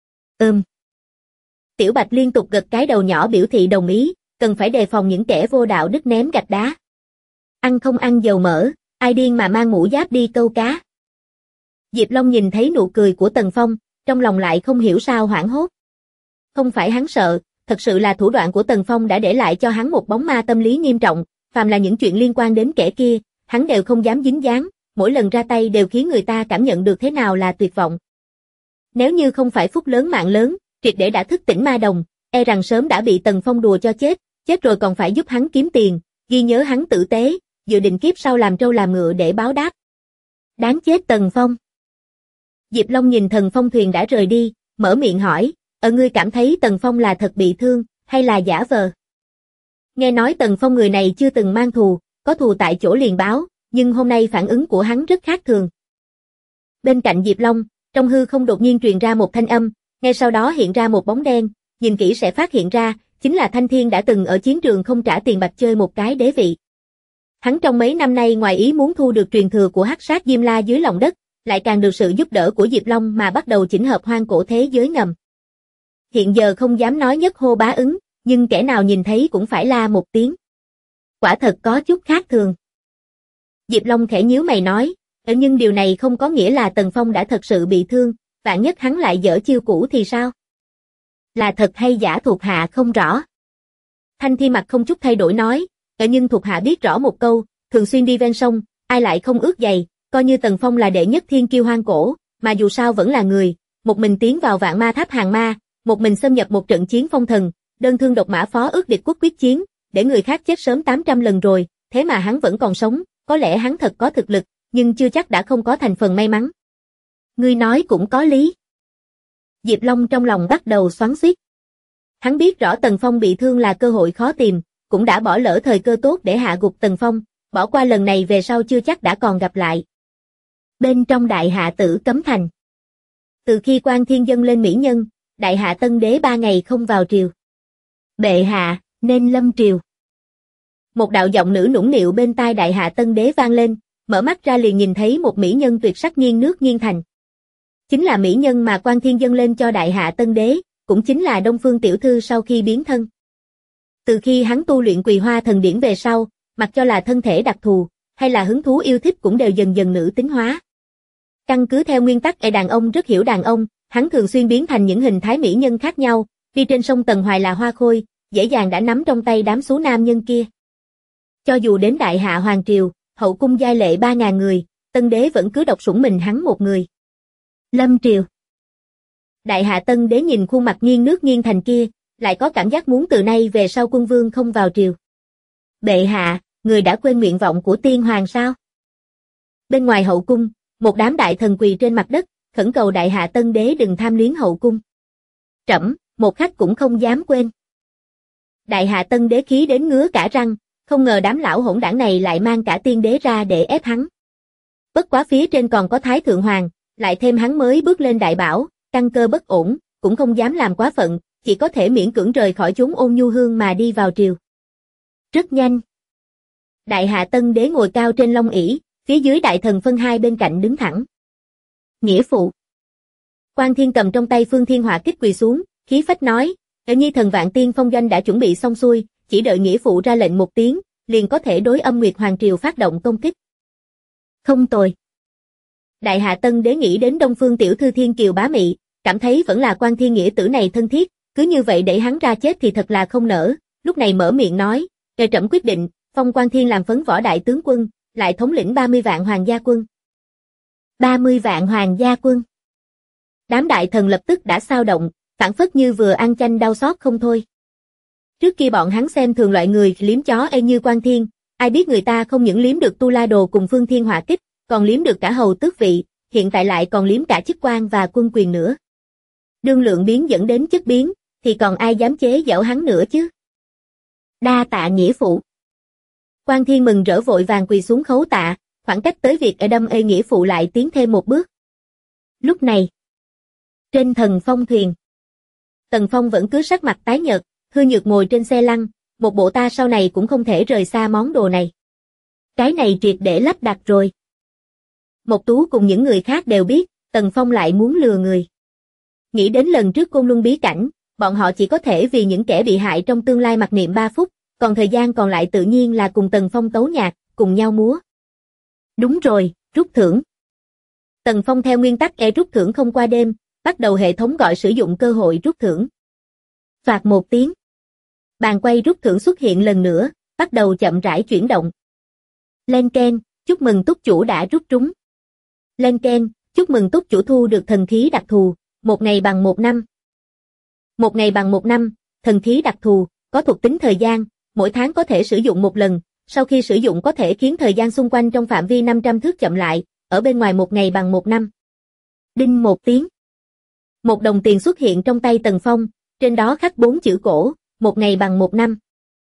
Tiểu Bạch liên tục gật cái đầu nhỏ biểu thị đồng ý, cần phải đề phòng những kẻ vô đạo đức ném gạch đá. Ăn không ăn dầu mỡ, ai điên mà mang mũ giáp đi câu cá. Diệp Long nhìn thấy nụ cười của Tần Phong, trong lòng lại không hiểu sao hoảng hốt. Không phải hắn sợ, thật sự là thủ đoạn của Tần Phong đã để lại cho hắn một bóng ma tâm lý nghiêm trọng, phàm là những chuyện liên quan đến kẻ kia, hắn đều không dám dính dáng, mỗi lần ra tay đều khiến người ta cảm nhận được thế nào là tuyệt vọng. Nếu như không phải phúc lớn mạng lớn, triệt để đã thức tỉnh ma đồng, e rằng sớm đã bị Tần Phong đùa cho chết rồi còn phải giúp hắn kiếm tiền, ghi nhớ hắn tử tế, dự định kiếp sau làm trâu làm ngựa để báo đáp. Đáng chết Tần Phong. Diệp Long nhìn thần phong thuyền đã rời đi, mở miệng hỏi, ngươi cảm thấy Tần Phong là thật bị thương, hay là giả vờ? Nghe nói Tần Phong người này chưa từng mang thù, có thù tại chỗ liền báo, nhưng hôm nay phản ứng của hắn rất khác thường. Bên cạnh Diệp Long, trong hư không đột nhiên truyền ra một thanh âm, ngay sau đó hiện ra một bóng đen, nhìn kỹ sẽ phát hiện ra, chính là Thanh Thiên đã từng ở chiến trường không trả tiền bạc chơi một cái đế vị. Hắn trong mấy năm nay ngoài ý muốn thu được truyền thừa của Hắc Sát Diêm La dưới lòng đất, lại càng được sự giúp đỡ của Diệp Long mà bắt đầu chỉnh hợp hoang cổ thế giới ngầm. Hiện giờ không dám nói nhất hô bá ứng, nhưng kẻ nào nhìn thấy cũng phải la một tiếng. Quả thật có chút khác thường. Diệp Long khẽ nhíu mày nói, nhưng điều này không có nghĩa là Tần Phong đã thật sự bị thương, vạn nhất hắn lại dở chiêu cũ thì sao? Là thật hay giả thuộc hạ không rõ. Thanh Thiên mặt không chút thay đổi nói, nhưng thuộc hạ biết rõ một câu, thường xuyên đi ven sông, ai lại không ướt giày, coi như Tần Phong là đệ nhất thiên kiêu hoang cổ, mà dù sao vẫn là người, một mình tiến vào vạn ma tháp hàng ma, một mình xâm nhập một trận chiến phong thần, đơn thương độc mã phó ước địch quốc quyết chiến, để người khác chết sớm 800 lần rồi, thế mà hắn vẫn còn sống, có lẽ hắn thật có thực lực, nhưng chưa chắc đã không có thành phần may mắn. Ngươi nói cũng có lý. Diệp Long trong lòng bắt đầu xoắn xuýt. Hắn biết rõ Tần Phong bị thương là cơ hội khó tìm, cũng đã bỏ lỡ thời cơ tốt để hạ gục Tần Phong, bỏ qua lần này về sau chưa chắc đã còn gặp lại. Bên trong Đại Hạ Tử Cấm Thành. Từ khi Quan Thiên dâng lên mỹ nhân, Đại Hạ Tân Đế 3 ngày không vào triều. Bệ hạ, nên lâm triều. Một đạo giọng nữ nũng nịu bên tai Đại Hạ Tân Đế vang lên, mở mắt ra liền nhìn thấy một mỹ nhân tuyệt sắc nghiêng nước nghiêng thành. Chính là mỹ nhân mà Quan Thiên dâng lên cho Đại Hạ Tân Đế, cũng chính là Đông Phương tiểu thư sau khi biến thân. Từ khi hắn tu luyện Quỳ Hoa Thần Điển về sau, mặc cho là thân thể đặc thù, hay là hứng thú yêu thích cũng đều dần dần nữ tính hóa. Căn cứ theo nguyên tắc đàn ông rất hiểu đàn ông, hắn thường xuyên biến thành những hình thái mỹ nhân khác nhau, đi trên sông Tần Hoài là hoa khôi, dễ dàng đã nắm trong tay đám số nam nhân kia. Cho dù đến Đại Hạ Hoàng Triều, hậu cung giai lệ 3.000 người, Tân Đế vẫn cứ độc sủng mình hắn một người. Lâm triều. Đại Hạ Tân Đế nhìn khuôn mặt nghiêng nước nghiêng thành kia, lại có cảm giác muốn từ nay về sau quân vương không vào triều. Bệ hạ, người đã quên nguyện vọng của tiên hoàng sao? Bên ngoài hậu cung, một đám đại thần quỳ trên mặt đất, khẩn cầu Đại Hạ Tân Đế đừng tham luyến hậu cung. Trẫm, một khắc cũng không dám quên. Đại Hạ Tân Đế khí đến ngứa cả răng, không ngờ đám lão hỗn đảng này lại mang cả tiên đế ra để ép hắn. Bất quá phía trên còn có Thái Thượng Hoàng, lại thêm hắn mới bước lên đại bảo, căn cơ bất ổn, cũng không dám làm quá phận, chỉ có thể miễn cưỡng rời khỏi chốn ôn nhu hương mà đi vào triều. Rất nhanh. Đại Hạ Tân Đế ngồi cao trên long ỷ, phía dưới đại thần phân hai bên cạnh đứng thẳng. Nghĩa phụ. Quan Thiên cầm trong tay Phương Thiên Hỏa kích quỳ xuống, khí phách nói, Nhi thần Vạn Tiên Phong Doanh đã chuẩn bị xong xuôi, chỉ đợi nghĩa phụ ra lệnh một tiếng, liền có thể đối Âm Nguyệt Hoàng Triều phát động công kích. Không tồi. Đại Hạ Tân Đế nghĩ đến Đông Phương tiểu thư Thiên Kiều bá mị, cảm thấy vẫn là Quan Thiên nghĩa tử này thân thiết, cứ như vậy để hắn ra chết thì thật là không nỡ, lúc này mở miệng nói, trẫm quyết định, phong Quan Thiên làm phấn võ đại tướng quân, lại thống lĩnh 30 vạn hoàng gia quân. 30 vạn hoàng gia quân. Đám đại thần lập tức đã xao động, phảng phất như vừa ăn chanh đau xót không thôi. Trước kia bọn hắn xem thường loại người liếm chó như Quan Thiên, ai biết người ta không những liếm được Tu La Đồ cùng Phương Thiên Hỏa Kích, còn liếm được cả hầu tước vị, hiện tại lại còn liếm cả chức quan và quân quyền nữa. Đương lượng biến dẫn đến chất biến, thì còn ai dám chế giễu hắn nữa chứ? Đa tạ nghĩa phụ. Quan Thiên mừng rỡ vội vàng quỳ xuống khấu tạ, khoảng cách tới việc đâm nghĩa phụ lại tiến thêm một bước. Lúc này, trên Thần Phong thuyền, Tần Phong vẫn cứ sắc mặt tái nhợt, hư nhược ngồi trên xe lăn, một bộ ta sau này cũng không thể rời xa món đồ này. Cái này triệt để lắp đặt rồi. Mộc Tú cùng những người khác đều biết, Tần Phong lại muốn lừa người. Nghĩ đến lần trước Côn Luân bí cảnh, bọn họ chỉ có thể vì những kẻ bị hại trong tương lai mặc niệm 3 phút, còn thời gian còn lại tự nhiên là cùng Tần Phong tấu nhạc, cùng nhau múa. Đúng rồi, rút thưởng. Tần Phong theo nguyên tắc rút thưởng không qua đêm, bắt đầu hệ thống gọi sử dụng cơ hội rút thưởng. Phạt một tiếng. Bàn quay rút thưởng xuất hiện lần nữa, bắt đầu chậm rãi chuyển động. Lên keng, chúc mừng túc chủ đã rút trúng. Lên keng, chúc mừng túc chủ thu được thần khí đặc thù, 1 ngày bằng 1 năm. 1 ngày bằng 1 năm, thần khí đặc thù, có thuộc tính thời gian, mỗi tháng có thể sử dụng một lần, sau khi sử dụng có thể khiến thời gian xung quanh trong phạm vi 500 thước chậm lại, ở bên ngoài 1 ngày bằng 1 năm. Đinh một tiếng. Một đồng tiền xuất hiện trong tay Tần Phong, trên đó khắc 4 chữ cổ, 1 ngày bằng 1 năm.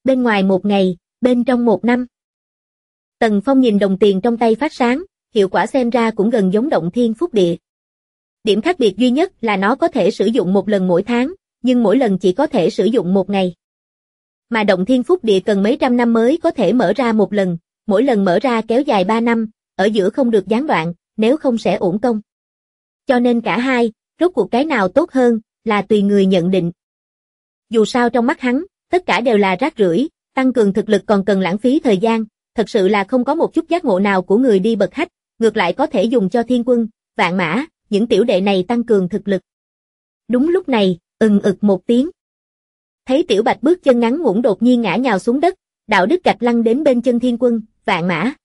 Bên ngoài 1 ngày, bên trong 1 năm. Tần Phong nhìn đồng tiền trong tay phát sáng, hiệu quả xem ra cũng gần giống động thiên phúc địa. Điểm khác biệt duy nhất là nó có thể sử dụng 1 lần mỗi tháng, nhưng mỗi lần chỉ có thể sử dụng 1 ngày. Mà động thiên phúc địa cần mấy trăm năm mới có thể mở ra 1 lần, mỗi lần mở ra kéo dài 3 năm, ở giữa không được gián đoạn, nếu không sẽ uổng công. Cho nên cả hai, rốt cuộc cái nào tốt hơn, là tùy người nhận định. Dù sao trong mắt hắn, tất cả đều là rác rưởi, tăng cường thực lực còn cần lãng phí thời gian, thật sự là không có một chút giác ngộ nào của người đi bậc hách, ngược lại có thể dùng cho thiên quân, vạn mã, những tiểu đệ này tăng cường thực lực. Đúng lúc này, ực một tiếng. Thấy Tiểu Bạch bước chân ngắn ngủn đột nhiên ngã nhào xuống đất, đạo đức gạch lăn đến bên chân thiên quân, vạn mã.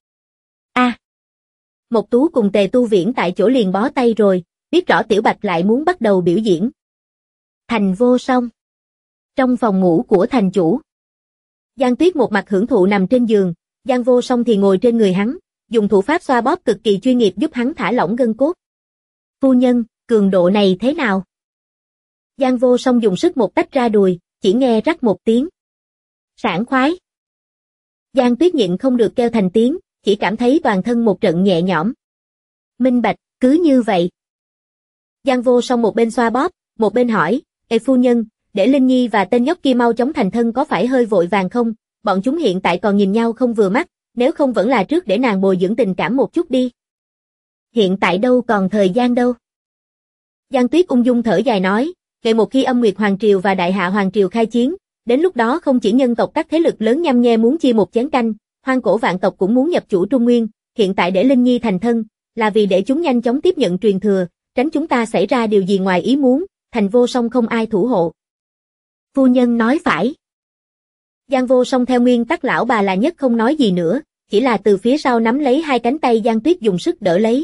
Mộc Tú cùng Tề Tu Viễn tại chỗ liền bó tay rồi, biết rõ Tiểu Bạch lại muốn bắt đầu biểu diễn. Thành Vô Song. Trong phòng ngủ của thành chủ, Giang Tuyết một mặt hưởng thụ nằm trên giường, Giang Vô Song thì ngồi trên người hắn, dùng thủ pháp xoa bóp cực kỳ chuyên nghiệp giúp hắn thả lỏng gân cốt. Phu nhân, cường độ này thế nào? Giang Vô Song dùng sức một tách ra đùi, chỉ nghe rắc một tiếng. Sảng khoái. Giang Tuyết nhịn không được kêu thành tiếng, chỉ cảm thấy toàn thân một trận nhẹ nhõm. Minh bạch, cứ như vậy. Giang Vô Song một bên xoa bóp, một bên hỏi, Ê phu nhân, để Linh Nhi và tên nhóc kia mau chóng thành thân có phải hơi vội vàng không? Bọn chúng hiện tại còn nhìn nhau không vừa mắt, nếu không vẫn là trước để nàng bồi dưỡng tình cảm một chút đi. Hiện tại đâu còn thời gian đâu. Giang Tuyết ung dung thở dài nói, kể một khi Âm Nguyệt Hoàng Triều và Đại Hạ Hoàng Triều khai chiến, đến lúc đó không chỉ nhân tộc các thế lực lớn nhăm nhe muốn chia một chén canh, hoang cổ vạn tộc cũng muốn nhập chủ Trung Nguyên, hiện tại để Linh Nhi thành thân, là vì để chúng nhanh chóng tiếp nhận truyền thừa, tránh chúng ta xảy ra điều gì ngoài ý muốn, Thành Vô Song không ai thủ hộ. Phu nhân nói phải. Giang Vô Song theo nguyên tắc lão bà là nhất không nói gì nữa, chỉ là từ phía sau nắm lấy hai cánh tay Giang Tuyết dùng sức đỡ lấy.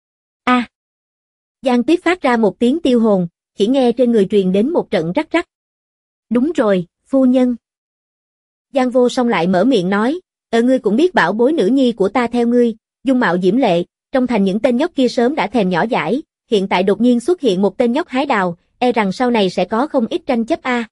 Giang Tuyết phát ra một tiếng tiêu hồn, chỉ nghe trên người truyền đến một trận rắc rắc. Đúng rồi, phu nhân. Giang Vô Song lại mở miệng nói, ngươi cũng biết bảo bối nữ nhi của ta theo ngươi, dung mạo diễm lệ, trong thành những tên nhóc kia sớm đã thèm nhỏ dãi, hiện tại đột nhiên xuất hiện một tên nhóc hái đào, e rằng sau này sẽ có không ít tranh chấp a.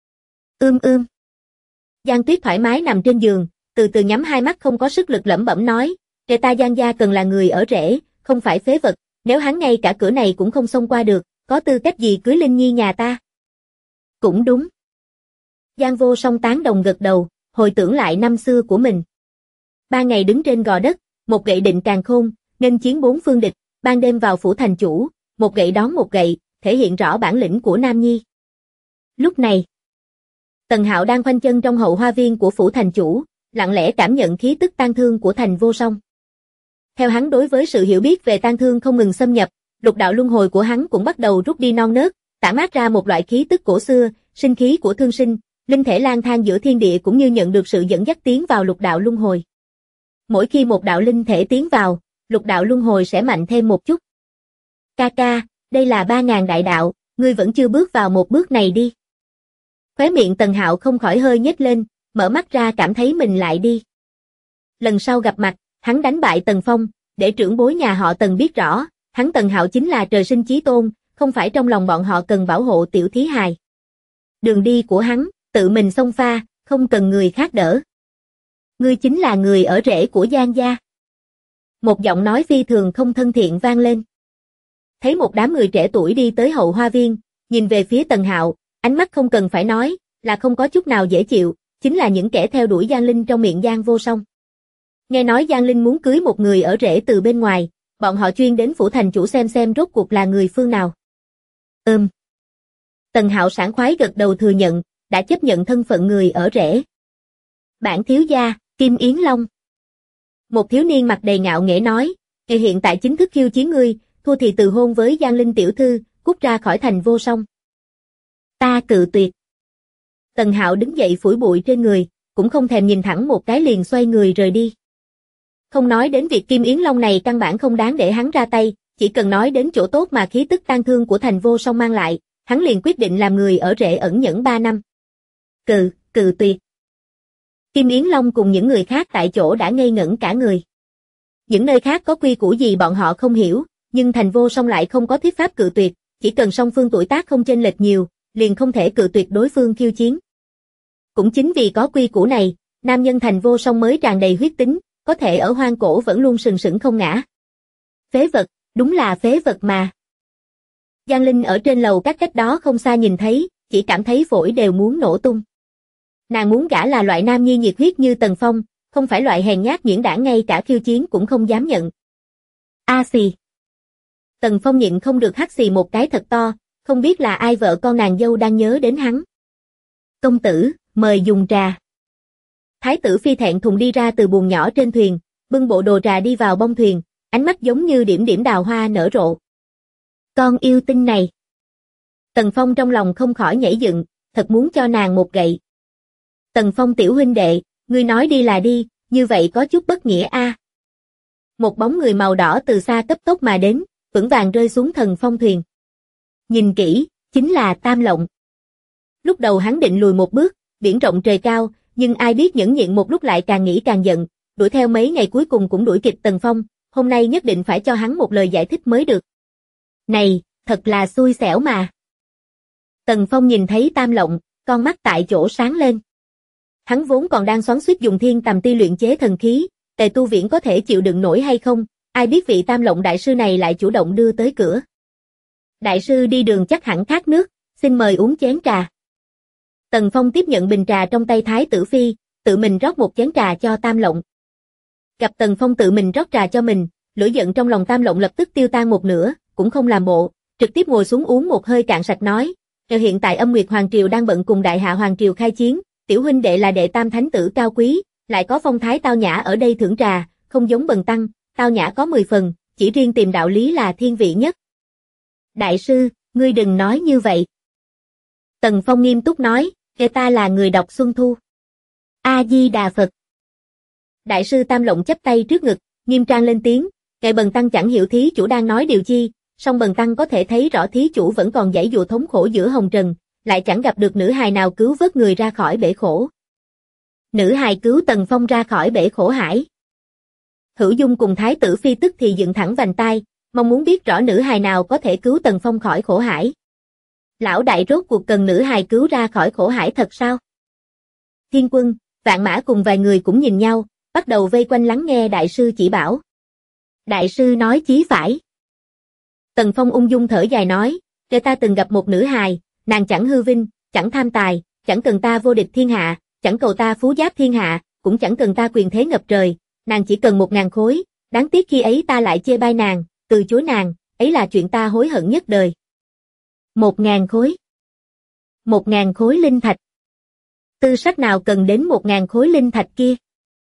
Giang Tuyết thoải mái nằm trên giường, từ từ nhắm hai mắt không có sức lực lẩm bẩm nói, kẻ ta Giang gia cần là người ở rễ, không phải phế vật, nếu hắn ngay cả cửa này cũng không xông qua được, có tư cách gì cưới Linh Nhi nhà ta? Cũng đúng. Giang Vô Song tán đồng gật đầu, hồi tưởng lại năm xưa của mình. 3 ngày đứng trên gò đất, một gậy định càn khôn, nghênh chiến 4 phương địch, ban đêm vào phủ thành chủ, một gậy đón một gậy, thể hiện rõ bản lĩnh của Nam Nhi. Lúc này, Tần Hạo đang khoanh chân trong hậu hoa viên của phủ thành chủ, lặng lẽ cảm nhận khí tức tang thương của Thành Vô Song. Theo hắn đối với sự hiểu biết về tang thương không ngừng xâm nhập, lục đạo luân hồi của hắn cũng bắt đầu rút đi non nớt, tản mát ra một loại khí tức cổ xưa, sinh khí của thương sinh, linh thể lang thang giữa thiên địa cũng như nhận được sự dẫn dắt tiến vào lục đạo luân hồi. Mỗi khi một đạo linh thể tiến vào, lục đạo luân hồi sẽ mạnh thêm một chút. Ca, đây là 3.000 đại đạo, ngươi vẫn chưa bước vào một bước này đi. Khóe miệng Tần Hạo không khỏi hơi nhếch lên, mở mắt ra cảm thấy mình lại đi. Lần sau gặp mặt, hắn đánh bại Tần Phong, để trưởng bối nhà họ Tần biết rõ, hắn Tần Hạo chính là trời sinh chí tôn, không phải trong lòng bọn họ cần bảo hộ tiểu thí hài. Đường đi của hắn, tự mình xông pha, không cần người khác đỡ. Ngươi chính là người ở rễ của Giang gia. Một giọng nói phi thường không thân thiện vang lên. Thấy một đám người trẻ tuổi đi tới hậu hoa viên, nhìn về phía Tần Hạo, ánh mắt không cần phải nói, là không có chút nào dễ chịu, chính là những kẻ theo đuổi Giang Linh trong miệng Giang Vô Song. Nghe nói Giang Linh muốn cưới một người ở rễ từ bên ngoài, bọn họ chuyên đến phủ thành chủ xem rốt cuộc là người phương nào. Tần Hạo sảng khoái gật đầu thừa nhận, đã chấp nhận thân phận người ở rễ. Bản thiếu gia, Kim Yến Long. Một thiếu niên mặt đầy ngạo nghễ nói, hiện tại chính thức khiêu chiến ngươi, thua thì từ hôn với Giang Linh tiểu thư, cút ra khỏi Thành Vô Song. Ta cự tuyệt. Tần Hạo đứng dậy phủi bụi trên người, cũng không thèm nhìn thẳng một cái liền xoay người rời đi. Không nói đến việc Kim Yến Long này căn bản không đáng để hắn ra tay, chỉ cần nói đến chỗ tốt mà khí tức tang thương của Thành Vô Song mang lại, hắn liền quyết định làm người ở rễ ẩn nhẫn 3 năm. Cự tuyệt. Kim Yến Long cùng những người khác tại chỗ đã ngây ngẩn cả người. Những nơi khác có quy củ gì bọn họ không hiểu, nhưng Thành Vô Song lại không có thuyết pháp cự tuyệt, chỉ cần song phương tuổi tác không chênh lệch nhiều, liền không thể cự tuyệt đối phương khiêu chiến. Cũng chính vì có quy củ này, nam nhân thành vô song mới tràn đầy huyết tính, có thể ở hoang cổ vẫn luôn sừng sững không ngã. Phế vật, đúng là phế vật mà. Giang Linh ở trên lầu các cách đó không xa nhìn thấy, chỉ cảm thấy phổi đều muốn nổ tung. Nàng muốn gả là loại nam nhi nhiệt huyết như Tần Phong, không phải loại hèn nhát nhuyễn đản ngay cả khiêu chiến cũng không dám nhận. A xì. Tần Phong nhịn không được hắt xì một cái thật to, không biết là ai vợ con nàng dâu đang nhớ đến hắn. Công tử, mời dùng trà. Thái tử Phi thẹn thùng đi ra từ buồng nhỏ trên thuyền, bưng bộ đồ trà đi vào bông thuyền, ánh mắt giống như điểm điểm đào hoa nở rộ. Con yêu tinh này. Tần Phong trong lòng không khỏi nhảy dựng, thật muốn cho nàng một gậy. Tần Phong tiểu huynh đệ, ngươi nói đi là đi, như vậy có chút bất nghĩa a. Một bóng người màu đỏ từ xa cấp tốc mà đến, vững vàng rơi xuống Thần Phong thuyền. Nhìn kỹ, chính là Tam Lộng. Lúc đầu hắn định lùi một bước, biển rộng trời cao, nhưng ai biết nhẫn nhịn một lúc lại càng nghĩ càng giận, đuổi theo mấy ngày cuối cùng cũng đuổi kịp Tần Phong, hôm nay nhất định phải cho hắn một lời giải thích mới được. Này, thật là xui xẻo mà. Tần Phong nhìn thấy Tam Lộng, con mắt tại chỗ sáng lên. Hắn vốn còn đang xoắn xuýt dùng thiên tầm ti luyện chế thần khí, Tề Tu Viễn có thể chịu đựng nổi hay không, ai biết vị Tam Lộng đại sư này lại chủ động đưa tới cửa. Đại sư đi đường chắc hẳn khát nước, xin mời uống chén trà. Tần Phong tiếp nhận bình trà trong tay Thái tử Phi, tự mình rót một chén trà cho Tam Lộng. Gặp Tần Phong tự mình rót trà cho mình, lửa giận trong lòng Tam Lộng lập tức tiêu tan một nửa, cũng không làm bộ, trực tiếp ngồi xuống uống một hơi cạn sạch nói, hiện tại Âm Nguyệt Hoàng Triều đang bận cùng Đại Hạ Hoàng Triều khai chiến, tiểu huynh đệ là đệ tam thánh tử cao quý, lại có phong thái tao nhã ở đây thưởng trà, không giống Bần tăng, tao nhã có 10 phần, chỉ riêng tìm đạo lý là thiên vị nhất. Đại sư, ngươi đừng nói như vậy. Tần Phong nghiêm túc nói, ta là người đọc Xuân Thu. A-di-đà Phật. Đại sư Tam Lộng chắp tay trước ngực, nghiêm trang lên tiếng, Bần tăng chẳng hiểu thí chủ đang nói điều chi, song Bần tăng có thể thấy rõ thí chủ vẫn còn giãy giụa thống khổ giữa hồng trần, lại chẳng gặp được nữ hài nào cứu vớt người ra khỏi bể khổ. Nữ hài cứu Tần Phong ra khỏi bể khổ hải. Hữu Dung cùng Thái tử Phi tức thì dựng thẳng vành tai, mong muốn biết rõ nữ hài nào có thể cứu Tần Phong khỏi khổ hải. Lão đại rốt cuộc cần nữ hài cứu ra khỏi khổ hải thật sao? Thiên Quân, Vạn Mã cùng vài người cũng nhìn nhau, bắt đầu vây quanh lắng nghe đại sư chỉ bảo. Đại sư nói chí phải. Tần Phong ung dung thở dài nói, ta từng gặp một nữ hài, nàng chẳng hư vinh, chẳng tham tài, chẳng cần ta vô địch thiên hạ, chẳng cầu ta phú giáp thiên hạ, cũng chẳng cần ta quyền thế ngập trời, nàng chỉ cần 1000 khối, đáng tiếc khi ấy ta lại chê bai nàng, từ chối nàng, ấy là chuyện ta hối hận nhất đời. 1000 khối. 1000 khối linh thạch. Tư sách nào cần đến 1000 khối linh thạch kia?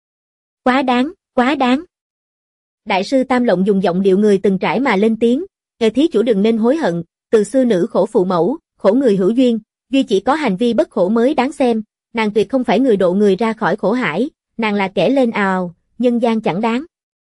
Quá đáng, quá đáng. Đại sư Tam Lộng dùng giọng điệu người từng trải mà lên tiếng, thí chủ đừng nên hối hận, từ xưa nữ khổ phụ mẫu, khổ người hữu duyên, duy chỉ có hành vi bất khổ mới đáng xem, nàng tuyệt không phải người độ người ra khỏi khổ hải, nàng là kẻ lên ào, nhân gian chẳng đáng.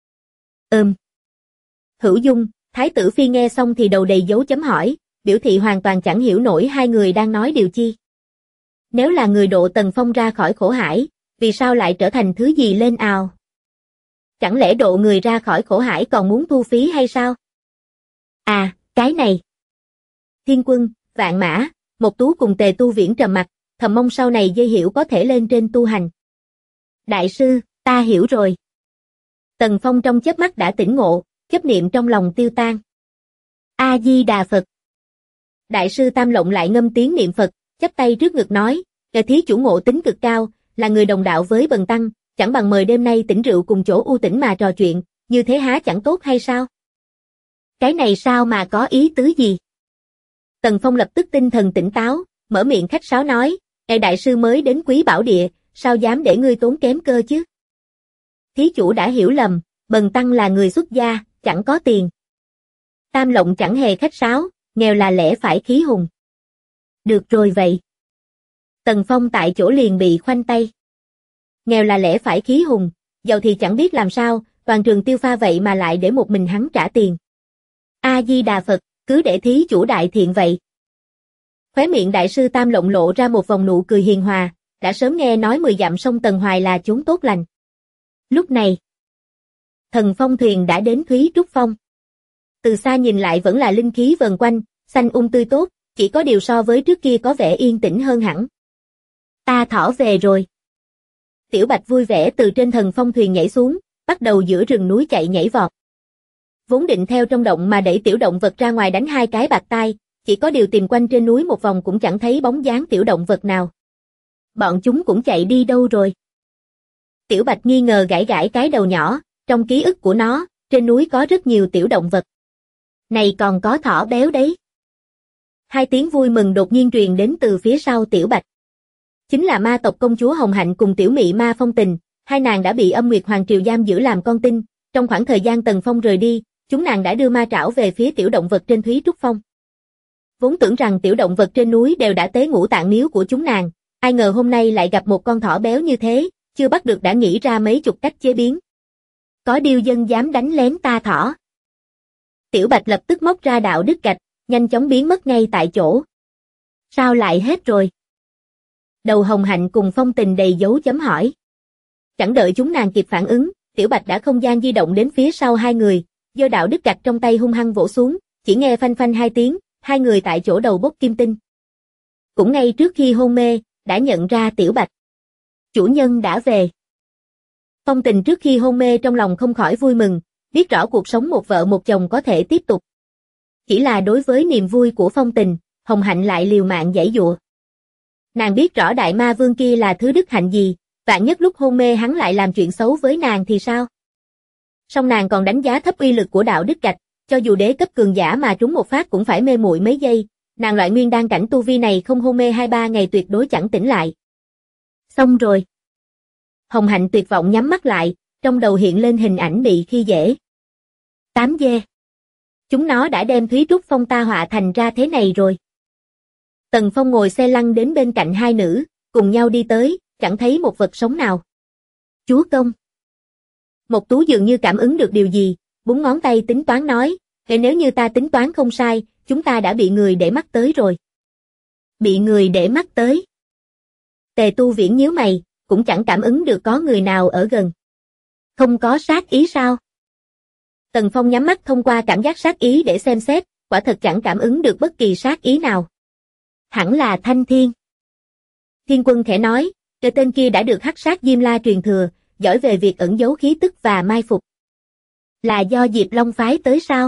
Hữu Dung, Thái tử Phi nghe xong thì đầu đầy dấu chấm hỏi, biểu thị hoàn toàn chẳng hiểu nổi hai người đang nói điều chi. Nếu là người độ Tần Phong ra khỏi khổ hải, vì sao lại trở thành thứ gì lên ào? Chẳng lẽ độ người ra khỏi khổ hải còn muốn thu phí hay sao? À, cái này. Thiên Quân, Vạn Mã, Mộc Tú cùng Tề Tu Viễn trầm mặt, thầm mong sau này Dây Hiểu có thể lên trên tu hành. Đại sư, ta hiểu rồi. Tần Phong trong chớp mắt đã tỉnh ngộ, chấp niệm trong lòng tiêu tan. A-di-đà Phật. Đại sư Tam Lộng lại ngâm tiếng niệm Phật, chắp tay trước ngực nói, thí chủ ngộ tính cực cao, là người đồng đạo với Bần tăng, chẳng bằng mời đêm nay tỉnh rượu cùng chỗ u tĩnh mà trò chuyện, như thế há chẳng tốt hay sao? Cái này sao mà có ý tứ gì? Tần Phong lập tức tinh thần tỉnh táo, mở miệng khách sáo nói, đại sư mới đến Quý Bảo Địa, sao dám để ngươi tốn kém cơ chứ? Thí chủ đã hiểu lầm, Bần tăng là người xuất gia, chẳng có tiền. Tam Lộng chẳng hề khách sáo, nghèo là lẽ phải khí hùng. Được rồi vậy. Tần Phong tại chỗ liền bị khoanh tay. Nghèo là lẽ phải khí hùng, giàu thì chẳng biết làm sao, toàn trường tiêu pha vậy mà lại để một mình hắn trả tiền. A-di-đà Phật, cứ để thí chủ đại thiện vậy. Khóe miệng đại sư Tam Lộng lộ ra một vòng nụ cười hiền hòa, đã sớm nghe nói 10 dặm sông Tần Hoài là chốn tốt lành. Lúc này, Thần Phong thuyền đã đến Thúy Trúc Phong. Từ xa nhìn lại vẫn là linh khí vần quanh, xanh tươi tốt, chỉ có điều so với trước kia có vẻ yên tĩnh hơn hẳn. Ta thỏ về rồi. Tiểu Bạch vui vẻ từ trên thần phong thuyền nhảy xuống, bắt đầu giữa rừng núi chạy nhảy vọt. Vốn định theo trong động mà đẩy tiểu động vật ra ngoài đánh 2 cái bạt tai, chỉ có điều tìm quanh trên núi một vòng cũng chẳng thấy bóng dáng tiểu động vật nào. Bọn chúng cũng chạy đi đâu rồi? Tiểu Bạch nghi ngờ gãi gãi cái đầu nhỏ, trong ký ức của nó, trên núi có rất nhiều tiểu động vật. Này còn có thỏ béo đấy. 2 tiếng vui mừng đột nhiên truyền đến từ phía sau Tiểu Bạch. Chính là ma tộc công chúa Hồng Hạnh cùng tiểu mị ma Phong Tình, hai nàng đã bị Âm Nguyệt Hoàng Triều giam giữ làm con tin, trong khoảng thời gian Tần Phong rời đi, chúng nàng đã đưa ma trảo về phía tiểu động vật trên Thúy Trúc Phong. Vốn tưởng rằng tiểu động vật trên núi đều đã tế ngũ tạng miếu của chúng nàng, ai ngờ hôm nay lại gặp một con thỏ béo như thế, chưa bắt được đã nghĩ ra mấy chục cách chế biến. Có điêu dân dám đánh lén ta thỏ. Tiểu Bạch lập tức móc ra đạo đức gạch, nhanh chóng biến mất ngay tại chỗ. Sao lại hết rồi? Đầu Hồng Hạnh cùng Phong Tình đầy dấu chấm hỏi. Chẳng đợi chúng nàng kịp phản ứng, Tiểu Bạch đã không gian di động đến phía sau hai người, giơ đạo đức gạch trong tay hung hăng vỗ xuống, chỉ nghe phanh phanh 2 tiếng, hai người tại chỗ đầu bốc kim tinh. Cũng ngay trước khi hôn mê, đã nhận ra Tiểu Bạch. Chủ nhân đã về. Phong Tình trước khi hôn mê trong lòng không khỏi vui mừng, biết rõ cuộc sống một vợ một chồng có thể tiếp tục. Chỉ là đối với niềm vui của Phong Tình, Hồng Hạnh lại liều mạng giãy giụa. Nàng biết rõ đại ma vương kia là thứ đức hạnh gì, vạn nhất lúc hôn mê hắn lại làm chuyện xấu với nàng thì sao? Song nàng còn đánh giá thấp uy lực của đạo đức gạch, cho dù đế cấp cường giả mà trúng một phát cũng phải mê muội mấy giây, nàng loại nguyên đan cảnh tu vi này không hôn mê 2-3 ngày tuyệt đối chẳng tỉnh lại. Xong rồi. Hồng Hạnh tuyệt vọng nhắm mắt lại, trong đầu hiện lên hình ảnh bị khi dễ. 8 dê. Chúng nó đã đem Thúy Trúc Phong ta họa thành ra thế này rồi. Tần Phong ngồi xe lăn đến bên cạnh hai nữ, cùng nhau đi tới, chẳng thấy một vật sống nào. Chúa công. Mộc Tú dường như cảm ứng được điều gì, búng ngón tay tính toán nói, nếu như ta tính toán không sai, chúng ta đã bị người để mắt tới rồi. Bị người để mắt tới. Tề Tu Viễn nhíu mày, cũng chẳng cảm ứng được có người nào ở gần. Không có sát ý sao? Tần Phong nhắm mắt thông qua cảm giác sát ý để xem xét, quả thật chẳng cảm ứng được bất kỳ sát ý nào. Hẳn là Thanh Thiên. Thiên Quân khẽ nói, cái tên kia đã được Hắc Sát Diêm La truyền thừa, giỏi về việc ẩn giấu khí tức và mai phục. Là do Diệp Long phái tới sao?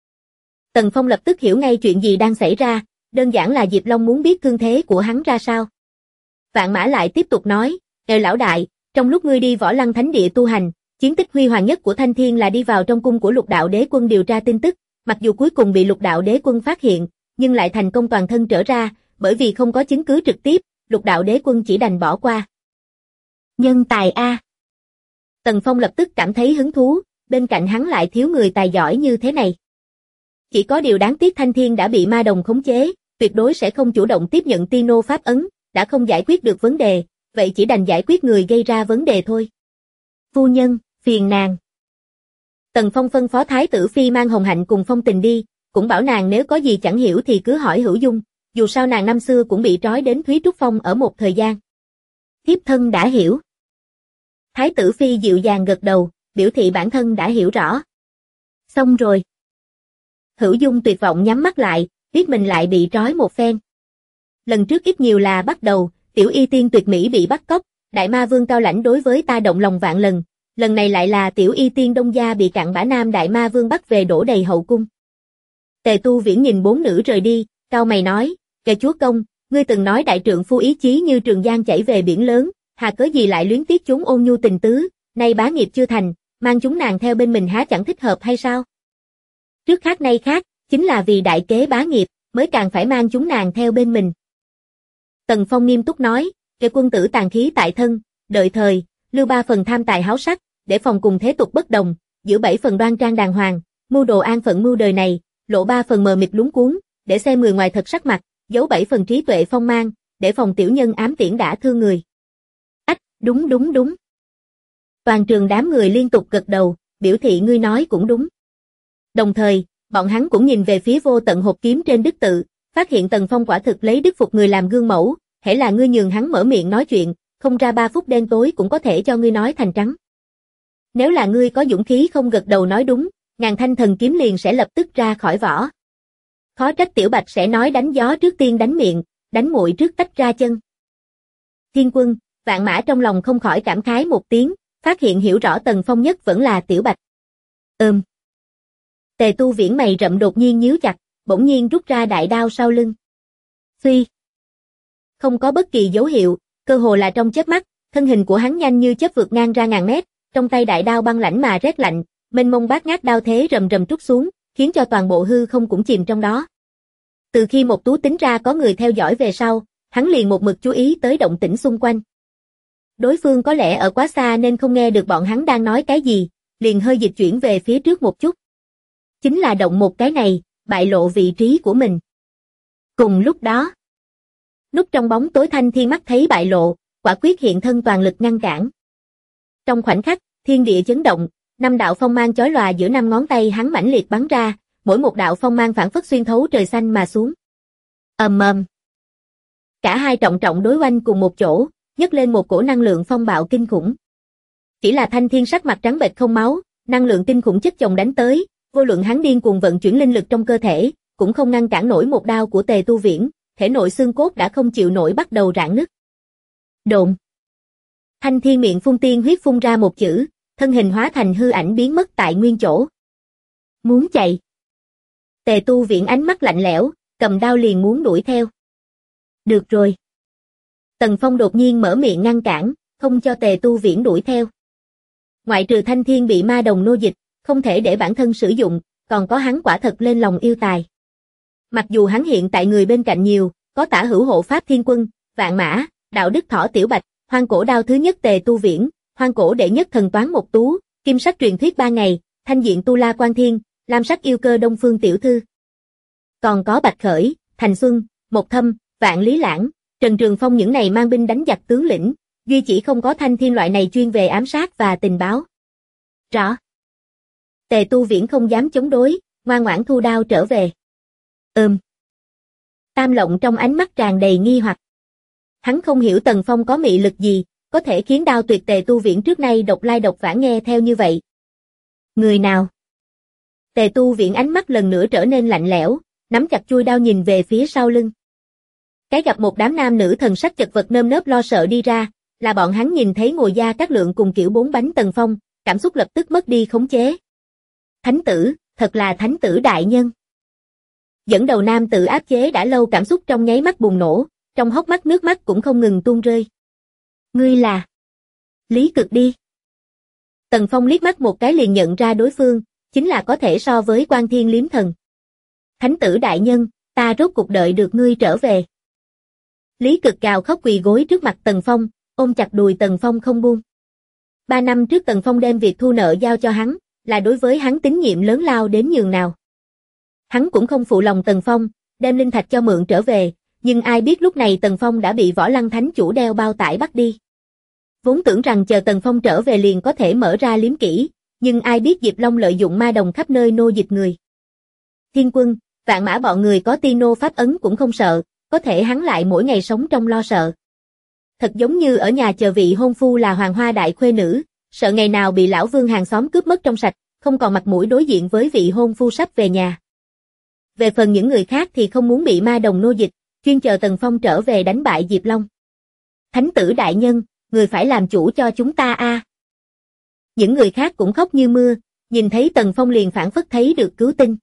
Tần Phong lập tức hiểu ngay chuyện gì đang xảy ra, đơn giản là Diệp Long muốn biết thương thế của hắn ra sao. Vạn Mã lại tiếp tục nói, lão đại, trong lúc ngươi đi Võ Lăng Thánh Địa tu hành, chiến tích huy hoàng nhất của Thanh Thiên là đi vào trong cung của Lục Đạo Đế Quân điều tra tin tức, mặc dù cuối cùng bị Lục Đạo Đế Quân phát hiện, nhưng lại thành công toàn thân trở ra, bởi vì không có chứng cứ trực tiếp, Lục Đạo Đế Quân chỉ đành bỏ qua. Nhân tài a. Tần Phong lập tức cảm thấy hứng thú, bên cạnh hắn lại thiếu người tài giỏi như thế này. Chỉ có điều đáng tiếc Thanh Thiên đã bị ma đồng khống chế, tuyệt đối sẽ không chủ động tiếp nhận Tino pháp ấn, đã không giải quyết được vấn đề, vậy chỉ đành giải quyết người gây ra vấn đề thôi. Phu nhân, phiền nàng. Tần Phong phân phó Thái tử Phi mang Hồng Hạnh cùng Phong Tình đi, cũng bảo nàng nếu có gì chẳng hiểu thì cứ hỏi Hữu Dung, dù sao nàng năm xưa cũng bị trói đến Thúy Trúc Phong ở một thời gian. Thiếp thân đã hiểu. Thái tử Phi dịu dàng gật đầu, biểu thị bản thân đã hiểu rõ. Xong rồi. Hữu Dung tuyệt vọng nhắm mắt lại, biết mình lại bị trói một phen. Lần trước ít nhiều là bắt đầu, tiểu y tiên tuyệt mỹ bị bắt cóc, đại ma vương cao lãnh đối với ta động lòng vạn lần này lại là tiểu y tiên Đông Gia bị cặn bã nam đại ma vương bắt về đổ đầy hậu cung. Tề Tu Viễn nhìn 4 nữ rời đi, cao mày nói, kẻ chúa công, ngươi từng nói đại trượng phu ý chí như Trường Giang chảy về biển lớn, hà cớ gì lại luyến tiếc chúng ôn nhu tình tứ, nay bá nghiệp chưa thành, mang chúng nàng theo bên mình há chẳng thích hợp hay sao? Trước khác nay khác, chính là vì đại kế bá nghiệp, mới càng phải mang chúng nàng theo bên mình. Tần Phong nghiêm túc nói, kẻ quân tử tàn khí tại thân, đợi thời, lưu 3 phần tham tài háo sắc, để phòng cùng thế tục bất đồng, giữ 7 phần đoan trang đàng hoàng, mưu đồ an phận mưu đời này, lộ 3 phần mờ mịt luống cuống, để xem người ngoài thật sắc mặt, giấu 7 phần trí tuệ phong mang, để phòng tiểu nhân ám tiễn đã thương người. Ách, đúng. Toàn trường đám người liên tục gật đầu, biểu thị ngươi nói cũng đúng. Đồng thời, bọn hắn cũng nhìn về phía vô tận hộp kiếm trên đức tự, phát hiện Tần Phong quả thực lấy đức phục người làm gương mẫu, hễ là ngươi nhường hắn mở miệng nói chuyện, không ra 3 phút đen tối cũng có thể cho ngươi nói thành trắng. Nếu là ngươi có dũng khí không gật đầu nói đúng, ngàn thanh thần kiếm liền sẽ lập tức ra khỏi vỏ. Khó trách Tiểu Bạch sẽ nói đánh gió trước tiên đánh miệng, đánh muội trước tách ra chân. Thiên Quân, Vạn Mã trong lòng không khỏi cảm khái một tiếng, phát hiện hiểu rõ Tần Phong nhất vẫn là Tiểu Bạch. Tề Tu Viễn mày rậm đột nhiên nhíu chặt, bỗng nhiên rút ra đại đao sau lưng. Phi. Không có bất kỳ dấu hiệu, cơ hồ là trong chớp mắt, thân hình của hắn nhanh như chớp vượt ngang ra ngàn mét, trong tay đại đao băng lãnh mà rét lạnh, mênh mông bát ngát đao thế rầm rầm trút xuống, khiến cho toàn bộ hư không cũng chìm trong đó. Từ khi Một Tú tính ra có người theo dõi về sau, hắn liền một mực chú ý tới động tĩnh xung quanh. Đối phương có lẽ ở quá xa nên không nghe được bọn hắn đang nói cái gì, liền hơi dịch chuyển về phía trước một chút. Chính là động một cái này, bại lộ vị trí của mình. Cùng lúc đó, núp trong bóng tối Thanh Thiên mắt thấy bại lộ, quả quyết hiện thân toàn lực ngăn cản. Trong khoảnh khắc, thiên địa chấn động, 5 đạo phong mang chói lòa giữa 5 ngón tay hắn mãnh liệt bắn ra, mỗi một đạo phong mang phảng phất xuyên thấu trời xanh mà xuống. Ầm ầm. Cả hai trọng trọng đối oanh cùng một chỗ, nhấc lên một cổ năng lượng phong bạo kinh khủng. Chỉ là Thanh Thiên sắc mặt trắng bệch không máu, năng lượng kinh khủng chất chồng đánh tới, vô luận hắn điên cuồng vận chuyển linh lực trong cơ thể, cũng không ngăn cản nổi một đao của Tề Tu Viễn, thể nội xương cốt đã không chịu nổi bắt đầu rạn nứt. Độn. Thanh Thiên miệng phun tiên huyết phun ra một chữ, thân hình hóa thành hư ảnh biến mất tại nguyên chỗ. Muốn chạy. Tề Tu Viễn ánh mắt lạnh lẽo, cầm đao liền muốn đuổi theo. Được rồi. Tần Phong đột nhiên mở miệng ngăn cản, không cho Tề Tu Viễn đuổi theo. Ngoại trừ Thanh Thiên bị ma đồng nô dịch, không thể để bản thân sử dụng, còn có hắn quả thật lên lòng yêu tài. Mặc dù hắn hiện tại người bên cạnh nhiều, có Tả Hữu Hộ Pháp Thiên Quân, Vạn Mã, Đạo Đức Thỏ Tiểu Bạch, Hoang Cổ Đao thứ nhất Tề Tu Viễn, Hoang Cổ đệ nhất thần toán Một Tú, Kim Sắc truyền thuyết 3 ngày, Thanh diện Tu La Quan Thiên, Lam Sắc yêu cơ Đông Phương Tiểu Thư. Còn có Bạch Khởi, Thành Xuân, Một Thâm, Vạn Lý Lãng, Trần Trường Phong những này mang binh đánh giặc tướng lĩnh, duy chỉ không có Thanh Thiên loại này chuyên về ám sát và tình báo. Rõ. Tề Tu Viễn không dám chống đối, ngoan ngoãn thu đao trở về. Tam Lộng trong ánh mắt tràn đầy nghi hoặc. Hắn không hiểu Tần Phong có mị lực gì, có thể khiến đao tuyệt Tề Tu Viễn trước nay độc lai độc vãng nghe theo như vậy. Người nào? Tề Tu Viễn ánh mắt lần nữa trở nên lạnh lẽo, nắm chặt chuôi đao nhìn về phía sau lưng. Cái gặp một đám nam nữ thần sắc chật vật nơm nớp lo sợ đi ra, là bọn hắn nhìn thấy Ngồi Gia Cát Lượng cùng kiểu 4 bánh Tần Phong, cảm xúc lập tức mất đi khống chế. Thánh tử, thật là thánh tử đại nhân. Dẫn đầu nam tự áp chế đã lâu cảm xúc trong nháy mắt bùng nổ, trong hốc mắt nước mắt cũng không ngừng tuôn rơi. Ngươi là Lý Cực đi. Tần Phong liếc mắt một cái liền nhận ra đối phương, chính là có thể so với Quan Thiên Liếm Thần. Thánh tử đại nhân, ta rốt cuộc đợi được ngươi trở về. Lý Cực gào khóc quỳ gối trước mặt Tần Phong, ôm chặt đùi Tần Phong không buông. 3 năm trước Tần Phong đem việc thu nợ giao cho hắn, là đối với hắn tín nhiệm lớn lao đến nhường nào. Hắn cũng không phụ lòng Tần Phong, đem linh thạch cho mượn trở về, nhưng ai biết lúc này Tần Phong đã bị Võ Lăng Thánh chủ đeo bao tải bắt đi. Vốn tưởng rằng chờ Tần Phong trở về liền có thể mở ra liếm kỹ, nhưng ai biết Diệp Long lợi dụng ma đồng khắp nơi nô dịch người. Thiên Quân, Vạn Mã bọn người có ti nô pháp ấn cũng không sợ, có thể hắn lại mỗi ngày sống trong lo sợ. Thật giống như ở nhà chờ vị hôn phu là Hoàng Hoa đại khuê nữ, sợ ngày nào bị lão Vương hàng xóm cướp mất trong sạch, không còn mặt mũi đối diện với vị hôn phu sắp về nhà. Về phần những người khác thì không muốn bị ma đồng nô dịch, chuyên chờ Tần Phong trở về đánh bại Diệp Long. Thánh tử đại nhân, người phải làm chủ cho chúng ta a. Những người khác cũng khóc như mưa, nhìn thấy Tần Phong liền phảng phất thấy được cứu tinh.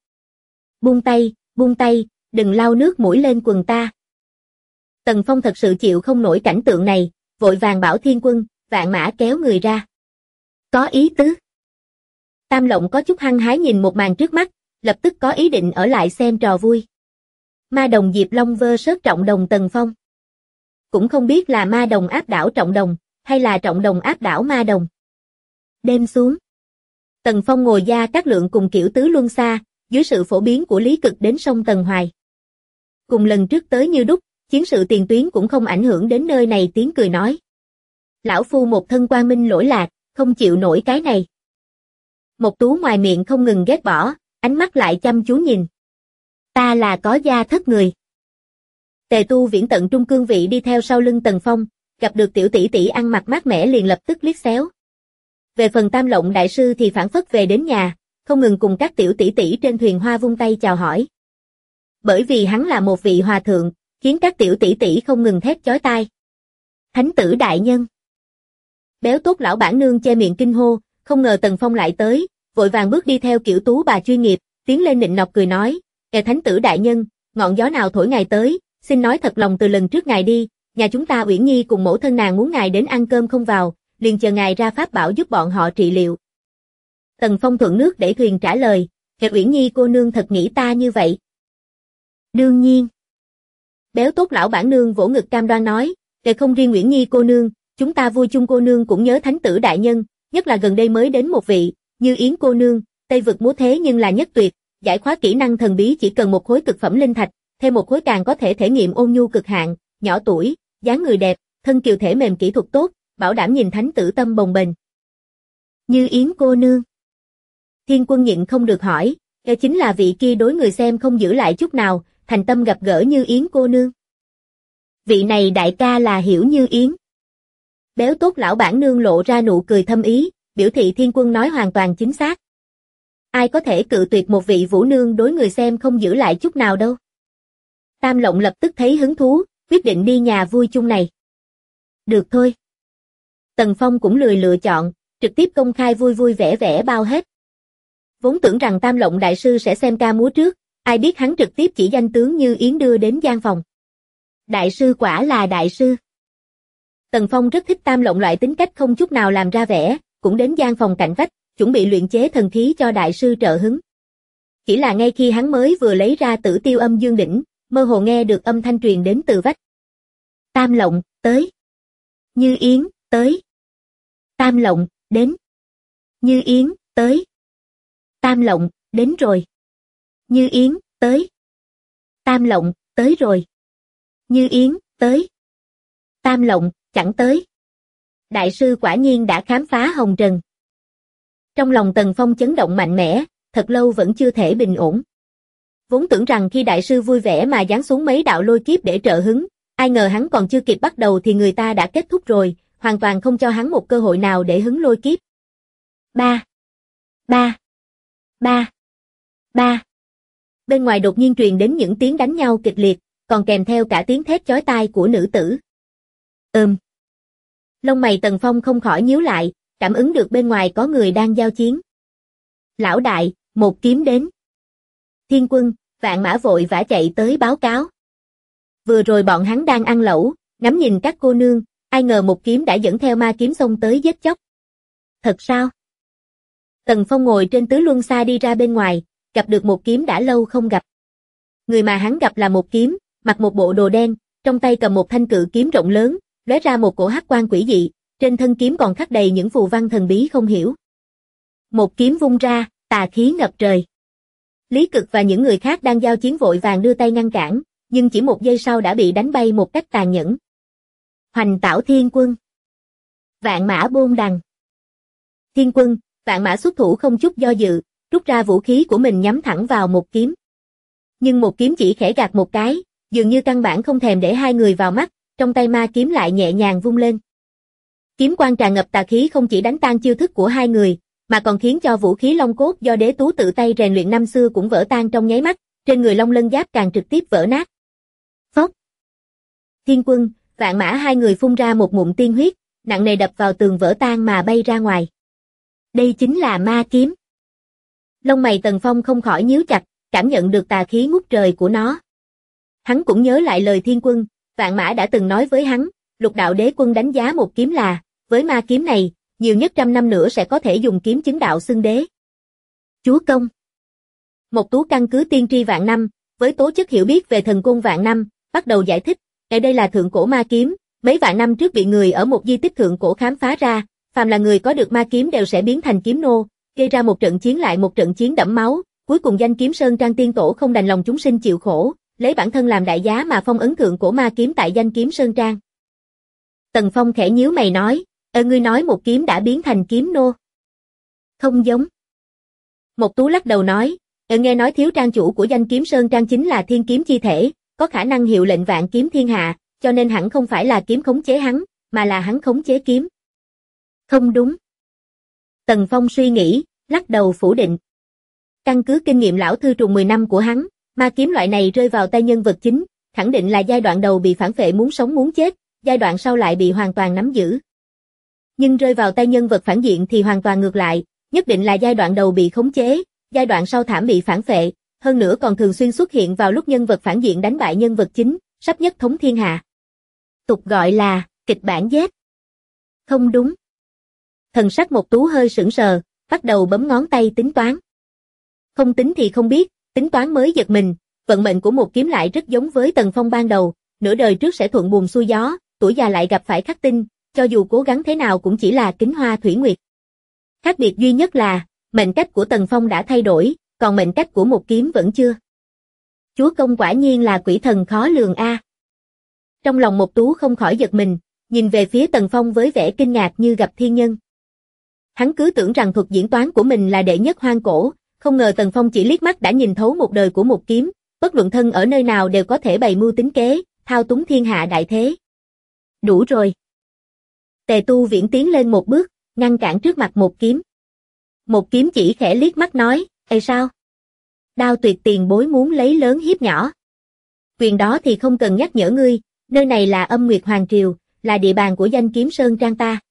Buông tay, đừng lau nước mũi lên quần ta. Tần Phong thật sự chịu không nổi cảnh tượng này, vội vàng bảo Thiên Quân, Vạn Mã kéo người ra. Có ý tứ. Tam Lộng có chút hăng hái nhìn một màn trước mắt, lập tức có ý định ở lại xem trò vui. Ma đồng Diệp Long vs Trọng Đồng Tần Phong. Cũng không biết là ma đồng áp đảo Trọng Đồng, hay là Trọng Đồng áp đảo ma đồng. Đêm xuống. Tần Phong Ngồi Gia Cát Lượng cùng kiểu tứ luân xa, dưới sự phổ biến của Lý Cực đến sông Tần Hoài. Cùng lần trước tới như đúc, chiến sự tiền tuyến cũng không ảnh hưởng đến nơi này tiếng cười nói. Lão phu một thân quang minh lỗi lạc, không chịu nổi cái này. Một Tú ngoài miệng không ngừng ghét bỏ, ánh mắt lại chăm chú nhìn. Ta là có gia thất người. Tề Tu Viễn tận trung cương vị đi theo sau lưng Tần Phong, gặp được tiểu tỷ tỷ ăn mặc mát mẻ liền lập tức liếc xéo. Về phần Tam Lộng đại sư thì phản phất về đến nhà, không ngừng cùng các tiểu tỷ tỷ trên thuyền hoa vung tay chào hỏi. Bởi vì hắn là một vị hòa thượng, khiến các tiểu tỷ tỷ không ngừng thét chói tai. Thánh tử đại nhân. Béo tốt lão bản nương che miệng kinh hô, không ngờ Tần Phong lại tới, vội vàng bước đi theo kiểu tú bà chuyên nghiệp, tiến lên nịnh nọt cười nói, thánh tử đại nhân, ngọn gió nào thổi ngài tới, xin nói thật lòng từ lần trước ngài đi, nhà chúng ta Uyển Nhi cùng mẫu thân nàng muốn ngài đến ăn cơm không vào, liền chờ ngài ra pháp bảo giúp bọn họ trị liệu. Tần Phong thuận nước để thuyền trả lời, Uyển Nhi cô nương thật nghĩ ta như vậy. Đương nhiên. Béo tốt lão bản nương vỗ ngực cam đoan nói, không riêng Uyển Nhi cô nương, chúng ta vui chung cô nương cũng nhớ thánh tử đại nhân, nhất là gần đây mới đến một vị, Như Yến cô nương, Tây vực múa thế nhưng là nhất tuyệt, giải khóa kỹ năng thần bí chỉ cần một khối cực phẩm linh thạch, thêm một khối càng có thể thể nghiệm ôn nhu cực hạn, nhỏ tuổi, dáng người đẹp, thân kiều thể mềm kỹ thuật tốt, bảo đảm nhìn thánh tử tâm bồng bềnh. Như Yến cô nương. Thiên Quân nhịn không được hỏi, chính là vị kia đối người xem không giữ lại chút nào, thành tâm gặp gỡ Như Yến cô nương. Vị này đại ca là Hiểu Như Yến. Béo tốt lão bản nương lộ ra nụ cười thâm ý, biểu thị Thiên Quân nói hoàn toàn chính xác. Ai có thể cự tuyệt một vị vũ nương đối người xem không giữ lại chút nào đâu. Tam Lộng lập tức thấy hứng thú, quyết định đi nhà vui chung này. Được thôi. Tần Phong cũng lười lựa chọn, trực tiếp công khai vui vui vẻ vẻ bao hết. Vốn tưởng rằng Tam Lộng đại sư sẽ xem ca múa trước, ai biết hắn trực tiếp chỉ danh tướng Như Yến đưa đến gian phòng. Đại sư quả là đại sư. Tần Phong rất thích Tam Lộng loại tính cách không chút nào làm ra vẻ, cũng đến gian phòng cạnh vách, chuẩn bị luyện chế thần khí cho đại sư trợ hứng. Chỉ là ngay khi hắn mới vừa lấy ra Tử Tiêu Âm Dương đỉnh, mơ hồ nghe được âm thanh truyền đến từ vách. Tam Lộng, tới. Như Yến, tới. Tam Lộng, đến. Như Yến, tới. Tam Lộng, đến rồi. Như Yến, tới. Tam Lộng, tới rồi. Như Yến, tới. Tam Lộng, chẳng tới. Đại sư quả nhiên đã khám phá hồng trần. Trong lòng Tần Phong chấn động mạnh mẽ, thật lâu vẫn chưa thể bình ổn. Vốn tưởng rằng khi đại sư vui vẻ mà giáng xuống mấy đạo lôi kiếp để trợ hứng, ai ngờ hắn còn chưa kịp bắt đầu thì người ta đã kết thúc rồi, hoàn toàn không cho hắn một cơ hội nào để hứng lôi kiếp. Ba. Ba. Ba. Ba. Bên ngoài đột nhiên truyền đến những tiếng đánh nhau kịch liệt, còn kèm theo cả tiếng thét chói tai của nữ tử. Lông mày Tần Phong không khỏi nhíu lại, cảm ứng được bên ngoài có người đang giao chiến. Lão đại, một kiếm đến. Thiên Quân, Vạn Mã vội vã chạy tới báo cáo. Vừa rồi bọn hắn đang ăn lẩu, ngắm nhìn các cô nương, ai ngờ một kiếm đã dẫn theo ma kiếm xông tới giết chóc. Thật sao? Tần Phong ngồi trên tứ luân xa đi ra bên ngoài, gặp được một kiếm đã lâu không gặp. Người mà hắn gặp là một kiếm, mặc một bộ đồ đen, trong tay cầm một thanh cự kiếm rộng lớn, lóe ra một cổ hắc quang quỷ dị, trên thân kiếm còn khắc đầy những phù văn thần bí không hiểu. Một kiếm vung ra, tà khí ngập trời. Lý Cực và những người khác đang giao chiến vội vàng đưa tay ngăn cản, nhưng chỉ một giây sau đã bị đánh bay một cách tàn nhẫn. Hoành Tảo Thiên Quân. Vạn Mã Bôn Đằng. Thiên Quân, Vạn Mã xuất thủ không chút do dự, rút ra vũ khí của mình nhắm thẳng vào một kiếm. Nhưng một kiếm chỉ khẽ gạt một cái, dường như căn bản không thèm để hai người vào mắt, trong tay ma kiếm lại nhẹ nhàng vung lên. Kiếm quang tràn ngập tà khí không chỉ đánh tan chiêu thức của hai người, mà còn khiến cho vũ khí long cốt do Đế Tú tự tay rèn luyện năm xưa cũng vỡ tan trong nháy mắt, trên người Long Lân Giáp càng trực tiếp vỡ nát. Phốc. Thiên Quân, Vạn Mã hai người phun ra một ngụm tiên huyết, nặng nề đập vào tường vỡ tan mà bay ra ngoài. Đây chính là ma kiếm. Lông mày Tần Phong không khỏi nhíu chặt, cảm nhận được tà khí ngút trời của nó. Hắn cũng nhớ lại lời Thiên Quân, Vạn Mã đã từng nói với hắn, Lục Đạo Đế Quân đánh giá một kiếm là, với ma kiếm này, nhiều nhất 100 năm nữa sẽ có thể dùng kiếm chứng đạo xưng đế. Chúa công. Một Tú căn cứ tiên tri vạn năm, với tố chất hiểu biết về thần côn vạn năm, bắt đầu giải thích, đây là thượng cổ ma kiếm, mấy vạn năm trước bị người ở một di tích thượng cổ khám phá ra, phàm là người có được ma kiếm đều sẽ biến thành kiếm nô, gây ra một trận chiến lại một trận chiến đẫm máu, cuối cùng Danh Kiếm Sơn Trang tiên tổ không đành lòng chúng sinh chịu khổ, lấy bản thân làm đại giá mà phong ấn thượng cổ ma kiếm tại Danh Kiếm Sơn Trang. Tần Phong khẽ nhíu mày nói, ngươi nói một kiếm đã biến thành kiếm nô. Không giống. Một Tú lắc đầu nói, nghe nói thiếu trang chủ của Danh Kiếm Sơn Trang chính là thiên kiếm chi thể, có khả năng hiệu lệnh vạn kiếm thiên hạ, cho nên hẳn không phải là kiếm khống chế hắn, mà là hắn khống chế kiếm. Không đúng. Tần Phong suy nghĩ, lắc đầu phủ định. Căn cứ kinh nghiệm lão thư trùng 10 năm của hắn, ma kiếm loại này rơi vào tay nhân vật chính, khẳng định là giai đoạn đầu bị phản phệ muốn sống muốn chết, giai đoạn sau lại bị hoàn toàn nắm giữ. Nhưng rơi vào tay nhân vật phản diện thì hoàn toàn ngược lại, nhất định là giai đoạn đầu bị khống chế, giai đoạn sau thảm bị phản phệ, hơn nữa còn thường xuyên xuất hiện vào lúc nhân vật phản diện đánh bại nhân vật chính, sắp nhất thống thiên hạ. Tục gọi là kịch bản Z. Không đúng. Thần sắc Mộc Tú hơi sững sờ, bắt đầu bấm ngón tay tính toán. Không tính thì không biết, tính toán mới giật mình, vận mệnh của một kiếm lại rất giống với Tần Phong ban đầu, nửa đời trước sẽ thuận buồm xuôi gió, tuổi già lại gặp phải khắc tinh, cho dù cố gắng thế nào cũng chỉ là kính hoa thủy nguyệt. Khác biệt duy nhất là, mệnh cách của Tần Phong đã thay đổi, còn mệnh cách của một kiếm vẫn chưa. Chúa công quả nhiên là quỷ thần khó lường a. Trong lòng Mộc Tú không khỏi giật mình, nhìn về phía Tần Phong với vẻ kinh ngạc như gặp thiên nhân. Hắn cứ tưởng rằng thuật diễn toán của mình là đệ nhất hoang cổ, không ngờ Tần Phong chỉ liếc mắt đã nhìn thấu một đời của một kiếm, bất luận thân ở nơi nào đều có thể bày mưu tính kế, thao túng thiên hạ đại thế. Đủ rồi. Tề Tu Viễn tiến lên một bước, ngăn cản trước mặt một kiếm. Một kiếm chỉ khẽ liếc mắt nói, "Ê sao? Đao Tuyệt tiền bối muốn lấy lớn hiếp nhỏ. Quyền đó thì không cần nhắc nhở ngươi, nơi này là Âm Nguyệt Hoàng Triều, là địa bàn của Danh Kiếm Sơn Trang ta."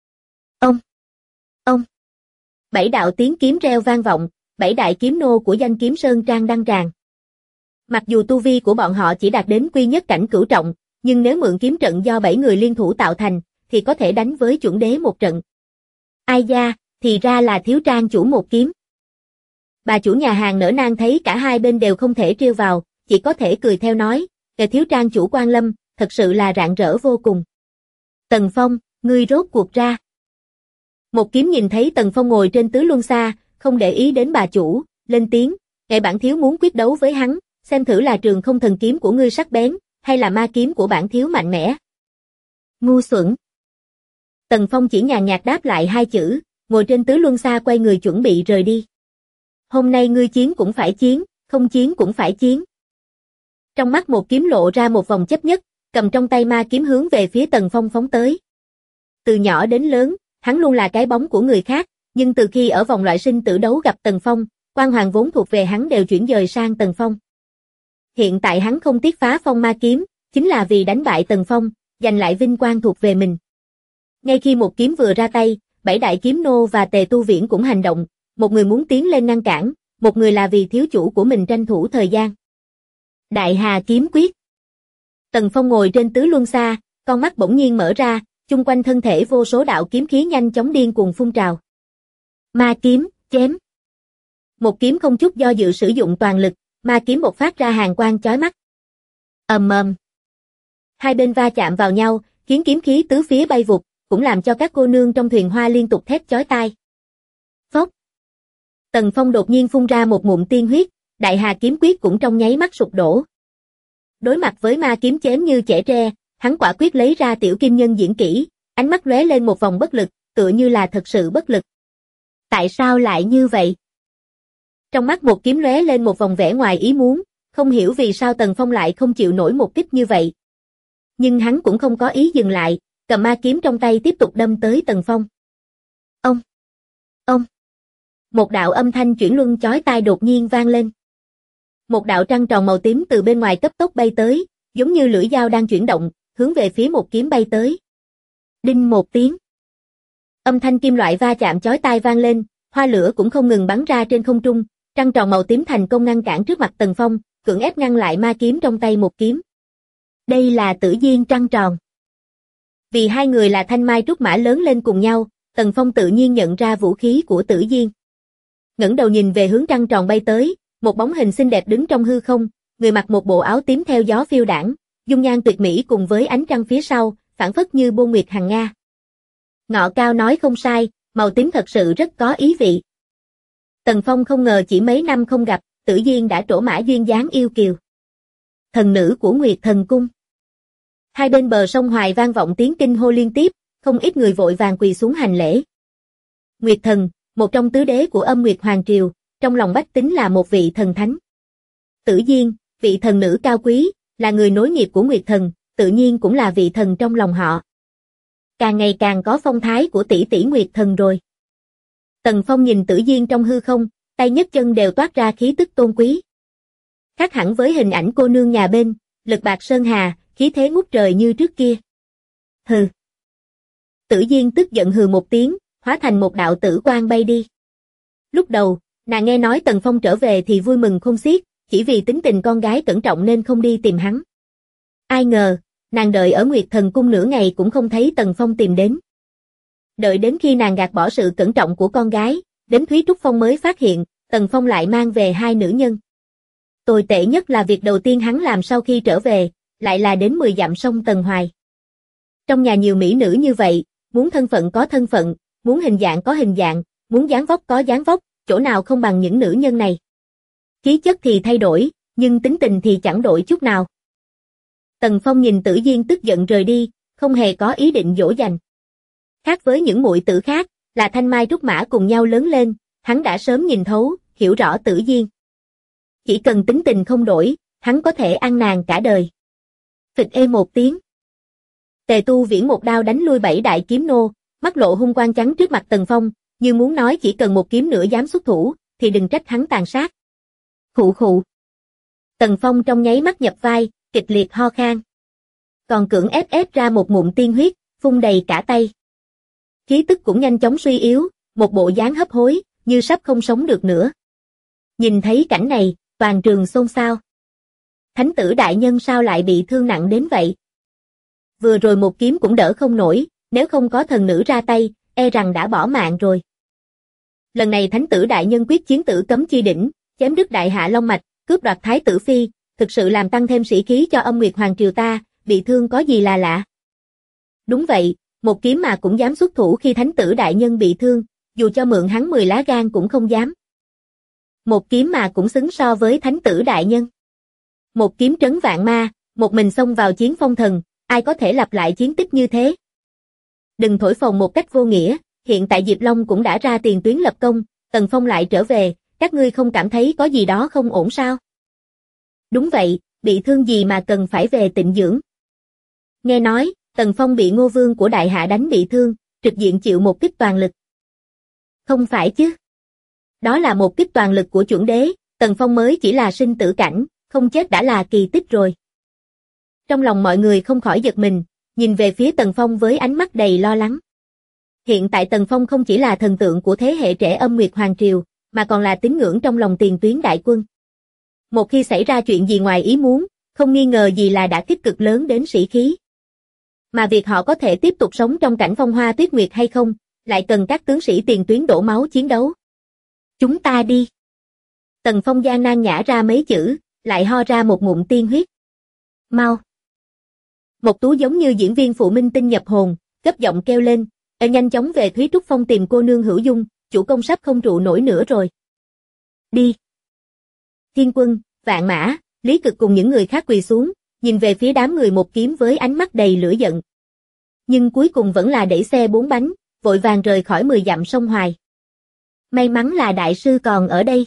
Ông. Bảy đạo tiếng kiếm reo vang vọng, bảy đại kiếm nô của Danh Kiếm Sơn Trang đăng tràng. Mặc dù tu vi của bọn họ chỉ đạt đến quy nhất cảnh cửu trọng, nhưng nếu mượn kiếm trận do 7 người liên thủ tạo thành, thì có thể đánh với chuẩn đế một trận. Ai da, thì ra là thiếu trang chủ một kiếm. Bà chủ nhà hàng nở nang thấy cả hai bên đều không thể trêu vào, chỉ có thể cười theo nói, "Kẻ thiếu trang chủ Quan Lâm, thật sự là rạng rỡ vô cùng." "Tần Phong, ngươi rốt cuộc ra." Một kiếm nhìn thấy Tần Phong ngồi trên tứ luân xa, không để ý đến bà chủ, lên tiếng, "Kẻ bản thiếu muốn quyết đấu với hắn, xem thử là trường không thần kiếm của ngươi sắc bén, hay là ma kiếm của bản thiếu mạnh mẽ." "Ngu xuẩn." Tần Phong chỉ nhàn nhạt đáp lại hai chữ, ngồi trên tứ luân xa quay người chuẩn bị rời đi. "Hôm nay ngươi chiến cũng phải chiến, không chiến cũng phải chiến." Trong mắt một kiếm lộ ra một vòng chấp nhất, cầm trong tay ma kiếm hướng về phía Tần Phong phóng tới. Từ nhỏ đến lớn, hắn luôn là cái bóng của người khác, nhưng từ khi ở vòng loại sinh tử đấu gặp Tần Phong, quan hoàng vốn thuộc về hắn đều chuyển dời sang Tần Phong. Hiện tại hắn không tiếc phá phong ma kiếm, chính là vì đánh bại Tần Phong, giành lại vinh quang thuộc về mình. Ngay khi một kiếm vừa ra tay, bảy đại kiếm nô và Tề Tu Viễn cũng hành động, một người muốn tiến lên ngăn cản, một người là vì thiếu chủ của mình tranh thủ thời gian. Đại Hà kiếm quyết. Tần Phong ngồi trên tứ luân xa, con mắt bỗng nhiên mở ra, chung quanh thân thể vô số đạo kiếm khí nhanh chóng điên cuồng phun trào. Ma kiếm, chém. Một kiếm không chút do dự sử dụng toàn lực, ma kiếm bộc phát ra hàn quang chói mắt. Ầm ầm. Hai bên va chạm vào nhau, khiến kiếm khí tứ phía bay vụt, cũng làm cho các cô nương trong thuyền hoa liên tục thét chói tai. Phốc. Tần Phong đột nhiên phun ra một ngụm tiên huyết, Đại Hà kiếm quyết cũng trong nháy mắt sụp đổ. Đối mặt với ma kiếm chém như chẻ tre, hắn quả quyết lấy ra tiểu kim nhân diễn kỹ, ánh mắt lóe lên một vòng bất lực, tựa như là thật sự bất lực. Tại sao lại như vậy? Trong mắt một kiếm lóe lên một vòng vẻ ngoài ý muốn, không hiểu vì sao Tần Phong lại không chịu nổi một kích như vậy. Nhưng hắn cũng không có ý dừng lại, cầm ma kiếm trong tay tiếp tục đâm tới Tần Phong. Ông! Ông! Một đạo âm thanh chuyển luân chói tai đột nhiên vang lên. Một đạo trăng tròn màu tím từ bên ngoài cấp tốc bay tới, giống như lưỡi dao đang chuyển động, hướng về phía một kiếm bay tới. Đinh một tiếng. Âm thanh kim loại va chạm chói tai vang lên, hoa lửa cũng không ngừng bắn ra trên không trung, trăng tròn màu tím thành công ngăn cản trước mặt Tần Phong, cưỡng ép ngăn lại ma kiếm trong tay một kiếm. Đây là Tử Diên trăng tròn. Vì hai người là thanh mai trúc mã lớn lên cùng nhau, Tần Phong tự nhiên nhận ra vũ khí của Tử Diên. Ngẩng đầu nhìn về hướng trăng tròn bay tới, một bóng hình xinh đẹp đứng trong hư không, người mặc một bộ áo tím theo gió phiêu đãng, dung nhan tuyệt mỹ cùng với ánh trăng phía sau, phảng phất như bôn nguyệt hằng nga. Ngọ Cao nói không sai, màu tím thật sự rất có ý vị. Tần Phong không ngờ chỉ mấy năm không gặp, Tử Diên đã trổ mã duyên dáng yêu kiều. Thần nữ của Nguyệt Thần Cung. Hai bên bờ sông Hoài vang vọng tiếng kinh hô liên tiếp, không ít người vội vàng quỳ xuống hành lễ. Nguyệt Thần, một trong tứ đế của Âm Nguyệt Hoàng Triều, trong lòng bách tính là một vị thần thánh. Tử Diên, vị thần nữ cao quý, là người nối nghiệp của Nguyệt Thần, tự nhiên cũng là vị thần trong lòng họ. Càng ngày càng có phong thái của tỷ tỷ Nguyệt Thần rồi. Tần Phong nhìn Tử Diên trong hư không, tay nhấc chân đều toát ra khí tức tôn quý. Khác hẳn với hình ảnh cô nương nhà bên, lực bạc sơn hà, khí thế ngút trời như trước kia. Hừ. Tử Diên tức giận hừ một tiếng, hóa thành một đạo tử quang bay đi. Lúc đầu, nàng nghe nói Tần Phong trở về thì vui mừng khôn xiết, chỉ vì tính tình con gái cẩn trọng nên không đi tìm hắn. Ai ngờ, nàng đợi ở Nguyệt Thần Cung nửa ngày cũng không thấy Tần Phong tìm đến. Đợi đến khi nàng gạt bỏ sự cẩn trọng của con gái, đến Thúy Trúc Phong mới phát hiện, Tần Phong lại mang về hai nữ nhân. Tồi tệ nhất là việc đầu tiên hắn làm sau khi trở về, lại là đến 10 dặm sông Tần Hoài. Trong nhà nhiều mỹ nữ như vậy, muốn thân phận có thân phận, muốn hình dạng có hình dạng, muốn dáng vóc có dáng vóc, chỗ nào không bằng những nữ nhân này. Khí chất thì thay đổi, nhưng tính tình thì chẳng đổi chút nào. Tần Phong nhìn Tử Diên tức giận rời đi, không hề có ý định dỗ dành. Khác với những muội tử khác, là Thanh Mai Trúc Mã cùng nhau lớn lên, hắn đã sớm nhìn thấu, hiểu rõ Tử Diên. Chỉ cần tính tình không đổi, hắn có thể ăn nàng cả đời. Phịch ê một tiếng. Tề Tu Viễn một đao đánh lui 7 đại kiếm nô, mắt lộ hung quang trắng trước mặt Tần Phong, như muốn nói chỉ cần một kiếm nữa dám xuất thủ, thì đừng trách hắn tàn sát. Khụ khụ. Tần Phong trong nháy mắt nhập vai, kịch liệt ho khan. Còn cưỡng ép ra một ngụm tiên huyết, phun đầy cả tay. Khí tức cũng nhanh chóng suy yếu, một bộ dáng hấp hối, như sắp không sống được nữa. Nhìn thấy cảnh này, toàn trường xôn xao. Thánh tử đại nhân sao lại bị thương nặng đến vậy? Vừa rồi một kiếm cũng đỡ không nổi, nếu không có thần nữ ra tay, e rằng đã bỏ mạng rồi. Lần này thánh tử đại nhân quyết chiến tử cấm chi đỉnh, chém đứt đại hạ long mạch, cướp đoạt thái tử phi, thực sự làm tăng thêm sĩ khí cho Âm Nguyệt Hoàng triều ta, bị thương có gì là lạ. Đúng vậy, một kiếm mà cũng dám xuất thủ khi thánh tử đại nhân bị thương, dù cho mượn hắn 10 lá gan cũng không dám. Một kiếm mà cũng xứng so với thánh tử đại nhân. Một kiếm trấn vạn ma, một mình xông vào chiến phong thần, ai có thể lặp lại chiến tích như thế? Đừng thổi phồng một cách vô nghĩa, hiện tại Diệp Long cũng đã ra tiền tuyến lập công, Tần Phong lại trở về, các ngươi không cảm thấy có gì đó không ổn sao? Đúng vậy, bị thương gì mà cần phải về tịnh dưỡng? Nghe nói, Tần Phong bị Ngô Vương của Đại Hạ đánh bị thương, trực diện chịu một kích toàn lực. Không phải chứ? Đó là một kích toàn lực của chuẩn đế, Tần Phong mới chỉ là sinh tử cảnh, không chết đã là kỳ tích rồi. Trong lòng mọi người không khỏi giật mình, nhìn về phía Tần Phong với ánh mắt đầy lo lắng. Hiện tại Tần Phong không chỉ là thần tượng của thế hệ trẻ Âm Nguyệt Hoàng triều, mà còn là tín ngưỡng trong lòng tiền tuyến đại quân. Một khi xảy ra chuyện gì ngoài ý muốn, không nghi ngờ gì là đã kích cực lớn đến sĩ khí. Mà việc họ có thể tiếp tục sống trong cảnh phong hoa tuyết nguyệt hay không, lại cần các tướng sĩ tiền tuyến đổ máu chiến đấu. Chúng ta đi. Tần Phong gian nan nhả ra mấy chữ, lại ho ra một ngụm tiên huyết. Mau. Một Tú giống như diễn viên phụ minh tinh nhập hồn, gấp giọng kêu lên, nhanh chóng về Thúy Trúc Phong tìm cô nương Hữu Dung, chủ công sắp không trụ nổi nữa rồi. Đi. Thiên Quân, Vạn Mã, Lý Cực cùng những người khác quỳ xuống, nhìn về phía đám người một kiếm với ánh mắt đầy lửa giận. Nhưng cuối cùng vẫn là đẩy xe 4 bánh, vội vàng rời khỏi 10 dặm sông Hoài. May mắn là đại sư còn ở đây.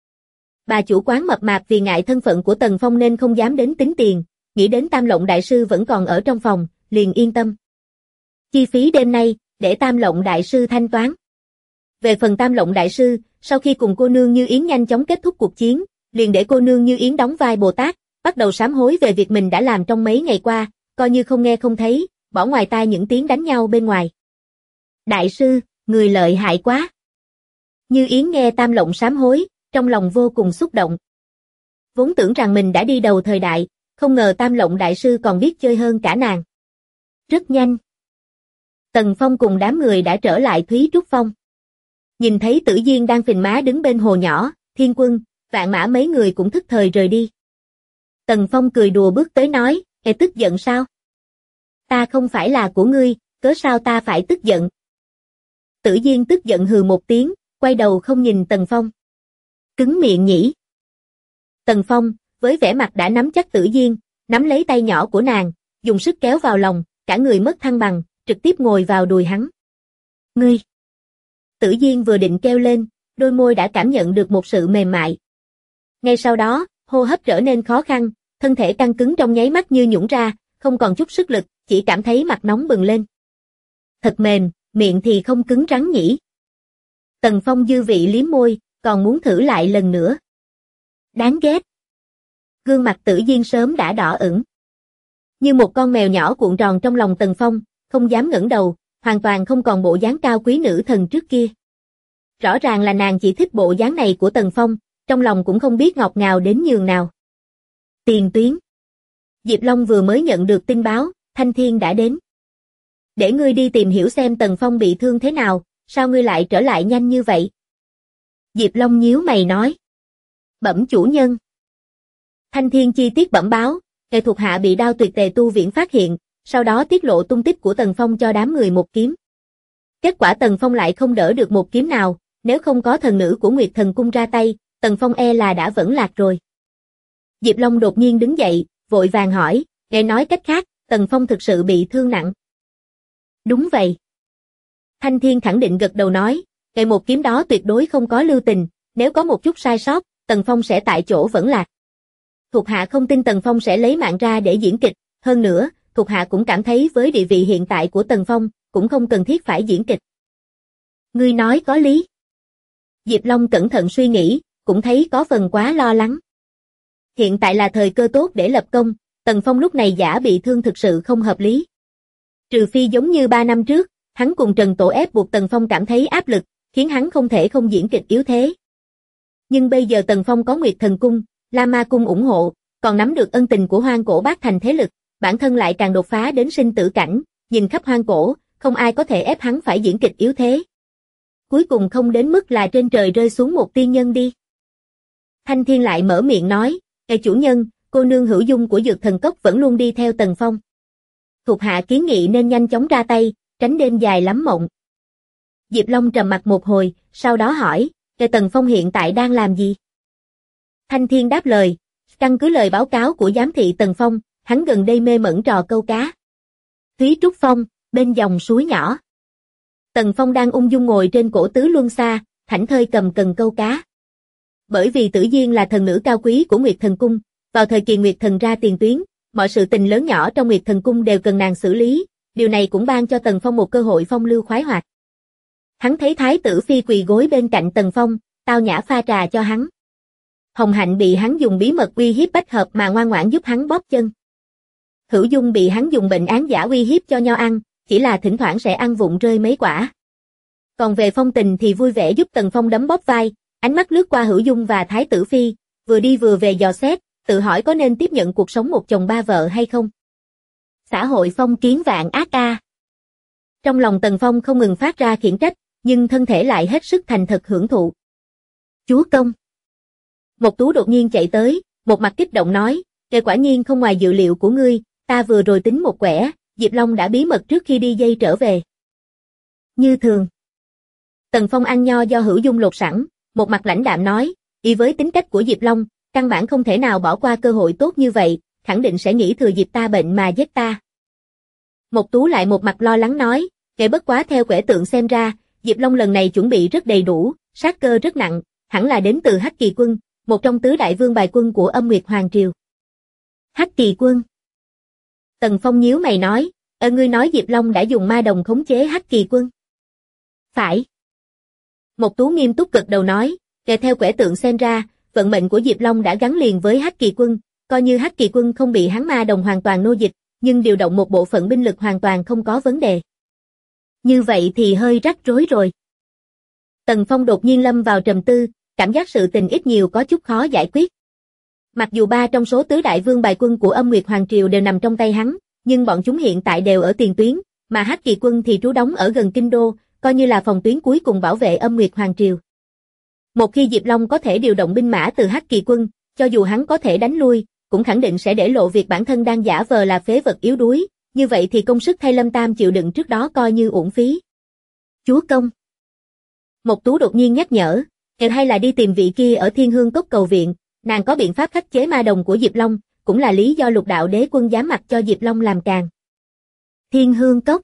Bà chủ quán mập mạp vì ngại thân phận của Tần Phong nên không dám đến tính tiền, nghĩ đến Tam Lộng đại sư vẫn còn ở trong phòng, liền yên tâm. Chi phí đêm nay, để Tam Lộng đại sư thanh toán. Về phần Tam Lộng đại sư, sau khi cùng cô nương Như Yến nhanh chóng kết thúc cuộc chiến, liền để cô nương Như Yến đóng vai Bồ Tát, bắt đầu sám hối về việc mình đã làm trong mấy ngày qua, coi như không nghe không thấy, bỏ ngoài tai những tiếng đánh nhau bên ngoài. Đại sư, người lợi hại quá. Như Yến nghe Tam Lộng sám hối, trong lòng vô cùng xúc động. Vốn tưởng rằng mình đã đi đầu thời đại, không ngờ Tam Lộng đại sư còn biết chơi hơn cả nàng. Rất nhanh. Tần Phong cùng đám người đã trở lại Thúy Trúc Phong. Nhìn thấy Tử Diên đang phình má đứng bên hồ nhỏ, Thiên Quân, Vạn Mã mấy người cũng thức thời rời đi. Tần Phong cười đùa bước tới nói, tức giận sao? Ta không phải là của ngươi, cớ sao ta phải tức giận? Tử Diên tức giận hừ một tiếng, quay đầu không nhìn Tần Phong. Cứng miệng nhỉ? Tần Phong, với vẻ mặt đã nắm chắc Tử Diên, nắm lấy tay nhỏ của nàng, dùng sức kéo vào lòng, cả người mất thăng bằng, trực tiếp ngồi vào đùi hắn. Ngươi! Tử Diên vừa định kêu lên, đôi môi đã cảm nhận được một sự mềm mại. Ngay sau đó, hô hấp trở nên khó khăn, thân thể căng cứng trong nháy mắt như nhũn ra, không còn chút sức lực, chỉ cảm thấy mặt nóng bừng lên. Thật mềm, miệng thì không cứng rắn nhỉ. Tần Phong dư vị liếm môi, còn muốn thử lại lần nữa. Đáng ghét. Gương mặt Tử Diên sớm đã đỏ ửng. Như một con mèo nhỏ cuộn tròn trong lòng Tần Phong, không dám ngẩng đầu, hoàn toàn không còn bộ dáng cao quý nữ thần trước kia. Rõ ràng là nàng chỉ thích bộ dáng này của Tần Phong, trong lòng cũng không biết ngọt ngào đến nhường nào. Tiền tuyến. Diệp Long vừa mới nhận được tin báo, Thanh Thiên đã đến. Để ngươi đi tìm hiểu xem Tần Phong bị thương thế nào, sao ngươi lại trở lại nhanh như vậy? Diệp Long nhíu mày nói. Bẩm chủ nhân. Thanh Thiên chi tiết bẩm báo, kẻ thuộc hạ bị Đao Tuyệt Tề tu viện phát hiện, sau đó tiết lộ tung tích của Tần Phong cho đám người một kiếm. Kết quả Tần Phong lại không đỡ được một kiếm nào, nếu không có thần nữ của Nguyệt Thần Cung ra tay, Tần Phong e là đã vẫn lạc rồi. Diệp Long đột nhiên đứng dậy, vội vàng hỏi, nghe nói cách khác, Tần Phong thực sự bị thương nặng. Đúng vậy. Thanh Thiên khẳng định gật đầu nói, ngày một kiếm đó tuyệt đối không có lưu tình, nếu có một chút sai sót, Tần Phong sẽ tại chỗ vẫn lạc. Thuộc hạ không tin Tần Phong sẽ lấy mạng ra để diễn kịch, hơn nữa, thuộc hạ cũng cảm thấy với địa vị hiện tại của Tần Phong, cũng không cần thiết phải diễn kịch. Ngươi nói có lý. Diệp Long cẩn thận suy nghĩ, cũng thấy có phần quá lo lắng. Hiện tại là thời cơ tốt để lập công, Tần Phong lúc này giả bị thương thực sự không hợp lý. Trừ phi giống như 3 năm trước, hắn cùng Trần Tổ ép buộc Tần Phong cảm thấy áp lực, khiến hắn không thể không diễn kịch yếu thế. Nhưng bây giờ Tần Phong có Nguyệt Thần Cung, La Ma Cung ủng hộ, còn nắm được ân tình của Hoang Cổ Bát Thành thế lực, bản thân lại càng đột phá đến sinh tử cảnh, nhìn khắp Hoang Cổ, không ai có thể ép hắn phải diễn kịch yếu thế. Cuối cùng không đến mức là trên trời rơi xuống một tiên nhân đi. Thanh Thiên lại mở miệng nói, "Ê chủ nhân, cô nương Hữu Dung của Dược Thần Cốc vẫn luôn đi theo Tần Phong. Thuộc hạ kiến nghị nên nhanh chóng ra tay, tránh đêm dài lắm mộng." Diệp Long trầm mặt một hồi, sau đó hỏi, "Ê Tần Phong hiện tại đang làm gì?" Thanh Thiên đáp lời, căn cứ lời báo cáo của giám thị Tần Phong, hắn gần đây mê mẩn trò câu cá. Thúy Trúc Phong, bên dòng suối nhỏ. Tần Phong đang ung dung ngồi trên cổ tứ luân xa, thảnh thơi cầm cần câu cá. Bởi vì Tử Duyên là thần nữ cao quý của Nguyệt Thần Cung, vào thời kỳ Nguyệt Thần ra tiền tuyến, mọi sự tình lớn nhỏ trong Nguyệt Thần Cung đều cần nàng xử lý, điều này cũng ban cho Tần Phong một cơ hội phong lưu khoái hoạt. Hắn thấy Thái tử Phi quỳ gối bên cạnh Tần Phong, tao nhã pha trà cho hắn. Hồng Hạnh bị hắn dùng bí mật uy hiếp bách hợp mà ngoan ngoãn giúp hắn bóp chân. Hữu Dung bị hắn dùng bệnh án giả uy hiếp cho nho ăn, chỉ là thỉnh thoảng sẽ ăn vụng rơi mấy quả. Còn về Phong Tình thì vui vẻ giúp Tần Phong đấm bóp vai, ánh mắt lướt qua Hữu Dung và Thái tử Phi, vừa đi vừa về dò xét, tự hỏi có nên tiếp nhận cuộc sống một chồng ba vợ hay không. Xã hội phong kiến vạn ác a. Trong lòng Tần Phong không ngừng phát ra khiển trách, nhưng thân thể lại hết sức thành thật hưởng thụ. Chúa công. Mộc Tú đột nhiên chạy tới, một mặt kích động nói, "Kể quả nhiên không ngoài dự liệu của ngươi, ta vừa rồi tính một quẻ, Diệp Long đã bí mật trước khi đi dây trở về." Như thường. Tần Phong ăn nho do Hữu Dung lột sẵn, một mặt lãnh đạm nói, y với tính cách của Diệp Long, căn bản không thể nào bỏ qua cơ hội tốt như vậy, khẳng định sẽ nghĩ thừa dịp ta bệnh mà giết ta. Mộc Tú lại một mặt lo lắng nói, kể bất quá theo quẻ tượng xem ra, Diệp Long lần này chuẩn bị rất đầy đủ, sát cơ rất nặng, hẳn là đến từ Hắc Kỳ Quân, một trong tứ đại vương bài quân của Âm Nguyệt Hoàng Triều. Hắc Kỳ Quân. Tần Phong nhíu mày nói, ngươi nói Diệp Long đã dùng ma đồng khống chế Hắc Kỳ Quân. Phải. Mộc Tú nghiêm túc gật đầu nói, kể theo quẻ tượng xem ra, vận mệnh của Diệp Long đã gắn liền với Hắc Kỳ Quân, coi như Hắc Kỳ Quân không bị hắn ma đồng hoàn toàn nô dịch, nhưng điều động một bộ phận binh lực hoàn toàn không có vấn đề. Như vậy thì hơi rắc rối rồi. Tần Phong đột nhiên lâm vào trầm tư, cảm giác sự tình ít nhiều có chút khó giải quyết. Mặc dù 3 trong số tứ đại vương bài quân của Âm Nguyệt Hoàng Triều đều nằm trong tay hắn, nhưng bọn chúng hiện tại đều ở tiền tuyến, mà Hắc Kỳ Quân thì trú đóng ở gần kinh đô, coi như là phòng tuyến cuối cùng bảo vệ Âm Nguyệt Hoàng Triều. Một khi Diệp Long có thể điều động binh mã từ Hắc Kỳ Quân, cho dù hắn có thể đánh lui, cũng khẳng định sẽ để lộ việc bản thân đang giả vờ là phế vật yếu đuối, như vậy thì công sức thay Lâm Tam chịu đựng trước đó coi như uổng phí. Chúa công. Mộc Tú đột nhiên nhắc nhở, hay là đi tìm vị kia ở Thiên Hương Cốc cầu viện, nàng có biện pháp khắc chế ma đồng của Diệp Long, cũng là lý do Lục Đạo Đế Quân dám mặc cho Diệp Long làm càng. Thiên Hương Cốc.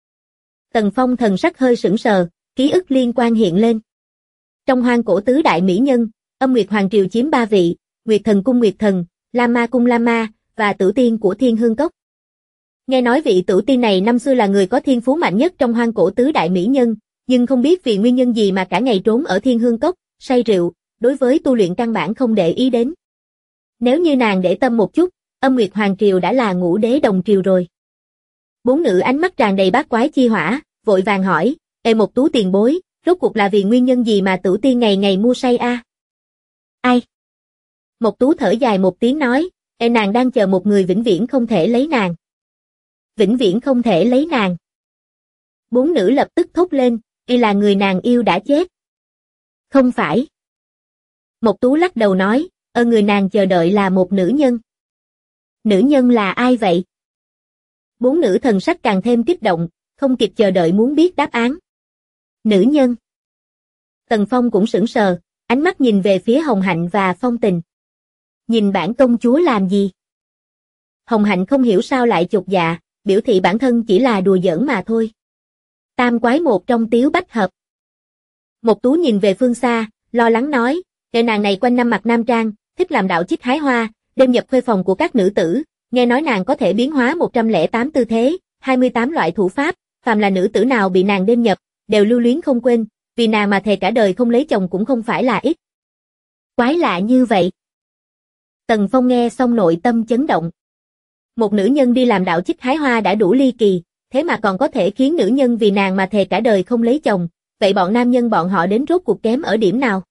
Tần Phong thần sắc hơi sững sờ, ký ức liên quan hiện lên. Trong Hoang Cổ tứ đại mỹ nhân, Âm Nguyệt Hoàng Triều chiếm 3 vị, Nguyệt Thần Cung Nguyệt Thần, La Ma Cung La Ma, và Tử Tiên của Thiên Hương Cốc. Nghe nói vị Tử Tiên này năm xưa là người có thiên phú mạnh nhất trong Hoang Cổ tứ đại mỹ nhân, nhưng không biết vì nguyên nhân gì mà cả ngày trốn ở Thiên Hương Cốc, say rượu, đối với tu luyện căn bản không để ý đến. Nếu như nàng để tâm một chút, Âm Nguyệt Hoàng Triều đã là ngũ đế đồng triều rồi. Bốn nữ ánh mắt tràn đầy bát quái chi hỏa, vội vàng hỏi, Ê Mộc Tú tiền bối, rốt cuộc là vì nguyên nhân gì mà Tửu Tiên ngày ngày mua say a? Ai? Mộc Tú thở dài một tiếng nói, Ê nàng đang chờ một người vĩnh viễn không thể lấy nàng. Vĩnh viễn không thể lấy nàng. Bốn nữ lập tức thốt lên, y là người nàng yêu đã chết. Không phải. Mộc Tú lắc đầu nói, người nàng chờ đợi là một nữ nhân. Nữ nhân là ai vậy? Bốn nữ thần sắc càng thêm kích động, không kịp chờ đợi muốn biết đáp án. Nữ nhân. Tần Phong cũng sững sờ, ánh mắt nhìn về phía Hồng Hạnh và Phong Tình. Nhìn bản công chúa làm gì? Hồng Hạnh không hiểu sao lại chột dạ, biểu thị bản thân chỉ là đùa giỡn mà thôi. Tam quái một trong Tiếu Bách Hợp. Mộc Tú nhìn về phương xa, lo lắng nói, đệ nàng này quanh năm mặc nam trang, thích làm đạo chích hái hoa, đêm nhập khuê phòng của các nữ tử, nghe nói nàng có thể biến hóa 108 tư thế, 28 loại thủ pháp, phàm là nữ tử nào bị nàng đêm nhập, đều lưu luyến không quên, vì nàng mà thề cả đời không lấy chồng cũng không phải là ít. Quái lạ như vậy. Tần Phong nghe xong nội tâm chấn động. Một nữ nhân đi làm đạo chích hái hoa đã đủ ly kỳ, thế mà còn có thể khiến nữ nhân vì nàng mà thề cả đời không lấy chồng, vậy bọn nam nhân bọn họ đến rốt cuộc kém ở điểm nào?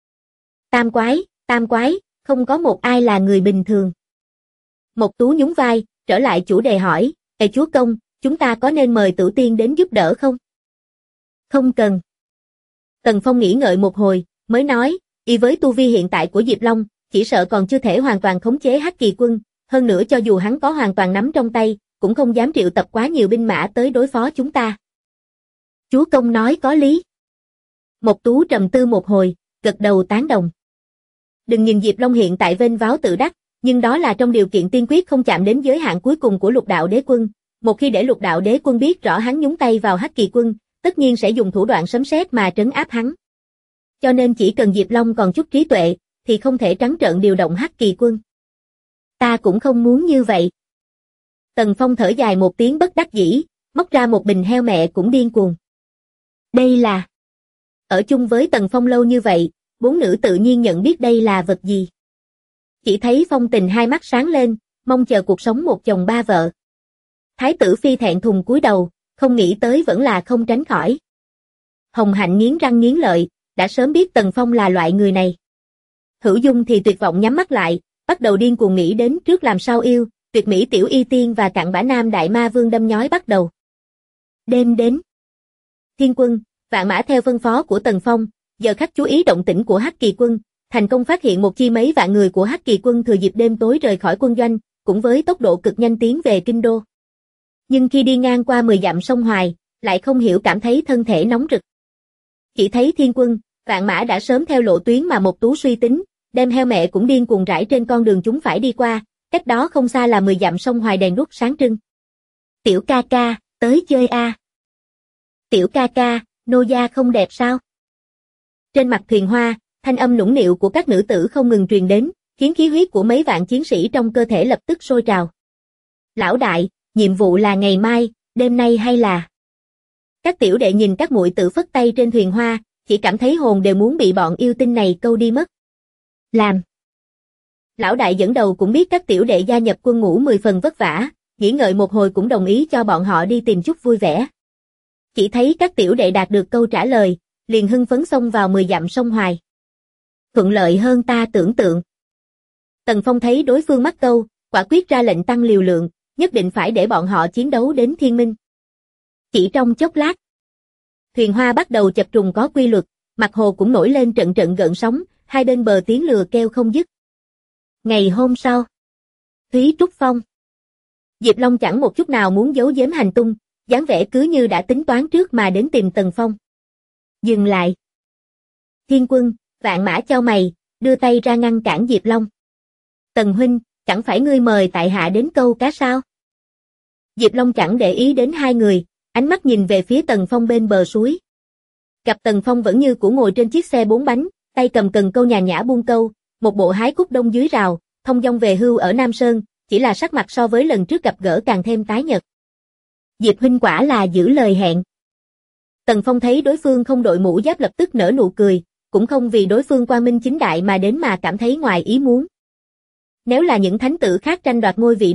Tam quái, không có một ai là người bình thường. Mộc Tú nhún vai, trở lại chủ đề hỏi, Ê chúa công, chúng ta có nên mời Tửu Tiên đến giúp đỡ không? Không cần. Tần Phong nghĩ ngợi một hồi, mới nói, y với tu vi hiện tại của Diệp Long, chỉ sợ còn chưa thể hoàn toàn khống chế Hắc Kỳ quân, hơn nữa cho dù hắn có hoàn toàn nắm trong tay, cũng không dám triệu tập quá nhiều binh mã tới đối phó chúng ta. Chúa công nói có lý. Mộc Tú trầm tư một hồi, gật đầu tán đồng. Đừng nhìn Diệp Long hiện tại vênh váo tự đắc, nhưng đó là trong điều kiện tiên quyết không chạm đến giới hạn cuối cùng của Lục Đạo Đế Quân. Một khi để Lục Đạo Đế Quân biết rõ hắn nhúng tay vào Hắc Kỳ quân, tất nhiên sẽ dùng thủ đoạn sấm sét mà trấn áp hắn. Cho nên chỉ cần Diệp Long còn chút trí tuệ, thì không thể trắng trợn điều động Hắc Kỳ quân. Ta cũng không muốn như vậy. Tần Phong thở dài một tiếng bất đắc dĩ, móc ra một bình heo mẹ cũng điên cuồng. Đây là... Ở chung với Tần Phong lâu như vậy, bốn nữ tự nhiên nhận biết đây là vật gì. Chỉ thấy Phong Tình hai mắt sáng lên, mong chờ cuộc sống một chồng ba vợ. Thái tử phi thẹn thùng cúi đầu, không nghĩ tới vẫn là không tránh khỏi. Hồng Hạnh nghiến răng nghiến lợi, đã sớm biết Tần Phong là loại người này. Hữu Dung thì tuyệt vọng nhắm mắt lại, bắt đầu điên cuồng nghĩ đến trước làm sao yêu, tuyệt mỹ tiểu y tiên và cặn bã nam đại ma vương đâm nhói bắt đầu. Đêm đến. Thiên quân, vạn mã theo phân phó của Tần Phong, giờ khắc chú ý động tĩnh của Hắc Kỳ quân, thành công phát hiện một chi mấy vạn người của Hắc Kỳ quân thừa dịp đêm tối rời khỏi quân doanh, cũng với tốc độ cực nhanh tiến về kinh đô. Nhưng khi đi ngang qua 10 dặm sông Hoài, lại không hiểu cảm thấy thân thể nóng rực. Chỉ thấy thiên quân, vạn mã đã sớm theo lộ tuyến mà Mộc Tú suy tính, đem heo mẹ cũng điên cuồng rải trên con đường chúng phải đi qua, cách đó không xa là 10 dặm sông Hoài đèn đuốc sáng trưng. Tiểu ca ca, tới chơi a. Tiểu ca ca, nô gia không đẹp sao? Trên mặt thuyền hoa, thanh âm nũng nịu của các nữ tử không ngừng truyền đến, khiến khí huyết của mấy vạn chiến sĩ trong cơ thể lập tức sôi trào. Lão đại, nhiệm vụ là ngày mai, đêm nay hay là... Các tiểu đệ nhìn các muội tử phất tay trên thuyền hoa, chỉ cảm thấy hồn đều muốn bị bọn yêu tinh này câu đi mất. Làm. Lão đại dẫn đầu cũng biết các tiểu đệ gia nhập quân ngũ 10 phần vất vả, nghĩ ngợi một hồi cũng đồng ý cho bọn họ đi tìm chút vui vẻ. Chỉ thấy các tiểu đệ đạt được câu trả lời, liền hưng phấn xông vào 10 dặm sông Hoài. Thuận lợi hơn ta tưởng tượng. Tần Phong thấy đối phương mắc câu, quả quyết ra lệnh tăng liều lượng, nhất định phải để bọn họ chiến đấu đến thiên minh. Chỉ trong chốc lát, thuyền hoa bắt đầu chập trùng có quy luật, mặt hồ cũng nổi lên trận trận gợn sóng, hai bên bờ tiếng lừa kêu không dứt. Ngày hôm sau, Thúy Trúc Phong. Diệp Long chẳng một chút nào muốn giấu giếm hành tung, dáng vẻ cứ như đã tính toán trước mà đến tìm Tần Phong. Dừng lại. Thiên quân, vạn mã chau mày, đưa tay ra ngăn cản Diệp Long. Tần huynh, chẳng phải ngươi mời tại hạ đến câu cá sao? Diệp Long chẳng để ý đến hai người, ánh mắt nhìn về phía Tần Phong bên bờ suối. Gặp Tần Phong vẫn như cũ ngồi trên chiếc xe 4 bánh, tay cầm cần câu nhàn nhã buông câu, một bộ hái cúc đông dưới rào, thông dong về hưu ở Nam Sơn, chỉ là sắc mặt so với lần trước gặp gỡ càng thêm tái nhợt. Diệp huynh quả là giữ lời hẹn. Tần Phong thấy đối phương không đội mũ giáp lập tức nở nụ cười, cũng không vì đối phương quang minh chính đại mà đến mà cảm thấy ngoài ý muốn. Nếu là những thánh tử khác tranh đoạt ngôi vị đế,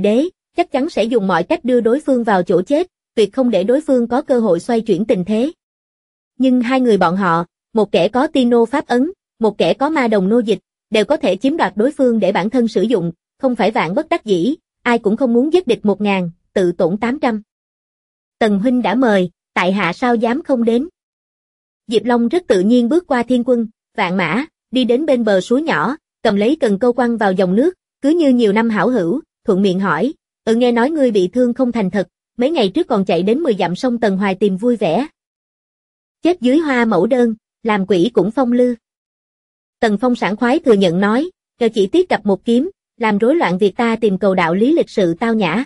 chắc chắn sẽ dùng mọi cách đưa đối phương vào chỗ chết, tuyệt không để đối phương có cơ hội xoay chuyển tình thế. Nhưng hai người bọn họ, một kẻ có tiên nô pháp ấn, một kẻ có ma đồng nô dịch, đều có thể chiếm đoạt đối phương để bản thân sử dụng, không phải vạn bất đắc dĩ, ai cũng không muốn giết địch 1000, tự tổn 800. Tần huynh đã mời, tại hạ sao dám không đến. Diệp Long rất tự nhiên bước qua Thiên Quân, Vạn Mã, đi đến bên bờ suối nhỏ, cầm lấy cần câu quăng vào dòng nước, cứ như nhiều năm hảo hữu, thuận miệng hỏi, nghe nói ngươi bị thương không thành thật, mấy ngày trước còn chạy đến 10 dặm sông Tần Hoài tìm vui vẻ. Chết dưới hoa mẫu đơn, làm quỷ cũng phong lư. Tần Phong sảng khoái thừa nhận nói, nhờ chỉ tiếp cặp một kiếm, làm rối loạn việc ta tìm cầu đạo lý lịch sự tao nhã.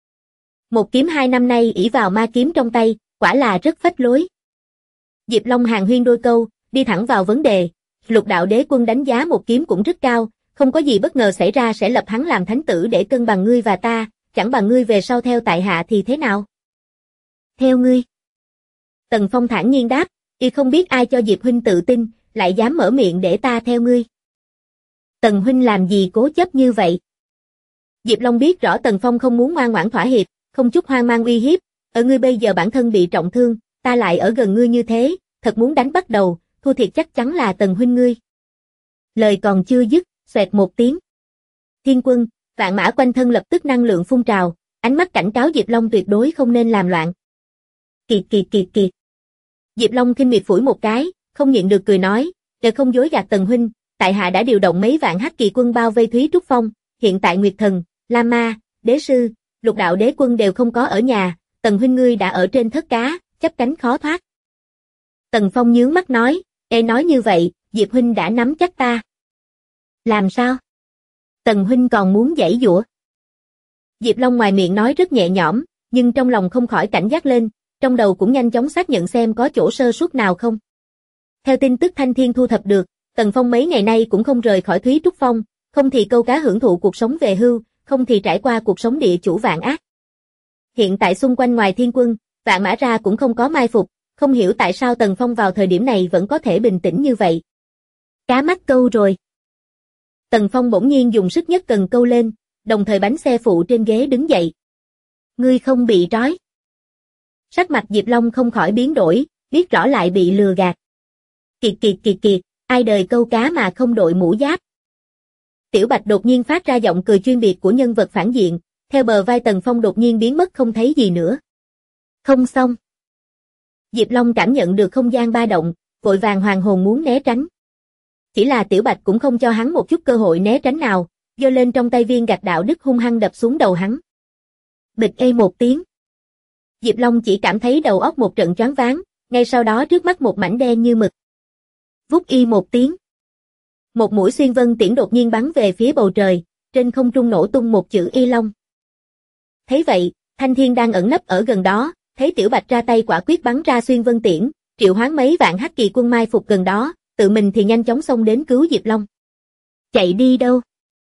Một kiếm 2 năm nay ỷ vào ma kiếm trong tay, quả là rất phách lối. Diệp Long hàn huyên đôi câu, đi thẳng vào vấn đề, Lục đạo đế quân đánh giá một kiếm cũng rất cao, không có gì bất ngờ xảy ra sẽ lập hắn làm thánh tử để cân bằng ngươi và ta, chẳng bằng ngươi về sau theo tại hạ thì thế nào? Theo ngươi. Tần Phong thản nhiên đáp, y không biết ai cho Diệp huynh tự tin, lại dám mở miệng để ta theo ngươi. Tần huynh làm gì cố chấp như vậy? Diệp Long biết rõ Tần Phong không muốn ngoan ngoãn thỏa hiệp, không chút hoang mang uy hiếp, ở ngươi bây giờ bản thân bị trọng thương, ta lại ở gần ngươi như thế, thật muốn đánh bắt đầu, thua thiệt chắc chắn là Tần huynh ngươi. Lời còn chưa dứt, xoẹt một tiếng. Thiên Quân, Vạn Mã quanh thân lập tức năng lượng phun trào, ánh mắt cảnh cáo Diệp Long tuyệt đối không nên làm loạn. Kiệt. Diệp Long khinh miệt phủi một cái, không nhịn được cười nói, để không dối gạt Tần huynh, tại hạ đã điều động mấy vạn hắc kỳ quân bao vây Thúy Trúc Phong, hiện tại Nguyệt Thần, La Ma, Đế Sư, Lục đạo đế quân đều không có ở nhà, Tần huynh ngươi đã ở trên thất cá, chấp cánh khó thoát. Tần Phong nhướng mắt nói, nói như vậy, Diệp huynh đã nắm chắc ta. Làm sao? Tần huynh còn muốn giãy giụa. Diệp Long ngoài miệng nói rất nhẹ nhõm, nhưng trong lòng không khỏi cảnh giác lên, trong đầu cũng nhanh chóng xác nhận xem có chỗ sơ suất nào không. Theo tin tức Thanh Thiên thu thập được, Tần Phong mấy ngày nay cũng không rời khỏi Thúy Trúc Phong, không thì câu cá hưởng thụ cuộc sống về hưu, không thì trải qua cuộc sống địa chủ vạn ác. Hiện tại xung quanh ngoài Thiên Quân, Vạn Mã ra cũng không có mai phục, không hiểu tại sao Tần Phong vào thời điểm này vẫn có thể bình tĩnh như vậy. Cá mắc câu rồi. Tần Phong bỗng nhiên dùng sức nhấc cần câu lên, đồng thời bánh xe phụ trên ghế đứng dậy. Ngươi không bị trói. Sắc mặt Diệp Long không khỏi biến đổi, biết rõ lại bị lừa gạt. Kiệt, ai đời câu cá mà không đội mũ giáp. Tiểu Bạch đột nhiên phát ra giọng cười chuyên biệt của nhân vật phản diện, theo bờ vai Tần Phong đột nhiên biến mất không thấy gì nữa. Không xong. Diệp Long cảm nhận được không gian ba động, vội vàng hoàng hồn muốn né tránh. Chỉ là Tiểu Bạch cũng không cho hắn một chút cơ hội né tránh nào, giơ lên trong tay viên gạch đạo đức hung hăng đập xuống đầu hắn. Bịch một tiếng. Diệp Long chỉ cảm thấy đầu óc một trận choáng váng, ngay sau đó trước mắt một mảnh đen như mực. Vút một tiếng. Một mũi xuyên vân tiễn đột nhiên bắn về phía bầu trời, trên không trung nổ tung một chữ Y Long. Thấy vậy, Thanh Thiên đang ẩn nấp ở gần đó, thấy Tiểu Bạch ra tay quả quyết bắn ra xuyên vân tiễn, triệu hoán mấy vạn hắc kỳ quân mai phục gần đó, tự mình thì nhanh chóng xông đến cứu Diệp Long. Chạy đi đâu?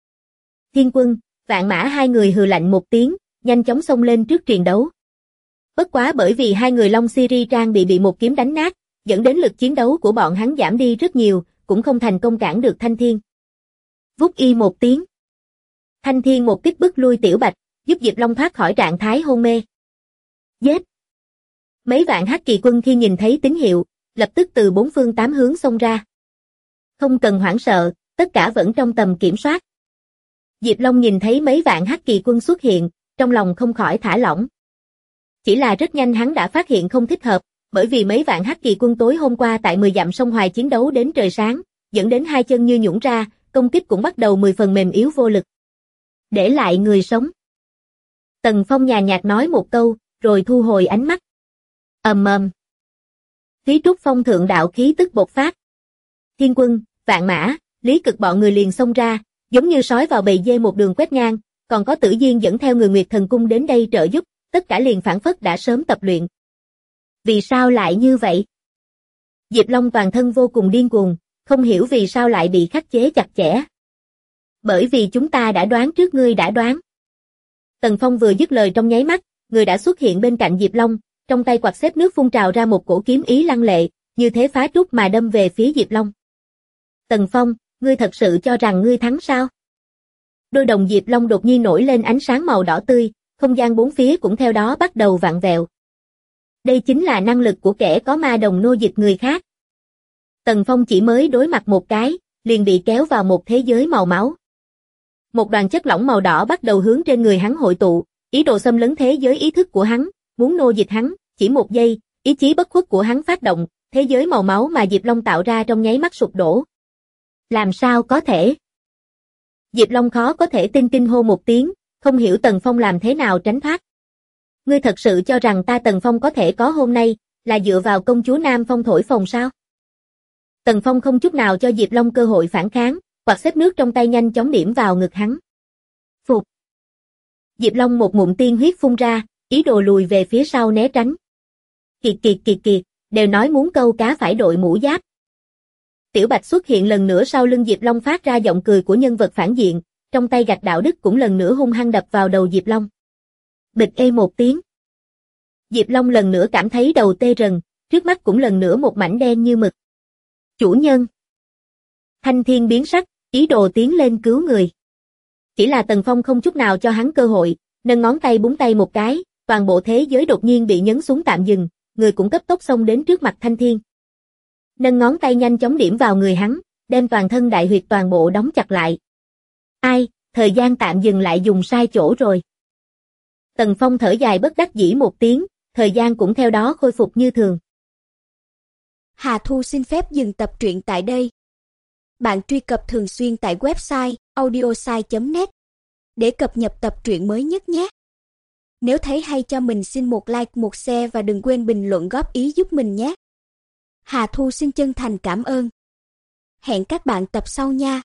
Thiên Quân, Vạn Mã hai người hừ lạnh một tiếng, nhanh chóng xông lên trước triền đấu. Bất quá bởi vì hai người Long Siri trang bị một kiếm đánh nát, dẫn đến lực chiến đấu của bọn hắn giảm đi rất nhiều, cũng không thành công cản được Thanh Thiên. Vút một tiếng. Thanh Thiên một kích bức lui Tiểu Bạch, giúp Diệp Long thoát khỏi trạng thái hôn mê. Giết! Mấy vạn hắc kỳ quân khi nhìn thấy tín hiệu, lập tức từ bốn phương tám hướng xông ra. Không cần hoảng sợ, tất cả vẫn trong tầm kiểm soát. Diệp Long nhìn thấy mấy vạn hắc kỳ quân xuất hiện, trong lòng không khỏi thả lỏng. Chỉ là rất nhanh hắn đã phát hiện không thích hợp, bởi vì mấy vạn hắc kỳ quân tối hôm qua tại 10 dặm sông Hoài chiến đấu đến trời sáng, dẫn đến hai chân như nhũn ra, công kích cũng bắt đầu 10 phần mềm yếu vô lực. Để lại người sống. Tần Phong nhàn nhạt nói một câu, rồi thu hồi ánh mắt. Ầm ầm. Thúy Trúc Phong thượng đạo khí tức bộc phát. Thiên Quân, Vạn Mã, Lý Cực bọn người liền xông ra, giống như sói vào bầy dê một đường quét ngang, còn có Tử Diên dẫn theo người Nguyệt Thần Cung đến đây trợ giúp, tất cả liền phảng phất đã sớm tập luyện. Vì sao lại như vậy? Diệp Long toàn thân vô cùng điên cuồng, không hiểu vì sao lại bị khắc chế chặt chẽ. Bởi vì chúng ta đã đoán trước ngươi đã đoán. Tần Phong vừa dứt lời trong nháy mắt, người đã xuất hiện bên cạnh Diệp Long, trong tay quạt xếp nước phun trào ra một cổ kiếm ý lăng lệ, như thế phá trúc mà đâm về phía Diệp Long. Tần Phong, ngươi thật sự cho rằng ngươi thắng sao? Đôi đồng Diệp Long đột nhiên nổi lên ánh sáng màu đỏ tươi, không gian bốn phía cũng theo đó bắt đầu vặn vẹo. Đây chính là năng lực của kẻ có ma đồng nô dịch người khác. Tần Phong chỉ mới đối mặt một cái, liền bị kéo vào một thế giới màu máu. Một đoàn chất lỏng màu đỏ bắt đầu hướng trên người hắn hội tụ, ý đồ xâm lấn thế giới ý thức của hắn, muốn nô dịch hắn, chỉ một giây, ý chí bất khuất của hắn phát động, thế giới màu máu mà Diệp Long tạo ra trong nháy mắt sụp đổ. Làm sao có thể? Diệp Long khó có thể tin kinh hô một tiếng, không hiểu Tần Phong làm thế nào tránh thoát. Ngươi thật sự cho rằng ta Tần Phong có thể có hôm nay, là dựa vào công chúa Nam Phong thổi phồng sao? Tần Phong không chút nào cho Diệp Long cơ hội phản kháng, quạt xếp nước trong tay nhanh chóng điểm vào ngực hắn. Phục. Diệp Long một ngụm tiên huyết phun ra, ý đồ lùi về phía sau né tránh. Kiệt, đều nói muốn câu cá phải đội mũ giáp. Tiểu Bạch xuất hiện lần nữa sau lưng Diệp Long phát ra giọng cười của nhân vật phản diện, trong tay gạch đạo đức cũng lần nữa hung hăng đập vào đầu Diệp Long. Bịch ê một tiếng. Diệp Long lần nữa cảm thấy đầu tê rần, trước mắt cũng lần nữa một mảnh đen như mực. Chủ nhân. Thanh Thiên biến sắc, ý đồ tiến lên cứu người. Chỉ là Tần Phong không chút nào cho hắn cơ hội, nâng ngón tay búng tay một cái, toàn bộ thế giới đột nhiên bị nhấn xuống tạm dừng, người cũng cấp tốc xông đến trước mặt Thanh Thiên. Nâng ngón tay nhanh chóng điểm vào người hắn, đem toàn thân đại huyệt toàn bộ đóng chặt lại. Ai, thời gian tạm dừng lại dùng sai chỗ rồi. Tần Phong thở dài bất đắc dĩ một tiếng, thời gian cũng theo đó khôi phục như thường. Hà Thu xin phép dừng tập truyện tại đây. Bạn truy cập thường xuyên tại website audiosai.net để cập nhật tập truyện mới nhất nhé. Nếu thấy hay cho mình xin một like, một share và đừng quên bình luận góp ý giúp mình nhé. Hà Thu xin chân thành cảm ơn. Hẹn các bạn tập sau nha.